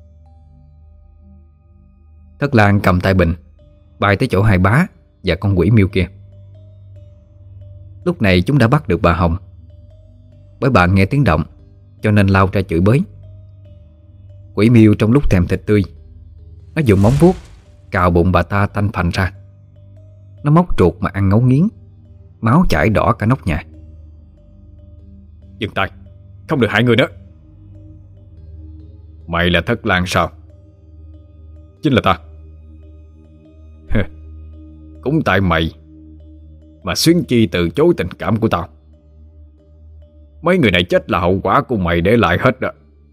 Thất Lan cầm tay bình bay tới chỗ hai bá và con quỷ miêu kia. Lúc này chúng đã bắt được bà Hồng. Bởi bà nghe tiếng động cho nên lao ra chửi bới. Quỷ miêu trong lúc thèm thịt tươi, nó dùng móng vuốt cào bụng bà ta tanh phành ra. Nó móc ruột mà ăn ngấu nghiến, máu chảy đỏ cả nóc nhà. Dừng tay, không được hại người nữa. Mày là Thất Lan sao? Chính là ta. Cũng tại mày mà Xuyến Chi từ chối tình cảm của tao. Mấy người này chết là hậu quả của mày để lại hết đó.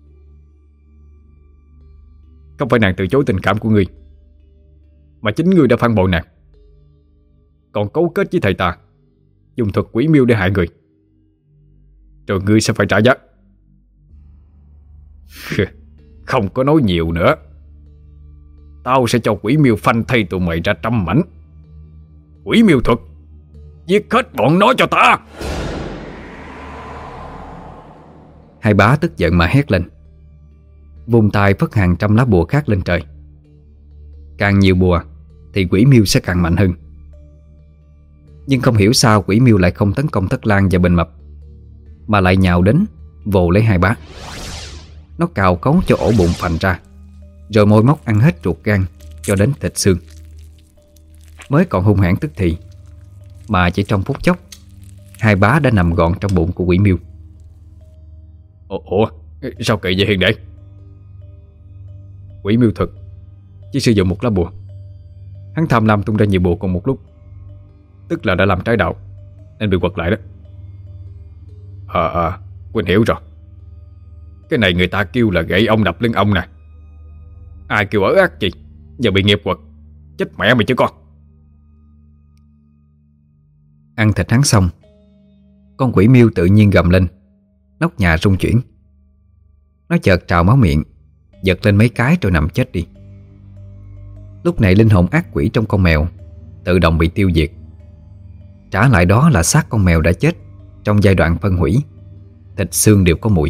Không phải nàng từ chối tình cảm của ngươi, mà chính ngươi đã phản bội nàng, còn cấu kết với thầy ta dùng thuật quỷ miêu để hại người. Rồi ngươi sẽ phải trả giá. Không có nói nhiều nữa. Tao sẽ cho quỷ miêu phanh thây tụi mày ra trăm mảnh. Quỷ miêu thuật, giết hết bọn nó cho ta. Hai bá tức giận mà hét lên, vùng tay phất hàng trăm lá bùa khác lên trời. Càng nhiều bùa thì quỷ miêu sẽ càng mạnh hơn. Nhưng không hiểu sao quỷ miêu lại không tấn công Thất Lan và Bình Mập, mà lại nhào đến vồ lấy hai bá. Nó cào cấu cho ổ bụng phành ra, rồi môi móc ăn hết ruột gan cho đến thịt xương. Mới còn hung hãn tức thì, mà chỉ trong phút chốc hai bá đã nằm gọn trong bụng của quỷ miêu. Ủa, sao kỳ vậy Hiền đệ? Quỷ miêu thuật chỉ sử dụng một lá bùa. Hắn tham lam tung ra nhiều bùa cùng một lúc, tức là đã làm trái đạo nên bị quật lại đó. Quỳnh hiểu rồi. Cái này người ta kêu là gậy ông đập lưng ông nè. Ai kêu ở ác gì, giờ bị nghiệp quật. Chết mẹ mày chứ con. Ăn thịt hắn xong, con quỷ miêu tự nhiên gầm lên, nóc nhà rung chuyển. Nó chợt trào máu miệng, giật lên mấy cái rồi nằm chết đi. Lúc này linh hồn ác quỷ trong con mèo tự động bị tiêu diệt. Trả lại đó là xác con mèo đã chết trong giai đoạn phân hủy, thịt xương đều có mùi.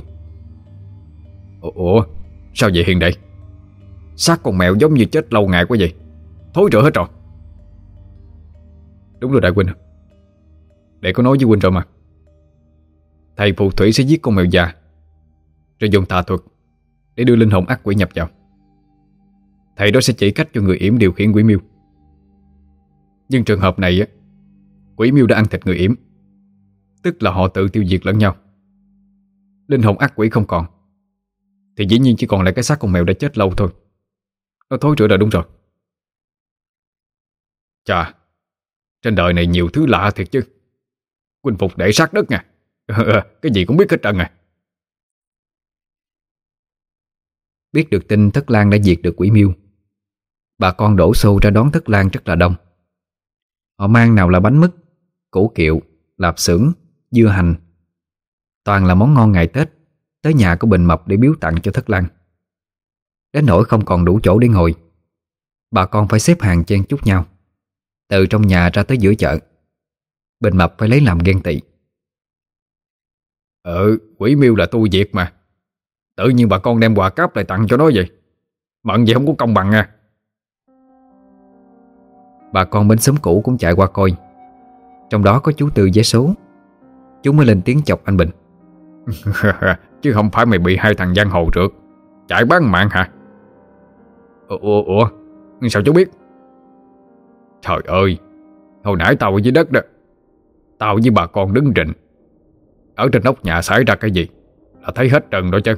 Ủa, sao vậy Hiền đệ? Xác con mèo giống như chết lâu ngày quá vậy, thối rữa hết rồi. Đúng rồi đại huynh, để có nói với huynh rồi mà. Thầy phù thủy sẽ giết con mèo già, rồi dùng tà thuật để đưa linh hồn ác quỷ nhập vào. Thầy đó sẽ chỉ cách cho người yểm điều khiển quỷ miêu. Nhưng trường hợp này á, quỷ miêu đã ăn thịt người yểm, tức là họ tự tiêu diệt lẫn nhau. Linh hồn ác quỷ không còn, thì dĩ nhiên chỉ còn lại cái xác con mèo đã chết lâu thôi. Nó thối rữa rồi, đúng rồi. Chà, trên đời này nhiều thứ lạ thiệt chứ. Huynh phục để sát đất nha. Cái gì cũng biết hết trơn à. Biết được tin Thất Lan đã diệt được quỷ miêu, bà con đổ xô ra đón Thất Lan rất là đông. Họ mang nào là bánh mứt, củ kiệu, lạp xưởng, dưa hành, toàn là món ngon ngày Tết, tới nhà của Bình Mập để biếu tặng cho Thất Lan. Đến nỗi không còn đủ chỗ để ngồi, bà con phải xếp hàng chen chúc nhau, từ trong nhà ra tới giữa chợ. Bình Mập phải lấy làm ghen tị. Quỷ miêu là tu diệt mà, tự nhiên bà con đem quà cáp lại tặng cho nó vậy. Mận vậy không có công bằng nha. Bà con bên xóm cũ cũng chạy qua coi, trong đó có chú Tư vé số. Chú mới lên tiếng chọc anh Bình. Chứ không phải mày bị hai thằng giang hồ rượt chạy bán mạng hả? Ủa sao chú biết? Trời ơi, hồi nãy tao ở dưới đất đó, tao với bà con đứng rình, ở trên nóc nhà xảy ra cái gì là thấy hết trần đó chứ.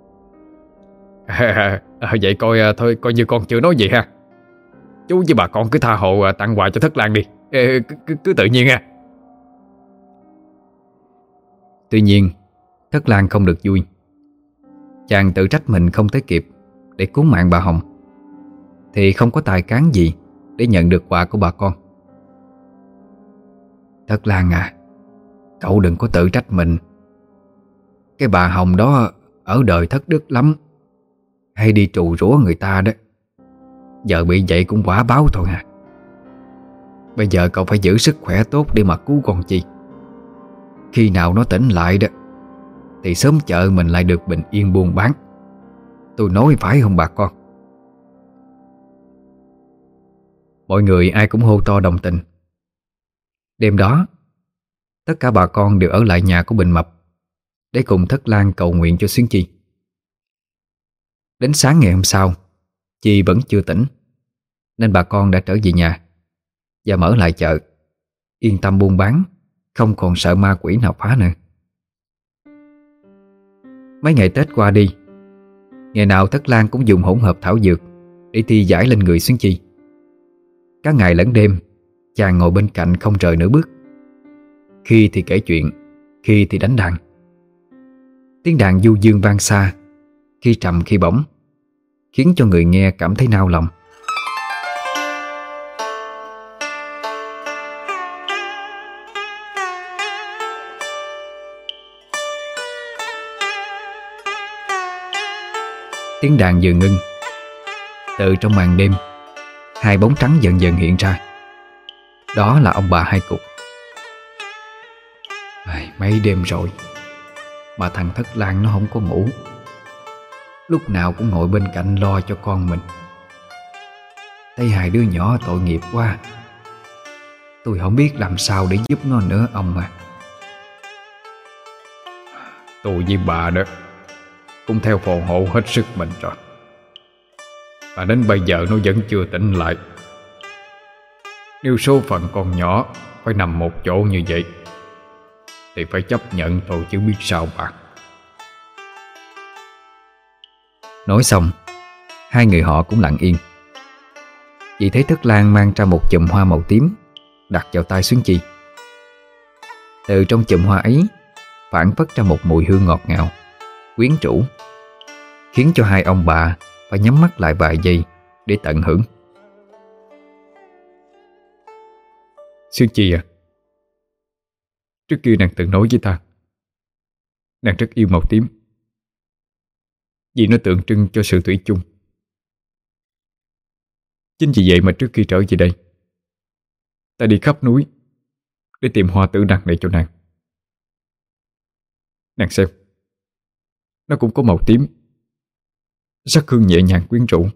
Vậy coi thôi, coi như con chưa nói gì ha. Chú với bà con cứ tha hồ tặng quà cho Thất Lan đi. Cứ tự nhiên ha. Tuy nhiên Thất Lan không được vui. Chàng tự trách mình không tới kịp để cứu mạng bà Hồng, thì không có tài cán gì để nhận được quà của bà con. Thất Lan à, cậu đừng có tự trách mình. Cái bà Hồng đó ở đời thất đức lắm, hay đi trù rủa người ta đó. Giờ bị vậy cũng quả báo thôi à. Bây giờ cậu phải giữ sức khỏe tốt để mà cứu con Chi. Khi nào nó tỉnh lại đó thì sớm chợ mình lại được bình yên buôn bán. Tôi nói phải không bà con? Mọi người ai cũng hô to đồng tình. Đêm đó, tất cả bà con đều ở lại nhà của Bình Mập để cùng Thất Lan cầu nguyện cho Xuyến Chi. Đến sáng ngày hôm sau, Chi vẫn chưa tỉnh, nên bà con đã trở về nhà và mở lại chợ, yên tâm buôn bán, không còn sợ ma quỷ nào phá nữa. Mấy ngày Tết qua đi, ngày nào Thất Lan cũng dùng hỗn hợp thảo dược để thi giải lên người Xuyến Chi. Cả ngày lẫn đêm, chàng ngồi bên cạnh không rời nửa bước. Khi thì kể chuyện, khi thì đánh đàn. Tiếng đàn du dương vang xa, khi trầm khi bổng, khiến cho người nghe cảm thấy nao lòng. Tiếng đàn vừa ngưng, từ trong màn đêm, hai bóng trắng dần dần hiện ra. Đó là ông bà Hai Cục. Mấy đêm rồi mà thằng Thất Lan nó không có ngủ, lúc nào cũng ngồi bên cạnh lo cho con mình. Thấy hai đứa nhỏ tội nghiệp quá, tôi không biết làm sao để giúp nó nữa ông à. Tôi với bà đó cũng theo phò hộ hết sức mình rồi, và đến bây giờ nó vẫn chưa tỉnh lại. Nếu số phận con nhỏ phải nằm một chỗ như vậy thì phải chấp nhận thôi chứ biết sao bà. Nói xong, hai người họ cũng lặng yên. Chỉ thấy Thất Lan mang ra một chùm hoa màu tím, đặt vào tay Xuyến Chi. Từ trong chùm hoa ấy phảng phất ra một mùi hương ngọt ngào, quyến rũ, khiến cho hai ông bà phải nhắm mắt lại vài giây để tận hưởng. Xuyến Chi à, trước kia nàng từng nói với ta nàng rất yêu màu tím, vì nó tượng trưng cho sự thủy chung. Chính vì vậy mà trước khi trở về đây, ta đi khắp núi để tìm hoa tử đằng này cho nàng. Nàng xem, nó cũng có màu tím, sắc hương nhẹ nhàng quyến rũ.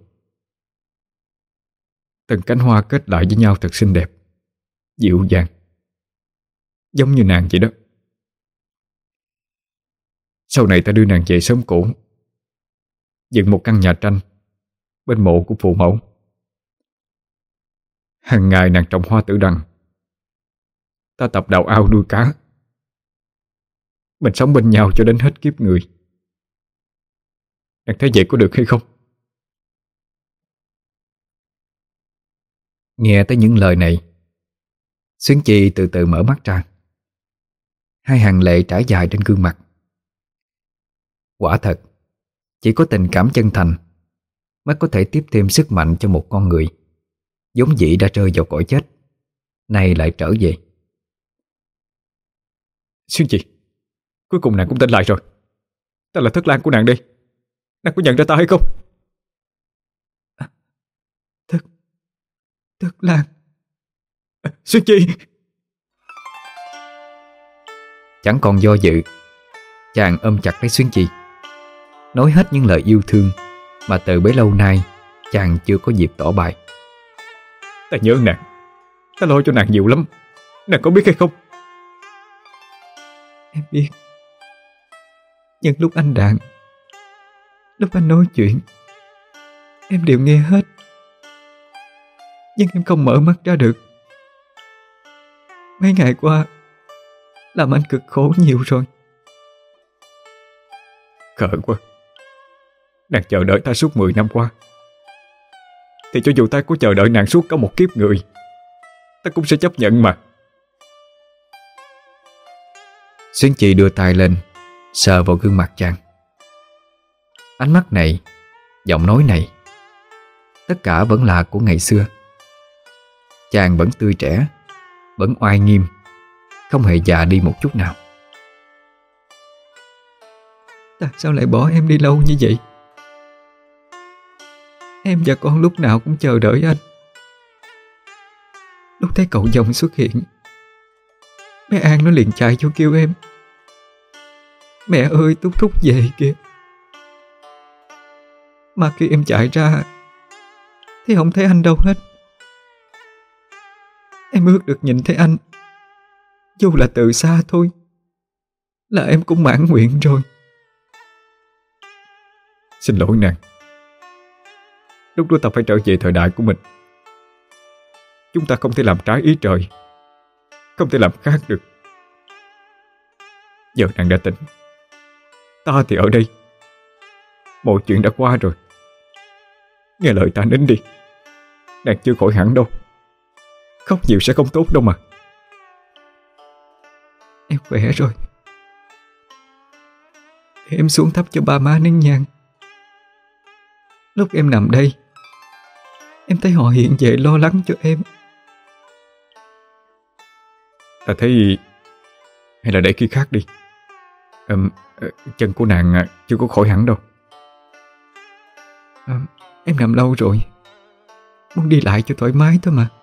Từng cánh hoa kết lại với nhau thật xinh đẹp, dịu dàng, giống như nàng vậy đó. Sau này ta đưa nàng về xóm cũ, dựng một căn nhà tranh bên mộ của phụ mẫu. Hàng ngày nàng trồng hoa tử đằng, ta tập đào ao nuôi cá. Mình sống bên nhau cho đến hết kiếp người. Nàng thấy vậy có được hay không? Nghe tới những lời này, Xuyến Chi từ từ mở mắt ra. Hai hàng lệ trải dài trên gương mặt. Quả thật, chỉ có tình cảm chân thành mới có thể tiếp thêm sức mạnh cho một con người vốn dĩ đã rơi vào cõi chết, nay lại trở về. Xuyến Chi, cuối cùng nàng cũng tỉnh lại rồi. Ta là Thất Lan của nàng đây, nàng có nhận ra ta hay không? Thất Lan. Xuyến Chi. Chẳng còn do dự, chàng ôm chặt lấy Xuyến Chi, nói hết những lời yêu thương mà từ bấy lâu nay chàng chưa có dịp tỏ bày. Ta nhớ nàng, ta lo cho nàng nhiều lắm, nàng có biết hay không? Em biết. Nhưng lúc anh đàn, lúc anh nói chuyện, em đều nghe hết. Nhưng em không mở mắt ra được. Mấy ngày qua làm anh cực khổ nhiều rồi. Khờ quá. Nàng chờ đợi ta suốt 10 năm qua, thì cho dù ta có chờ đợi nàng suốt cả một kiếp người, ta cũng sẽ chấp nhận mà. Xuyến Chi đưa tay lên sờ vào gương mặt chàng. Ánh mắt này, giọng nói này, tất cả vẫn là của ngày xưa. Chàng vẫn tươi trẻ, vẫn oai nghiêm, không hề già đi một chút nào. Tại sao lại bỏ em đi lâu như vậy? Em và con lúc nào cũng chờ đợi anh. Lúc thấy cậu Dòng xuất hiện, bé An nó liền chạy vô kêu em: "Mẹ ơi, Thúc Thúc về kìa." Mà khi em chạy ra thì không thấy anh đâu hết. Em ước được nhìn thấy anh, dù là từ xa thôi, là em cũng mãn nguyện rồi. Xin lỗi nàng. Lúc đó ta phải trở về thời đại của mình. Chúng ta không thể làm trái ý trời, không thể làm khác được. Giờ nàng đã tỉnh, ta thì ở đây. Mọi chuyện đã qua rồi. Nghe lời ta nín đi. Nàng chưa khỏi hẳn đâu. Khóc nhiều sẽ không tốt đâu mà. Em khỏe rồi. Để em xuống thắp cho ba má nén nhang. Lúc em nằm đây, em thấy họ hiện về lo lắng cho em. Ta thấy hay là để khi khác đi. Chân của nàng chưa có khỏi hẳn đâu. Em nằm lâu rồi, muốn đi lại cho thoải mái thôi mà.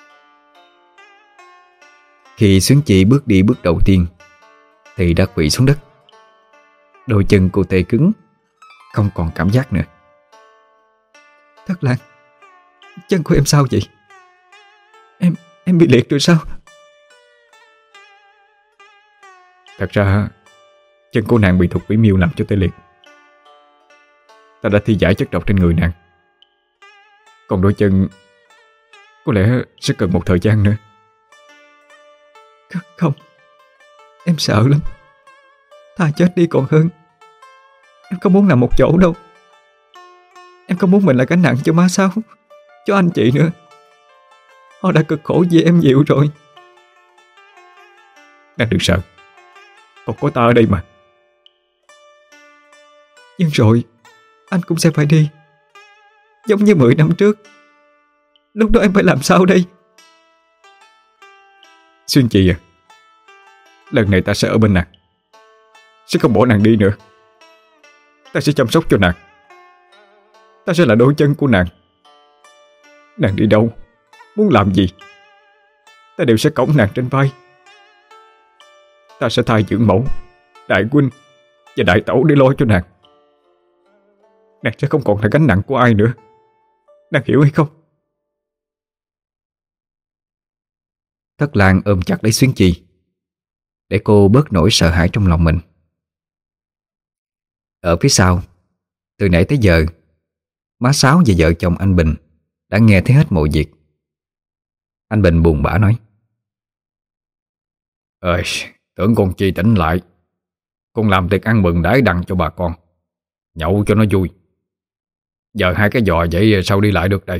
Khi Xuân Chi bước đi bước đầu tiên thì đã quỵ xuống đất. Đôi chân cô tê cứng, không còn cảm giác nữa. Thất Lan, chân của em sao vậy? Em bị liệt rồi sao? Thật ra chân của nàng bị thuật quỷ miêu làm cho tê liệt. Ta đã thi giải chất độc trên người nàng. Còn đôi chân có lẽ sẽ cần một thời gian nữa. Không, em sợ lắm. Thà chết đi còn hơn. Em không muốn nằm một chỗ đâu. Em không muốn mình là gánh nặng cho má Sáu, cho anh chị nữa. Họ đã cực khổ vì em nhiều rồi. Nàng đừng sợ, còn có ta ở đây mà. Nhưng rồi anh cũng sẽ phải đi, giống như 10 năm trước. Lúc đó em phải làm sao đây? Xuyên Chi à, lần này ta sẽ ở bên nàng, sẽ không bỏ nàng đi nữa. Ta sẽ chăm sóc cho nàng. Ta sẽ là đôi chân của nàng. Nàng đi đâu, muốn làm gì, ta đều sẽ cõng nàng trên vai. Ta sẽ thay dưỡng mẫu, đại huynh và đại tẩu để lo cho nàng. Nàng sẽ không còn là gánh nặng của ai nữa. Nàng hiểu hay không? Thất Lan ôm chặt lấy Xuyến Chi để cô bớt nỗi sợ hãi trong lòng mình. Ở phía sau, từ nãy tới giờ, má Sáu và vợ chồng anh Bình đã nghe thấy hết mọi việc. Anh Bình buồn bã nói: Ơi, tưởng con Chi tỉnh lại, con làm tiệc ăn mừng đãi đằng cho bà con, nhậu cho nó vui. Giờ hai cái giò vậy sao đi lại được đây?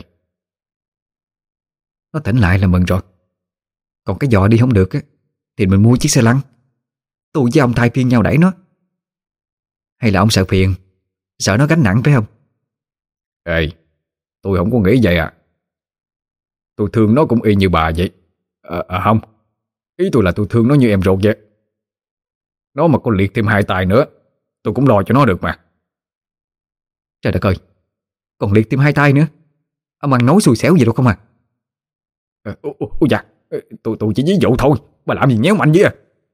Nó tỉnh lại là mừng rồi. Còn cái giò đi không được á, thì mình mua chiếc xe lăn. Tôi với ông thay phiên nhau đẩy nó. Hay là ông sợ phiền, sợ nó gánh nặng phải không? Ê, tôi không có nghĩ vậy à. Tôi thương nó cũng y như bà vậy. Không, ý tôi là tôi thương nó như em ruột vậy. Nó mà có liệt thêm 2 tay nữa, tôi cũng lo cho nó được mà. Trời đất ơi, còn liệt thêm 2 tay nữa. Ông ăn nói xui xẻo gì đâu không à? Ôi dạ, tôi chỉ ví dụ thôi. Bà làm gì nhéo mạnh vậy à?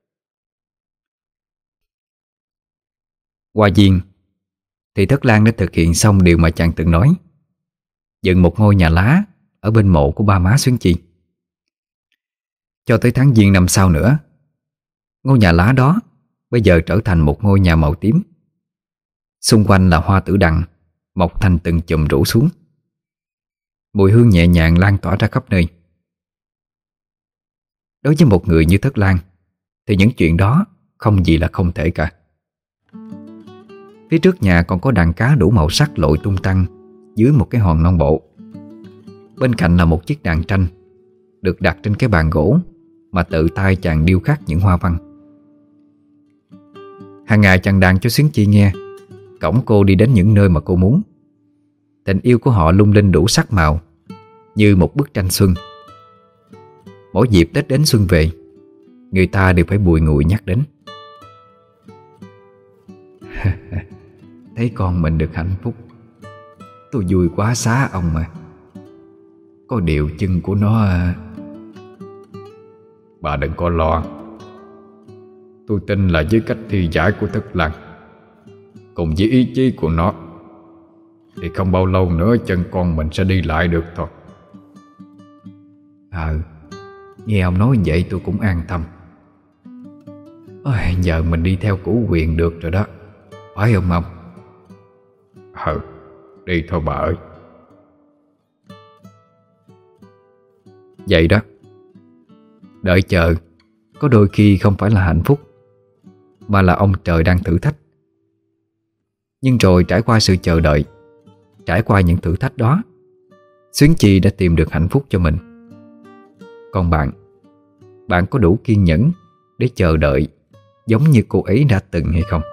Qua viên thì Thất Lan đã thực hiện xong điều mà chàng từng nói: dựng một ngôi nhà lá ở bên mộ của ba má Xuân Chi. Cho tới tháng Giêng năm sau nữa, ngôi nhà lá đó bây giờ trở thành một ngôi nhà màu tím. Xung quanh là hoa tử đằng mọc thành từng chùm rủ xuống. Mùi hương nhẹ nhàng lan tỏa ra khắp nơi. Đối với một người như Thất Lan thì những chuyện đó không gì là không thể cả. Phía trước nhà còn có đàn cá đủ màu sắc lội tung tăng dưới một cái hòn non bộ. Bên cạnh là một chiếc đàn tranh được đặt trên cái bàn gỗ mà tự tay chàng điêu khắc những hoa văn. Hàng ngày chàng đàn cho Xuyến Chi nghe, cõng cô đi đến những nơi mà cô muốn. Tình yêu của họ lung linh đủ sắc màu, như một bức tranh xuân. Mỗi dịp Tết đến xuân về, người ta đều phải bùi ngùi nhắc đến. Thấy con mình được hạnh phúc, tôi vui quá xá ông mà. Có điều chân của nó Bà đừng có lo. Tôi tin là với cách thi giải của Thất Lang cùng với ý chí của nó thì không bao lâu nữa chân con mình sẽ đi lại được thôi. Nghe ông nói vậy tôi cũng an tâm. Giờ mình đi theo cửu quyền được rồi đó, phải không ông? Đi thôi bà ơi. Vậy đó, đợi chờ có đôi khi không phải là hạnh phúc, mà là ông trời đang thử thách. Nhưng rồi trải qua sự chờ đợi, trải qua những thử thách đó, Xuyến Chi đã tìm được hạnh phúc cho mình. Còn bạn có đủ kiên nhẫn để chờ đợi giống như cô ấy đã từng hay không?